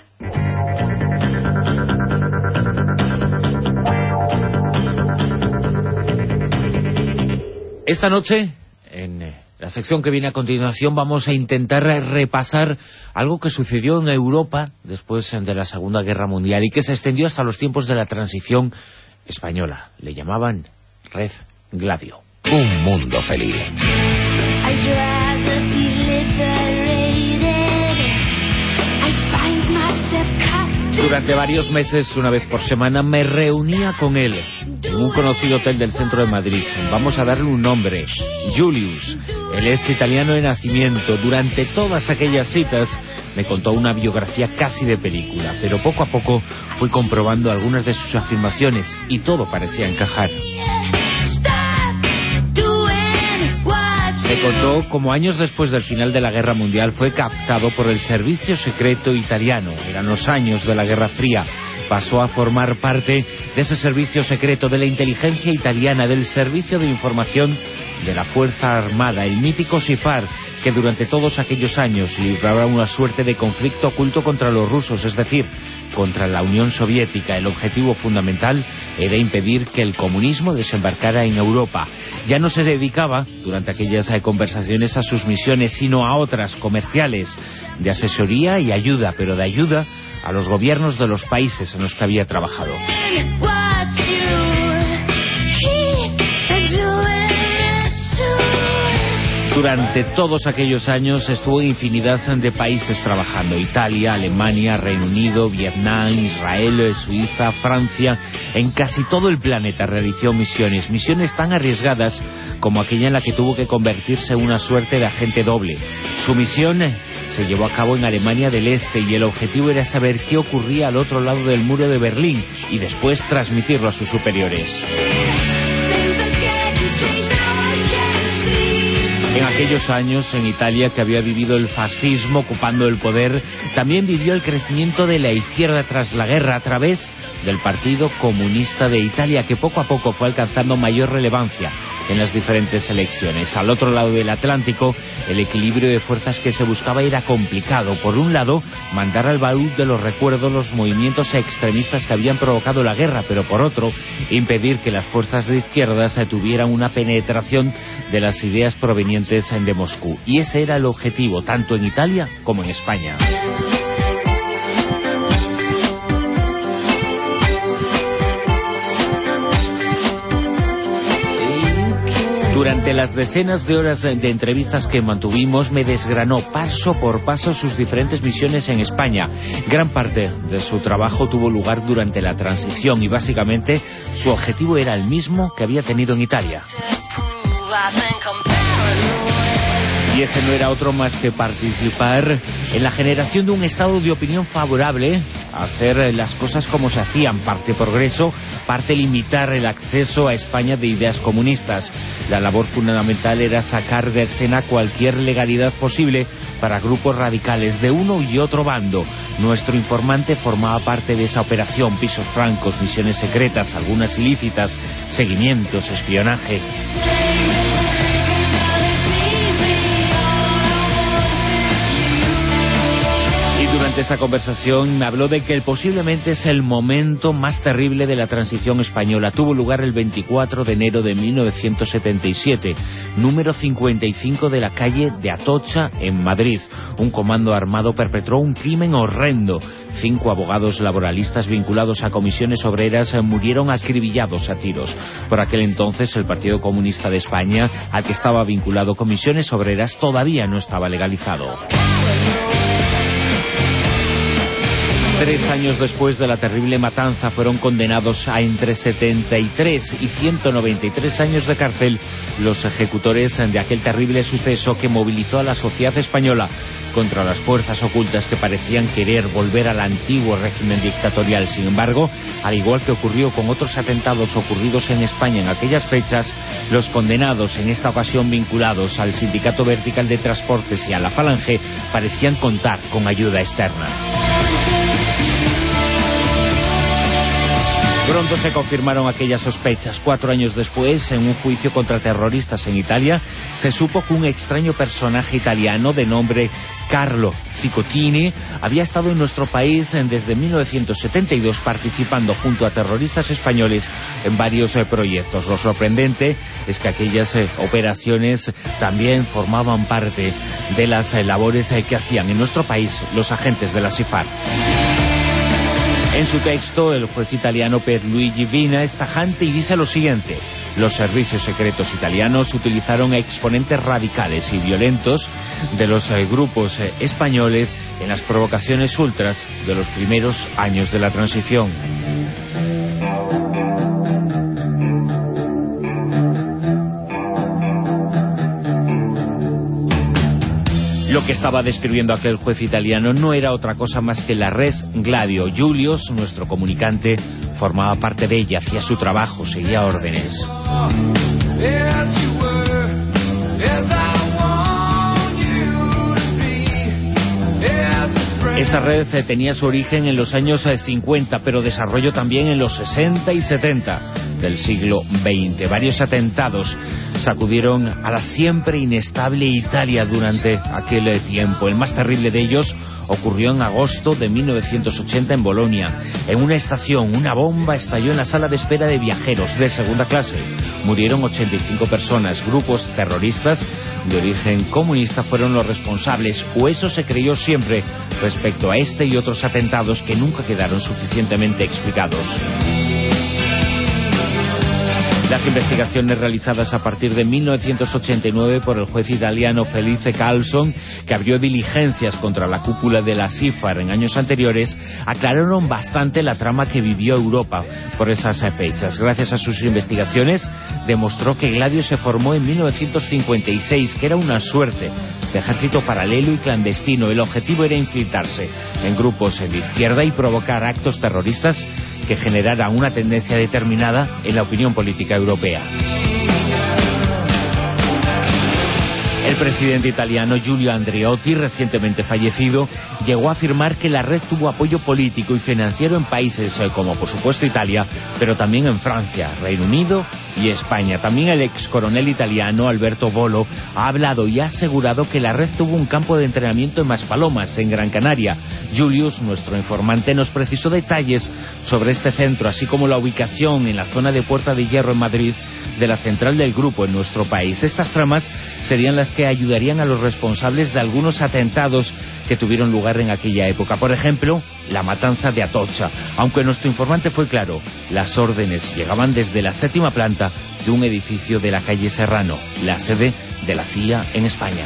Esta noche, en la sección que viene a continuación, vamos a intentar repasar algo que sucedió en Europa después de la Segunda Guerra Mundial y que se extendió hasta los tiempos de la transición española. Le llamaban Red Gladio. Un mundo feliz. Durante varios meses, una vez por semana, me reunía con él en un conocido hotel del centro de Madrid. Vamos a darle un nombre, Julius. Él es italiano de nacimiento. Durante todas aquellas citas me contó una biografía casi de película, pero poco a poco fui comprobando algunas de sus afirmaciones y todo parecía encajar. Me contó cómo años después del final de la Guerra Mundial fue captado por el servicio secreto italiano. Eran los años de la Guerra Fría. Pasó a formar parte de ese servicio secreto, de la inteligencia italiana, del servicio de información de la Fuerza Armada, el mítico SIFAR, que durante todos aquellos años libraba una suerte de conflicto oculto contra los rusos, es decir, contra la Unión Soviética. El objetivo fundamental era impedir que el comunismo desembarcara en Europa. Ya no se dedicaba, durante aquellas conversaciones, a sus misiones, sino a otras comerciales, de asesoría y ayuda, pero de ayuda a los gobiernos de los países en los que había trabajado. Durante todos aquellos años estuvo en infinidad de países trabajando: Italia, Alemania, Reino Unido, Vietnam, Israel, Suiza, Francia. En casi todo el planeta realizó misiones, misiones tan arriesgadas como aquella en la que tuvo que convertirse en una suerte de agente doble. Su misión se llevó a cabo en Alemania del Este y el objetivo era saber qué ocurría al otro lado del muro de Berlín y después transmitirlo a sus superiores. En aquellos años, en Italia, que había vivido el fascismo ocupando el poder, también vivió el crecimiento de la izquierda tras la guerra a través del Partido Comunista de Italia, que poco a poco fue alcanzando mayor relevancia. en las diferentes elecciones. Al otro lado del Atlántico, el equilibrio de fuerzas que se buscaba era complicado. Por un lado, mandar al baúl de los recuerdos los movimientos extremistas que habían provocado la guerra, pero por otro, impedir que las fuerzas de izquierdas tuvieran una penetración de las ideas provenientes de Moscú. Y ese era el objetivo, tanto en Italia como en España. Durante las decenas de horas de entrevistas que mantuvimos, me desgranó paso por paso sus diferentes misiones en España. Gran parte de su trabajo tuvo lugar durante la transición y básicamente su objetivo era el mismo que había tenido en Italia. Y ese no era otro más que participar en la generación de un estado de opinión favorable a hacer las cosas como se hacían, parte progreso, parte limitar el acceso a España de ideas comunistas. La labor fundamental era sacar de escena cualquier legalidad posible para grupos radicales de uno y otro bando. Nuestro informante formaba parte de esa operación, pisos francos, misiones secretas, algunas ilícitas, seguimientos, espionaje. Durante esa conversación me habló de que posiblemente es el momento más terrible de la transición española. Tuvo lugar el veinticuatro de enero de mil novecientos setenta y siete, número cincuenta y cinco de la calle de Atocha, en Madrid. Un comando armado perpetró un crimen horrendo. Cinco abogados laboralistas vinculados a comisiones obreras murieron acribillados a tiros. Por aquel entonces el Partido Comunista de España, al que estaba vinculado Comisiones Obreras, todavía no estaba legalizado. Tres años después de la terrible matanza fueron condenados a entre setenta y tres y ciento noventa y tres años de cárcel los ejecutores de aquel terrible suceso que movilizó a la sociedad española contra las fuerzas ocultas que parecían querer volver al antiguo régimen dictatorial. Sin embargo, al igual que ocurrió con otros atentados ocurridos en España en aquellas fechas, los condenados, en esta ocasión vinculados al Sindicato Vertical de Transportes y a la Falange, parecían contar con ayuda externa. Pronto se confirmaron aquellas sospechas. Cuatro años después, en un juicio contra terroristas en Italia, se supo que un extraño personaje italiano de nombre Carlo Cicottini había estado en nuestro país desde mil novecientos setenta y dos participando junto a terroristas españoles en varios eh, proyectos. Lo sorprendente es que aquellas eh, operaciones también formaban parte de las eh, labores eh, que hacían en nuestro país los agentes de la SIFAR. En su texto, el juez italiano Pierluigi Vina es tajante y dice lo siguiente: los servicios secretos italianos utilizaron exponentes radicales y violentos de los eh, grupos eh, españoles en las provocaciones ultras de los primeros años de la transición. Lo que estaba describiendo aquel juez italiano no era otra cosa más que la red Gladio. Julius, nuestro comunicante, formaba parte de ella, hacía su trabajo, seguía órdenes. Esa red eh, tenía su origen en los años eh, cincuenta, pero desarrollo también en los sesenta y setenta del siglo veinte. Varios atentados sacudieron a la siempre inestable Italia durante aquel eh, tiempo. El más terrible de ellos ocurrió en agosto de mil novecientos ochenta en Bolonia. En una estación, una bomba estalló en la sala de espera de viajeros de segunda clase. Murieron ochenta y cinco personas. Grupos terroristas de origen comunista fueron los responsables, o eso se creyó siempre, respecto a este y otros atentados que nunca quedaron suficientemente explicados. Las investigaciones realizadas a partir de mil novecientos ochenta y nueve por el juez italiano Felice Carlson, que abrió diligencias contra la cúpula de la SIFAR en años anteriores, aclararon bastante la trama que vivió Europa por esas fechas. Gracias a sus investigaciones, demostró que Gladio se formó en mil novecientos cincuenta y seis, que era una suerte de ejército paralelo y clandestino. El objetivo era infiltrarse en grupos de izquierda y provocar actos terroristas que generaran una tendencia determinada en la opinión política europea. El presidente italiano Giulio Andreotti, recientemente fallecido, llegó a afirmar que la red tuvo apoyo político y financiero en países como por supuesto Italia, pero también en Francia, Reino Unido y España. También el ex coronel italiano Alberto Volo ha hablado y ha asegurado que la red tuvo un campo de entrenamiento en Maspalomas, en Gran Canaria. Julius, nuestro informante, nos precisó detalles sobre este centro, así como la ubicación en la zona de Puerta de Hierro en Madrid de la central del grupo en nuestro país. Estas tramas serían las que ayudarían a los responsables de algunos atentados que tuvieron lugar en aquella época. Por ejemplo, la matanza de Atocha. Aunque nuestro informante fue claro, las órdenes llegaban desde la séptima planta de un edificio de la calle Serrano, la sede de la C I A en España.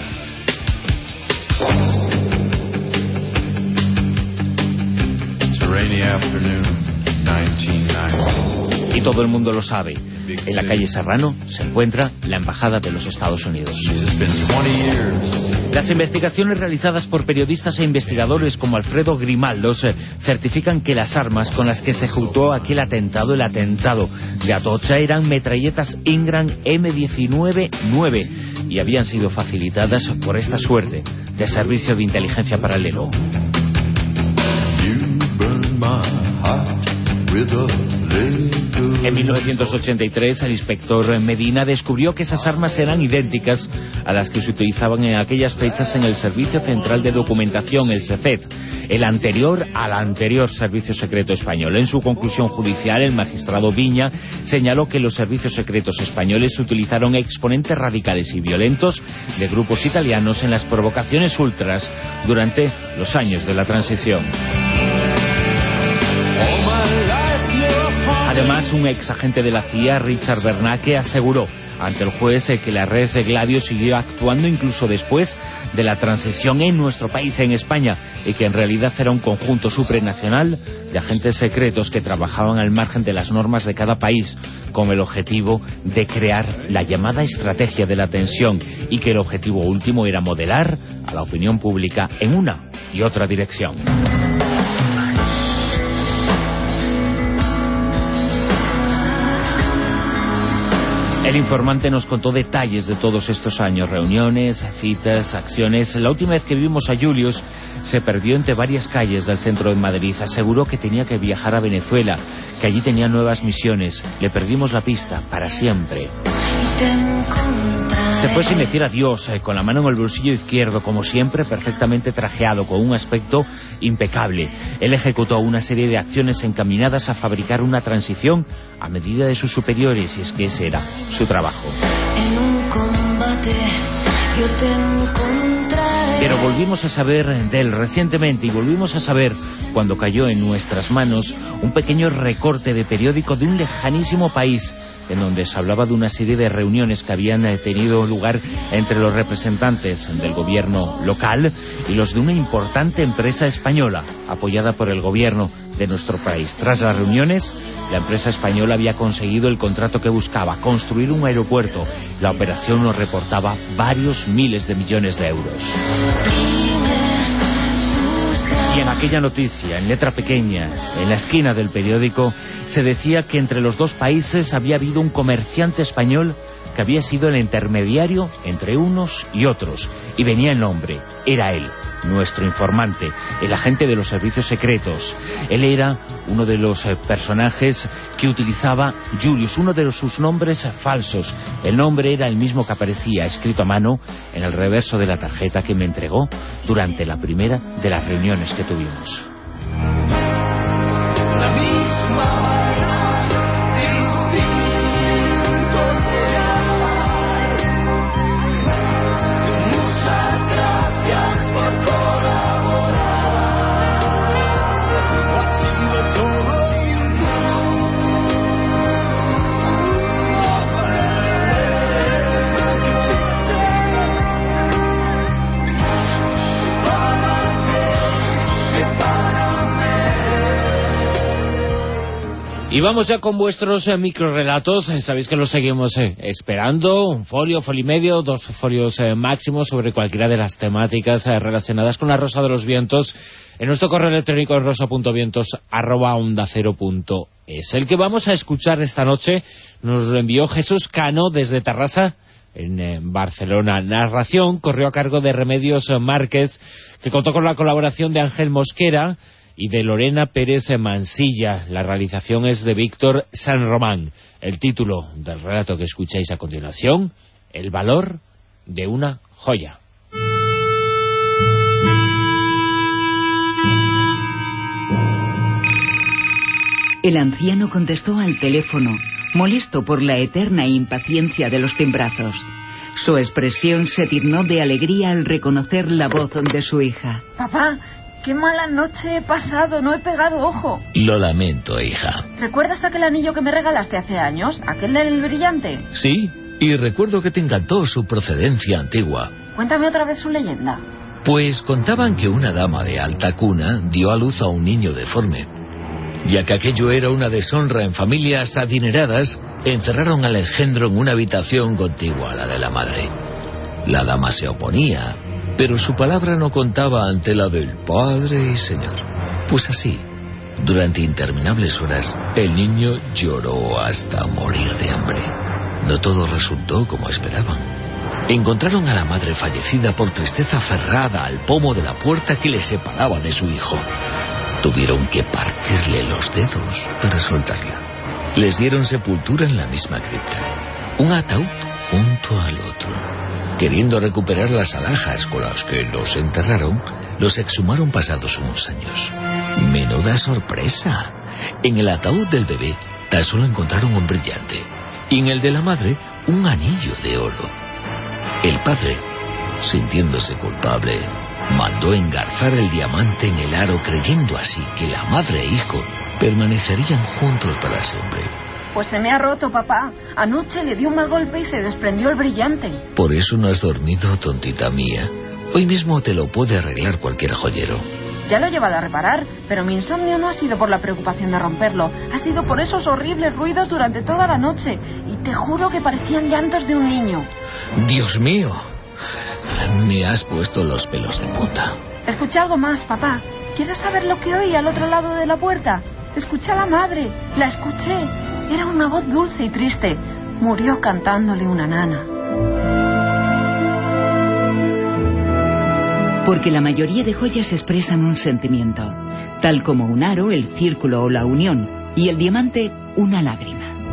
Y todo el mundo lo sabe. En la calle Serrano se encuentra la Embajada de los Estados Unidos. Las investigaciones realizadas por periodistas e investigadores como Alfredo Grimaldos eh, certifican que las armas con las que se ejecutó aquel atentado, el atentado de Atocha, eran metralletas Ingram eme diecinueve nueve y habían sido facilitadas por esta suerte de servicio de inteligencia paralelo. En mil novecientos ochenta y tres, el inspector Medina descubrió que esas armas eran idénticas a las que se utilizaban en aquellas fechas en el Servicio Central de Documentación, el SECED, el anterior al anterior Servicio Secreto Español. En su conclusión judicial, el magistrado Viña señaló que los servicios secretos españoles utilizaron exponentes radicales y violentos de grupos italianos en las provocaciones ultras durante los años de la transición. Además, un ex agente de la C I A, Richard Bernaque, aseguró ante el juez que la red de Gladio siguió actuando incluso después de la transición en nuestro país, en España, y que en realidad era un conjunto supranacional de agentes secretos que trabajaban al margen de las normas de cada país con el objetivo de crear la llamada estrategia de la tensión, y que el objetivo último era modelar a la opinión pública en una y otra dirección. El informante nos contó detalles de todos estos años, reuniones, citas, acciones. La última vez que vimos a Julius se perdió entre varias calles del centro de Madrid. Aseguró que tenía que viajar a Venezuela, que allí tenía nuevas misiones. Le perdimos la pista para siempre. Se fue sin decir adiós, eh, con la mano en el bolsillo izquierdo, como siempre, perfectamente trajeado, con un aspecto impecable. Él ejecutó una serie de acciones encaminadas a fabricar una transición a medida de sus superiores, y es que ese era su trabajo. En un combate yo te encontraré. Pero volvimos a saber de él recientemente, y volvimos a saber cuando cayó en nuestras manos un pequeño recorte de periódico de un lejanísimo país, en donde se hablaba de una serie de reuniones que habían tenido lugar entre los representantes del gobierno local y los de una importante empresa española, apoyada por el gobierno de nuestro país. Tras las reuniones, la empresa española había conseguido el contrato que buscaba, construir un aeropuerto. La operación nos reportaba varios miles de millones de euros. Y en aquella noticia, en letra pequeña, en la esquina del periódico, se decía que entre los dos países había habido un comerciante español que había sido el intermediario entre unos y otros. Y venía el nombre, era él, nuestro informante, el agente de los servicios secretos. Él era uno de los eh, personajes que utilizaba Julius, uno de los, sus nombres falsos. El nombre era el mismo que aparecía escrito a mano en el reverso de la tarjeta que me entregó durante la primera de las reuniones que tuvimos. La misma Y vamos ya con vuestros eh, microrelatos. Eh, sabéis que los seguimos eh, esperando. Un folio, folio y medio, dos folios eh, máximos sobre cualquiera de las temáticas eh, relacionadas con la Rosa de los Vientos. En nuestro correo electrónico es rosa punto vientos arroba onda cero punto es. El que vamos a escuchar esta noche nos lo envió Jesús Cano desde Tarrasa, en eh, Barcelona. Narración corrió a cargo de Remedios Márquez, que contó con la colaboración de Ángel Mosquera, y de Lorena Pérez Mansilla. La realización es de Víctor San Román. El título del relato que escucháis a continuación: El valor de una joya. El anciano contestó al teléfono, molesto por la eterna impaciencia de los timbrazos. Su expresión se tiznó de alegría al reconocer la voz de su hija. Papá, qué mala noche he pasado, no he pegado ojo. Lo lamento, hija. ¿Recuerdas aquel anillo que me regalaste hace años? ¿Aquel del brillante? Sí, y recuerdo que te encantó su procedencia antigua. Cuéntame otra vez su leyenda. Pues contaban que una dama de alta cuna dio a luz a un niño deforme. Ya que aquello era una deshonra en familias adineradas, encerraron al engendro en una habitación contigua a la de la madre. La dama se oponía, pero su palabra no contaba ante la del Padre y Señor. Pues así, durante interminables horas, el niño lloró hasta morir de hambre. No todo resultó como esperaban. Encontraron a la madre fallecida por tristeza aferrada al pomo de la puerta que le separaba de su hijo. Tuvieron que partirle los dedos para soltarla. Les dieron sepultura en la misma cripta, un ataúd junto al otro. Queriendo recuperar las alhajas con las que los enterraron, los exhumaron pasados unos años. ¡Menuda sorpresa! En el ataúd del bebé tan solo encontraron un brillante, y en el de la madre un anillo de oro. El padre, sintiéndose culpable, mandó engarzar el diamante en el aro, creyendo así que la madre e hijo permanecerían juntos para siempre. Pues se me ha roto, papá. Anoche le dio un mal golpe y se desprendió el brillante. Por eso no has dormido, tontita mía. Hoy mismo te lo puede arreglar cualquier joyero. Ya lo he llevado a reparar, pero mi insomnio no ha sido por la preocupación de romperlo. Ha sido por esos horribles ruidos durante toda la noche. Y te juro que parecían llantos de un niño. Dios mío. Me has puesto los pelos de punta. Escuché algo más, papá. ¿Quieres saber lo que oí al otro lado de la puerta? Escuché a la madre. La escuché. Era una voz dulce y triste. Murió cantándole una nana. Porque la mayoría de joyas expresan un sentimiento, tal como un aro, el círculo o la unión, y el diamante, una lágrima.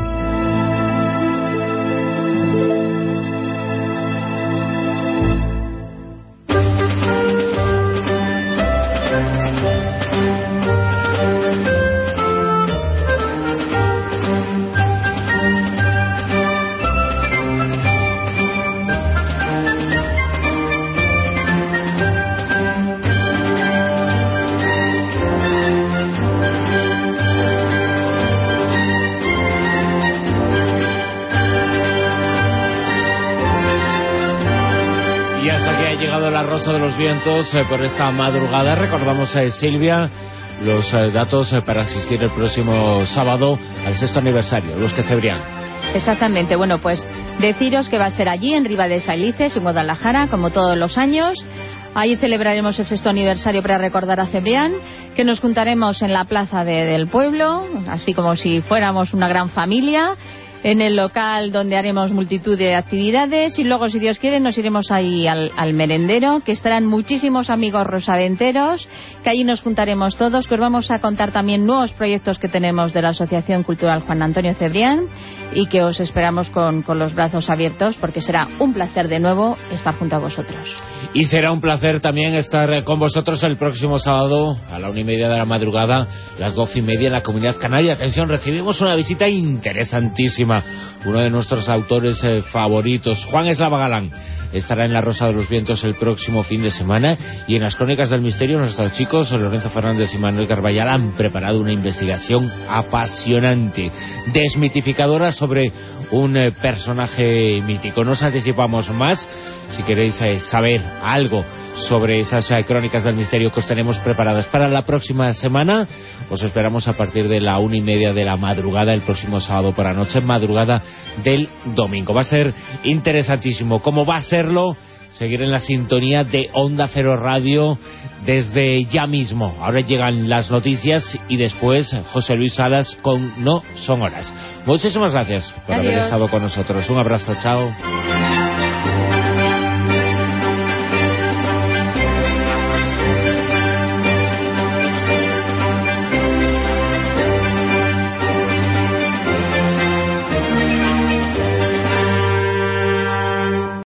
De los vientos eh, por esta madrugada. Recordamos, eh, Silvia, los eh, datos eh, para asistir el próximo sábado al sexto aniversario, los que Cebrián. Exactamente, bueno, pues deciros que va a ser allí en Riva de Sailices, en Guadalajara, como todos los años. Ahí celebraremos el sexto aniversario para recordar a Cebrián, que nos juntaremos en la plaza de, del pueblo, así como si fuéramos una gran familia, en el local donde haremos multitud de actividades, y luego, si Dios quiere, nos iremos ahí al, al merendero, que estarán muchísimos amigos rosaventeros, que allí nos juntaremos todos, que os vamos a contar también nuevos proyectos que tenemos de la Asociación Cultural Juan Antonio Cebrián, y que os esperamos con, con los brazos abiertos, porque será un placer de nuevo estar junto a vosotros. Y será un placer también estar con vosotros el próximo sábado a la una y media de la madrugada, las doce y media en la Comunidad Canaria. Atención, recibimos una visita interesantísima. Uno de nuestros autores eh, favoritos, Juan Eslava Galán, estará en La Rosa de los Vientos el próximo fin de semana, y en las Crónicas del Misterio nuestros chicos Lorenzo Fernández y Manuel Carballal han preparado una investigación apasionante, desmitificadora sobre un eh, personaje mítico. No os anticipamos más. Si queréis eh, saber algo sobre esas eh, Crónicas del Misterio que os tenemos preparadas para la próxima semana, os esperamos a partir de la una y media de la madrugada el próximo sábado por la noche, madrugada del domingo. Va a ser interesantísimo. ¿Cómo va a serlo? Seguir en la sintonía de Onda Cero Radio desde ya mismo. Ahora llegan las noticias y después José Luis Salas con No Son Horas. Muchísimas gracias por Adiós. haber estado con nosotros. Un abrazo, chao.